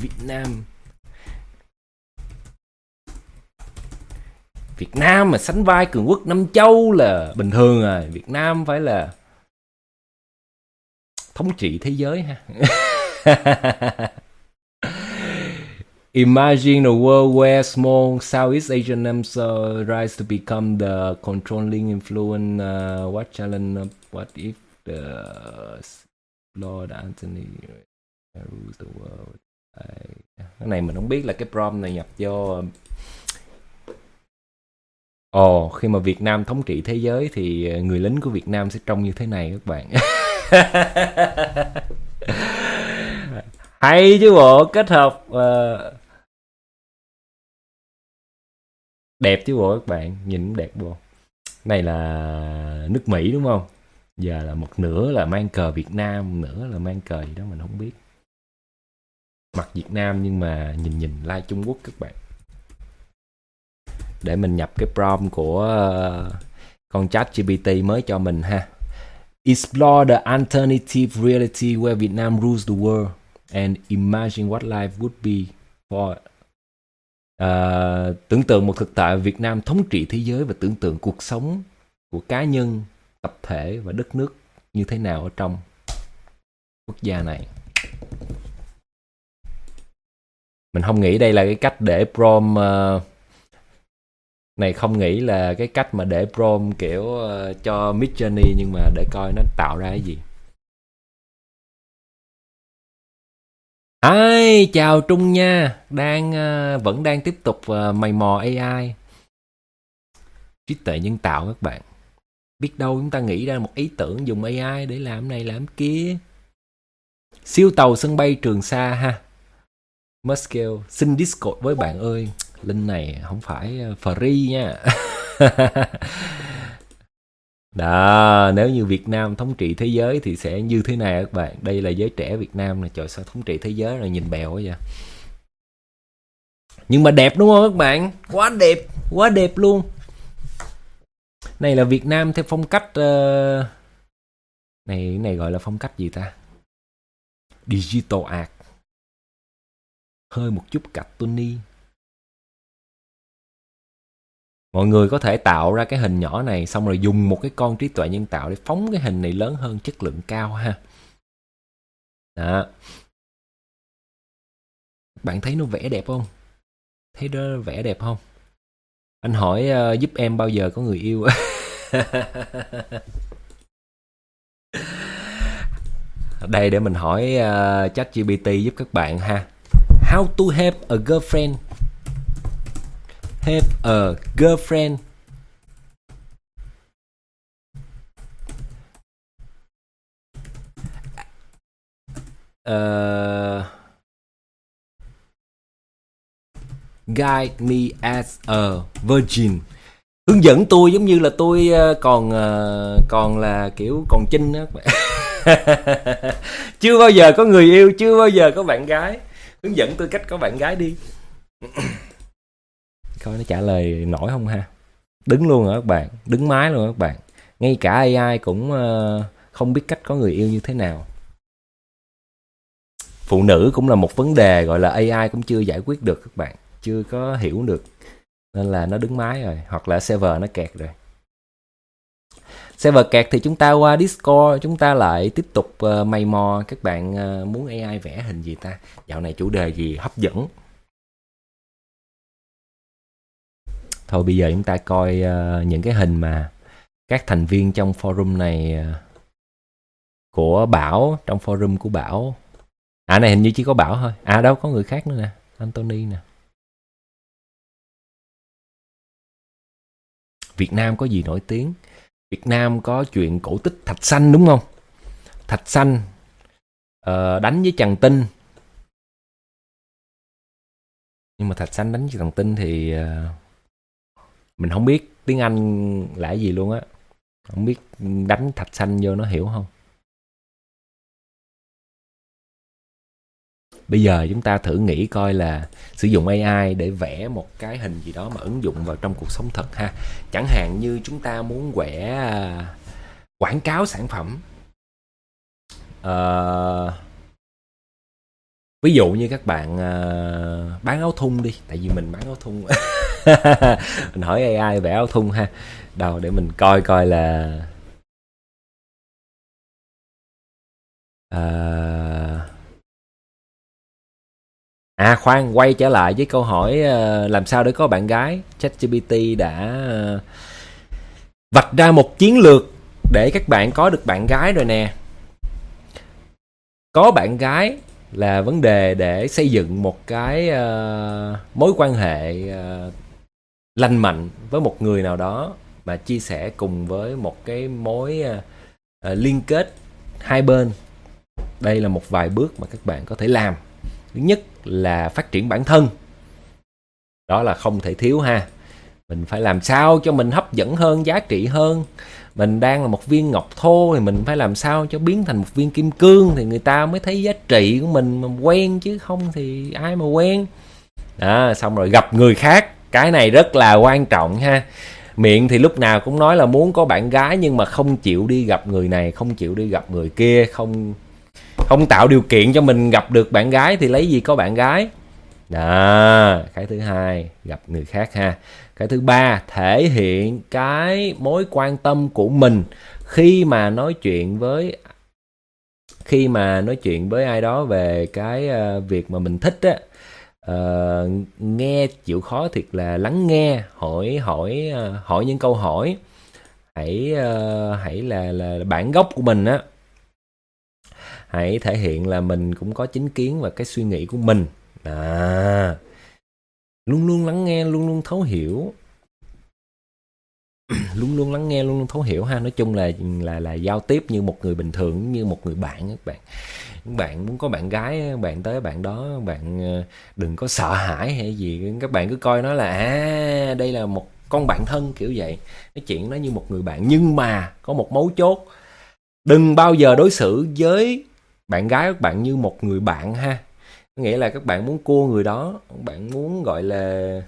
A: Việt Nam mà sánh vai cường quốc Nam Châu là bình thường rồi. Việt Nam phải là thống trị thế giới ha. Imagine a world where small Southeast Asian nations rise to become the controlling influence. What challenge? What if the Lord Anthony rules the world? Cái này mình không biết là cái prompt này nhập vô. Khi mà Việt Nam thống trị thế giới thì người lính của Việt Nam sẽ trông như thế này các bạn. Hay chứ bộ, kết hợp đẹp chứ bộ các bạn, nhìn đẹp bộ. Này là nước Mỹ đúng không? Giờ là một nửa là mang cờ Việt Nam, nửa là mang cờ gì đó mình không biết. Mặt Việt Nam nhưng mà nhìn like Trung Quốc các bạn. Để mình nhập cái prompt của con ChatGPT mới cho mình ha. Explore the alternative reality where Vietnam rules the world and imagine what life would be for. Tưởng tượng một thực tại Việt Nam thống trị thế giới và tưởng tượng cuộc sống của cá nhân, tập thể và đất nước như thế nào ở trong. quốc gia này. Mình không nghĩ đây là cái cách để prompt này, không nghĩ là cái cách mà để prompt kiểu cho Midjourney, nhưng mà để coi nó tạo ra cái gì. Ai, chào Trung nha, vẫn đang tiếp tục mày mò AI, trí tuệ nhân tạo các bạn. Biết đâu chúng ta nghĩ ra một ý tưởng dùng AI để làm này làm kia. Siêu tàu sân bay Trường Sa ha. Muskel xin Discord với bạn ơi. Link này không phải free nha. Đó, nếu như Việt Nam thống trị thế giới thì sẽ như thế này các bạn. Đây là giới trẻ Việt Nam này, trời sao thống trị thế giới rồi nhìn bèo quá vậy. Nhưng mà đẹp đúng không các bạn? Quá đẹp luôn. Này là Việt Nam theo phong cách này gọi là phong cách gì ta? Digital art. Hơi một chút cartoony. Mọi người có thể tạo ra cái hình nhỏ này xong rồi dùng một cái con trí tuệ nhân tạo để phóng cái hình này lớn hơn, chất lượng cao ha. Đó. Bạn thấy nó vẽ đẹp không? Thấy đó vẽ đẹp không? Anh hỏi giúp em bao giờ có người yêu. Đây để mình hỏi ChatGPT giúp các bạn ha. How to have a girlfriend. Have a girlfriend. Guide me as a virgin. Hướng dẫn tôi giống như là tôi còn là kiểu còn chinh đó các bạn. Chưa bao giờ có người yêu, chưa bao giờ có bạn gái. Hướng dẫn tôi cách có bạn gái đi. Coi nó trả lời nổi không ha. Đứng luôn rồi các bạn, đứng mái luôn rồi các bạn. Ngay cả AI cũng không biết cách có người yêu như thế nào. Phụ nữ cũng là một vấn đề gọi là AI cũng chưa giải quyết được các bạn, chưa có hiểu được, nên là nó đứng mái rồi, hoặc là server nó kẹt rồi. Server kẹt thì chúng ta qua Discord, chúng ta lại tiếp tục mày mò. Các bạn muốn AI vẽ hình gì ta? Dạo này chủ đề gì hấp dẫn? Thôi bây giờ chúng ta coi những cái hình mà các thành viên trong forum này của Bảo, trong forum của Bảo. Này hình như chỉ có Bảo thôi. Đâu có người khác nữa nè, Anthony nè. Việt Nam có gì nổi tiếng? Việt Nam có chuyện cổ tích Thạch Sanh đúng không? Thạch Sanh đánh với Trần Tinh. Nhưng mà Thạch Sanh đánh với Trần Tinh thì mình không biết tiếng Anh là gì luôn á. Không biết đánh Thạch Sanh vô nó hiểu không? Bây giờ chúng ta thử nghĩ coi là sử dụng AI để vẽ một cái hình gì đó mà ứng dụng vào trong cuộc sống thật ha. Chẳng hạn như chúng ta muốn vẽ quảng cáo sản phẩm. Ví dụ như các bạn bán áo thun đi. Tại vì mình bán áo thun. Mình hỏi AI vẽ áo thun ha. Đâu để mình coi coi là khoan, quay trở lại với câu hỏi làm sao để có bạn gái. ChatGPT đã vạch ra một chiến lược để các bạn có được bạn gái rồi nè. Có bạn gái là vấn đề để xây dựng một cái mối quan hệ lành mạnh với một người nào đó, mà chia sẻ cùng với một cái mối liên kết hai bên. Đây là một vài bước mà các bạn có thể làm. Thứ nhất là phát triển bản thân. Đó là không thể thiếu ha. Mình phải làm sao cho mình hấp dẫn hơn, giá trị hơn. Mình đang là một viên ngọc thô thì mình phải làm sao cho biến thành một viên kim cương thì người ta mới thấy giá trị của mình mà quen, chứ không thì ai mà quen. Xong rồi gặp người khác. Cái này rất là quan trọng ha. Miệng thì lúc nào cũng nói là muốn có bạn gái, nhưng mà không chịu đi gặp người này, không chịu đi gặp người kia, không tạo điều kiện cho mình gặp được bạn gái thì lấy gì có bạn gái. Cái thứ hai, gặp người khác ha. Cái thứ ba, thể hiện cái mối quan tâm của mình khi mà nói chuyện với khi mà nói chuyện với ai đó về cái việc mà mình thích á, nghe chịu khó thiệt là lắng nghe, hỏi những câu hỏi, hãy là bản gốc của mình á, hãy thể hiện là mình cũng có chính kiến và cái suy nghĩ của mình. Luôn luôn lắng nghe, luôn luôn thấu hiểu. Luôn luôn lắng nghe, luôn luôn thấu hiểu ha. Nói chung là giao tiếp như một người bình thường, như một người bạn các bạn. Các bạn muốn có bạn gái, bạn tới bạn đó, bạn đừng có sợ hãi hay gì, các bạn cứ coi nó là đây là một con bạn thân kiểu vậy. Nói chuyện nó như một người bạn, nhưng mà có một mấu chốt, đừng bao giờ đối xử với bạn gái các bạn như một người bạn ha. Nghĩa là các bạn muốn cua người đó, bạn muốn gọi là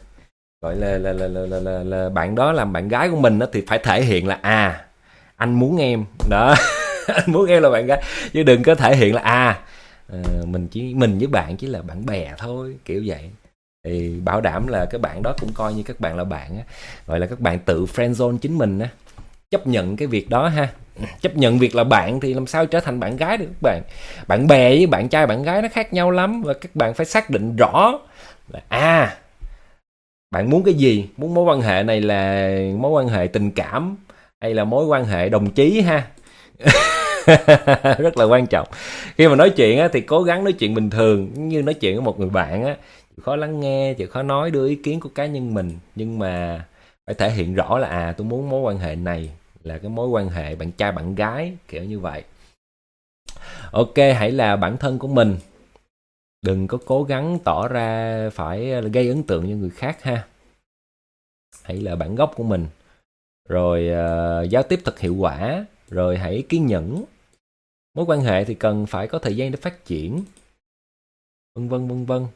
A: bạn đó làm bạn gái của mình đó, thì phải thể hiện là anh muốn em đó. Anh muốn em là bạn gái, chứ đừng có thể hiện là mình với bạn chỉ là bạn bè thôi kiểu vậy. Thì bảo đảm là các bạn đó cũng coi như các bạn là bạn á, gọi là các bạn tự friendzone chính mình á, chấp nhận cái việc đó ha. Chấp nhận việc là bạn thì làm sao trở thành bạn gái được các bạn. Bạn bè với bạn trai bạn gái nó khác nhau lắm, và các bạn phải xác định rõ là bạn muốn cái gì, muốn mối quan hệ này là mối quan hệ tình cảm hay là mối quan hệ đồng chí ha. Rất là quan trọng. Khi mà nói chuyện á, thì cố gắng nói chuyện bình thường như nói chuyện với một người bạn á, chịu khó lắng nghe, chịu khó nói đưa ý kiến của cá nhân mình, nhưng mà phải thể hiện rõ là tôi muốn mối quan hệ này là cái mối quan hệ bạn trai bạn gái, kiểu như vậy. Ok, hãy là bản thân của mình, đừng có cố gắng tỏ ra phải gây ấn tượng cho người khác ha. Hãy là bản gốc của mình, rồi giao tiếp thật hiệu quả, rồi hãy kiên nhẫn. Mối quan hệ thì cần phải có thời gian để phát triển, vân vân vân vân.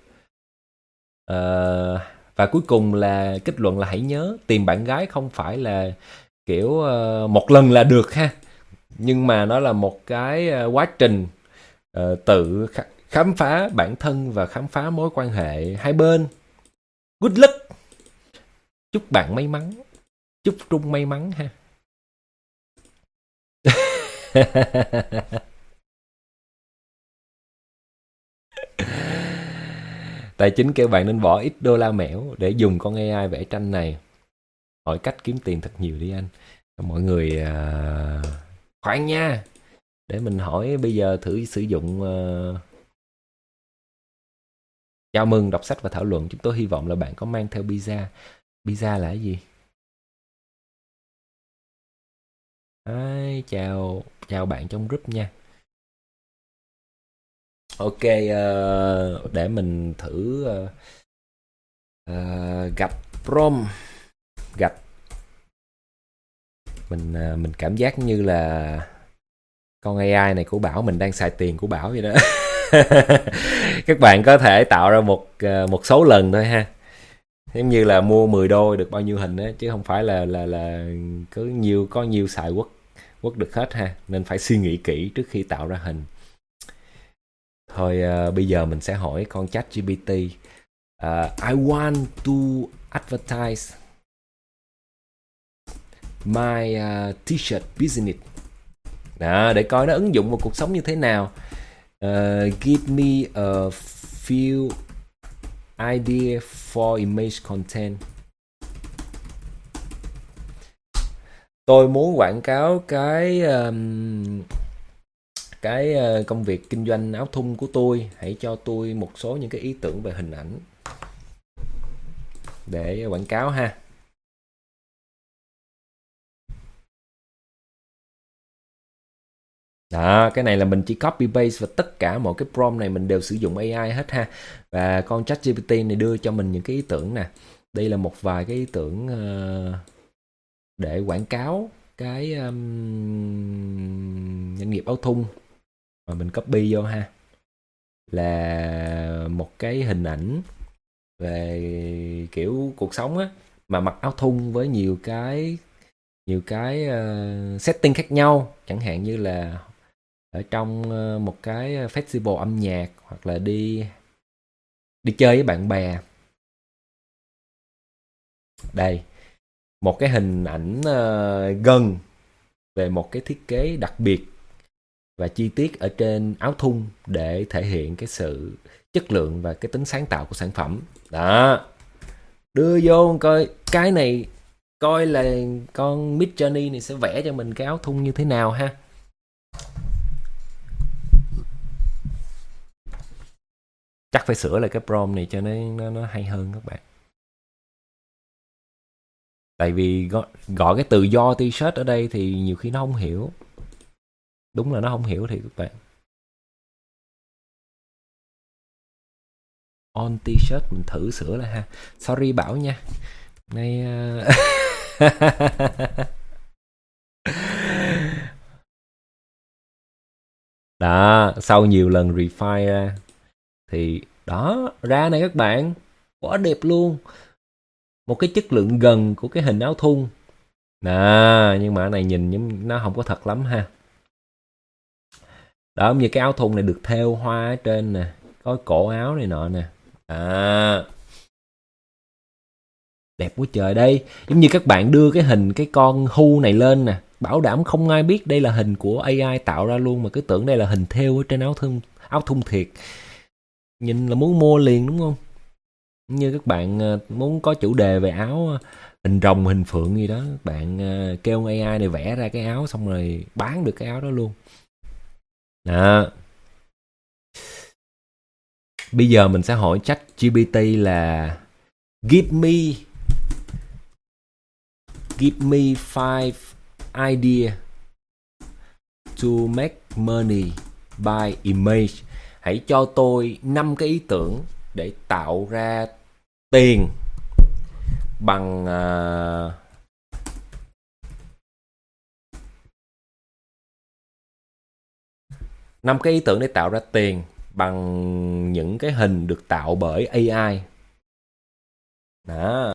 A: Và cuối cùng là kết luận là hãy nhớ, tìm bạn gái không phải là kiểu một lần là được ha, nhưng mà nó là một cái quá trình tự khám phá bản thân và khám phá mối quan hệ hai bên. Good luck, chúc bạn may mắn, chúc Trung may mắn ha. Tài chính kêu bạn nên bỏ ít đô la mẻo để dùng con AI vẽ tranh này. Hỏi cách kiếm tiền thật nhiều đi anh. Mọi người khoan nha, để mình hỏi bây giờ thử sử dụng. Chào mừng đọc sách và thảo luận. Chúng tôi hy vọng là bạn có mang theo pizza. Pizza là cái gì? Chào bạn trong group nha. Ok, để mình thử gạch prom. Gạch. Mình cảm giác như là con AI này của Bảo, mình đang xài tiền của Bảo vậy đó. Các bạn có thể tạo ra một số lần thôi ha. Giống như là mua 10 đô được bao nhiêu hình á, chứ không phải là có nhiều xài quất được hết ha. Nên phải suy nghĩ kỹ trước khi tạo ra hình. Thôi bây giờ mình sẽ hỏi con ChatGPT. I want to advertise my t-shirt business. Đó, để coi nó ứng dụng vào cuộc sống như thế nào. Give me a few idea for image content. Tôi muốn quảng cáo cái công việc kinh doanh áo thun của tôi. Hãy cho tôi một số những cái ý tưởng về hình ảnh để quảng cáo ha. Đó, cái này là mình chỉ copy paste, và tất cả mọi cái prompt này mình đều sử dụng AI hết ha. Và con ChatGPT này đưa cho mình những cái ý tưởng nè. Đây là một vài cái ý tưởng để quảng cáo cái doanh nghiệp áo thun mà mình copy vô ha. Là một cái hình ảnh về kiểu cuộc sống á, mà mặc áo thun với nhiều cái setting khác nhau, chẳng hạn như là ở trong một cái festival âm nhạc, hoặc là đi chơi với bạn bè. Đây, một cái hình ảnh gần về một cái thiết kế đặc biệt và chi tiết ở trên áo thun để thể hiện cái sự chất lượng và cái tính sáng tạo của sản phẩm. Đó, đưa vô coi cái này, coi là con Midjourney này sẽ vẽ cho mình cái áo thun như thế nào ha. Chắc phải sửa lại cái prompt này cho nó hay hơn các bạn. Tại vì gọi cái từ do t-shirt ở đây thì nhiều khi nó không hiểu. Đúng là nó không hiểu thì các bạn. On t-shirt mình thử sửa lại ha. Sorry Bảo nha. Nay đó, sau nhiều lần refine ra thì đó, ra này các bạn, quá đẹp luôn. Một cái chất lượng gần của cái hình áo thun. Nhưng mà cái này nhìn nó không có thật lắm ha. Đó, như cái áo thun này được thêu hoa ở trên nè, có cổ áo này nọ nè. Đẹp quá trời đây. Giống như các bạn đưa cái hình cái con Hu này lên nè, bảo đảm không ai biết đây là hình của AI tạo ra luôn, mà cứ tưởng đây là hình thêu ở trên áo thun thiệt. Nhìn là muốn mua liền đúng không? Như các bạn muốn có chủ đề về áo hình rồng hình phượng gì đó, các bạn kêu AI này vẽ ra cái áo xong rồi bán được cái áo đó luôn. Đó. Bây giờ mình sẽ hỏi ChatGPT là give me 5 idea to make money by image. Hãy cho tôi 5 cái ý tưởng để tạo ra tiền bằng năm cái ý tưởng để tạo ra tiền bằng những cái hình được tạo bởi AI. Đó.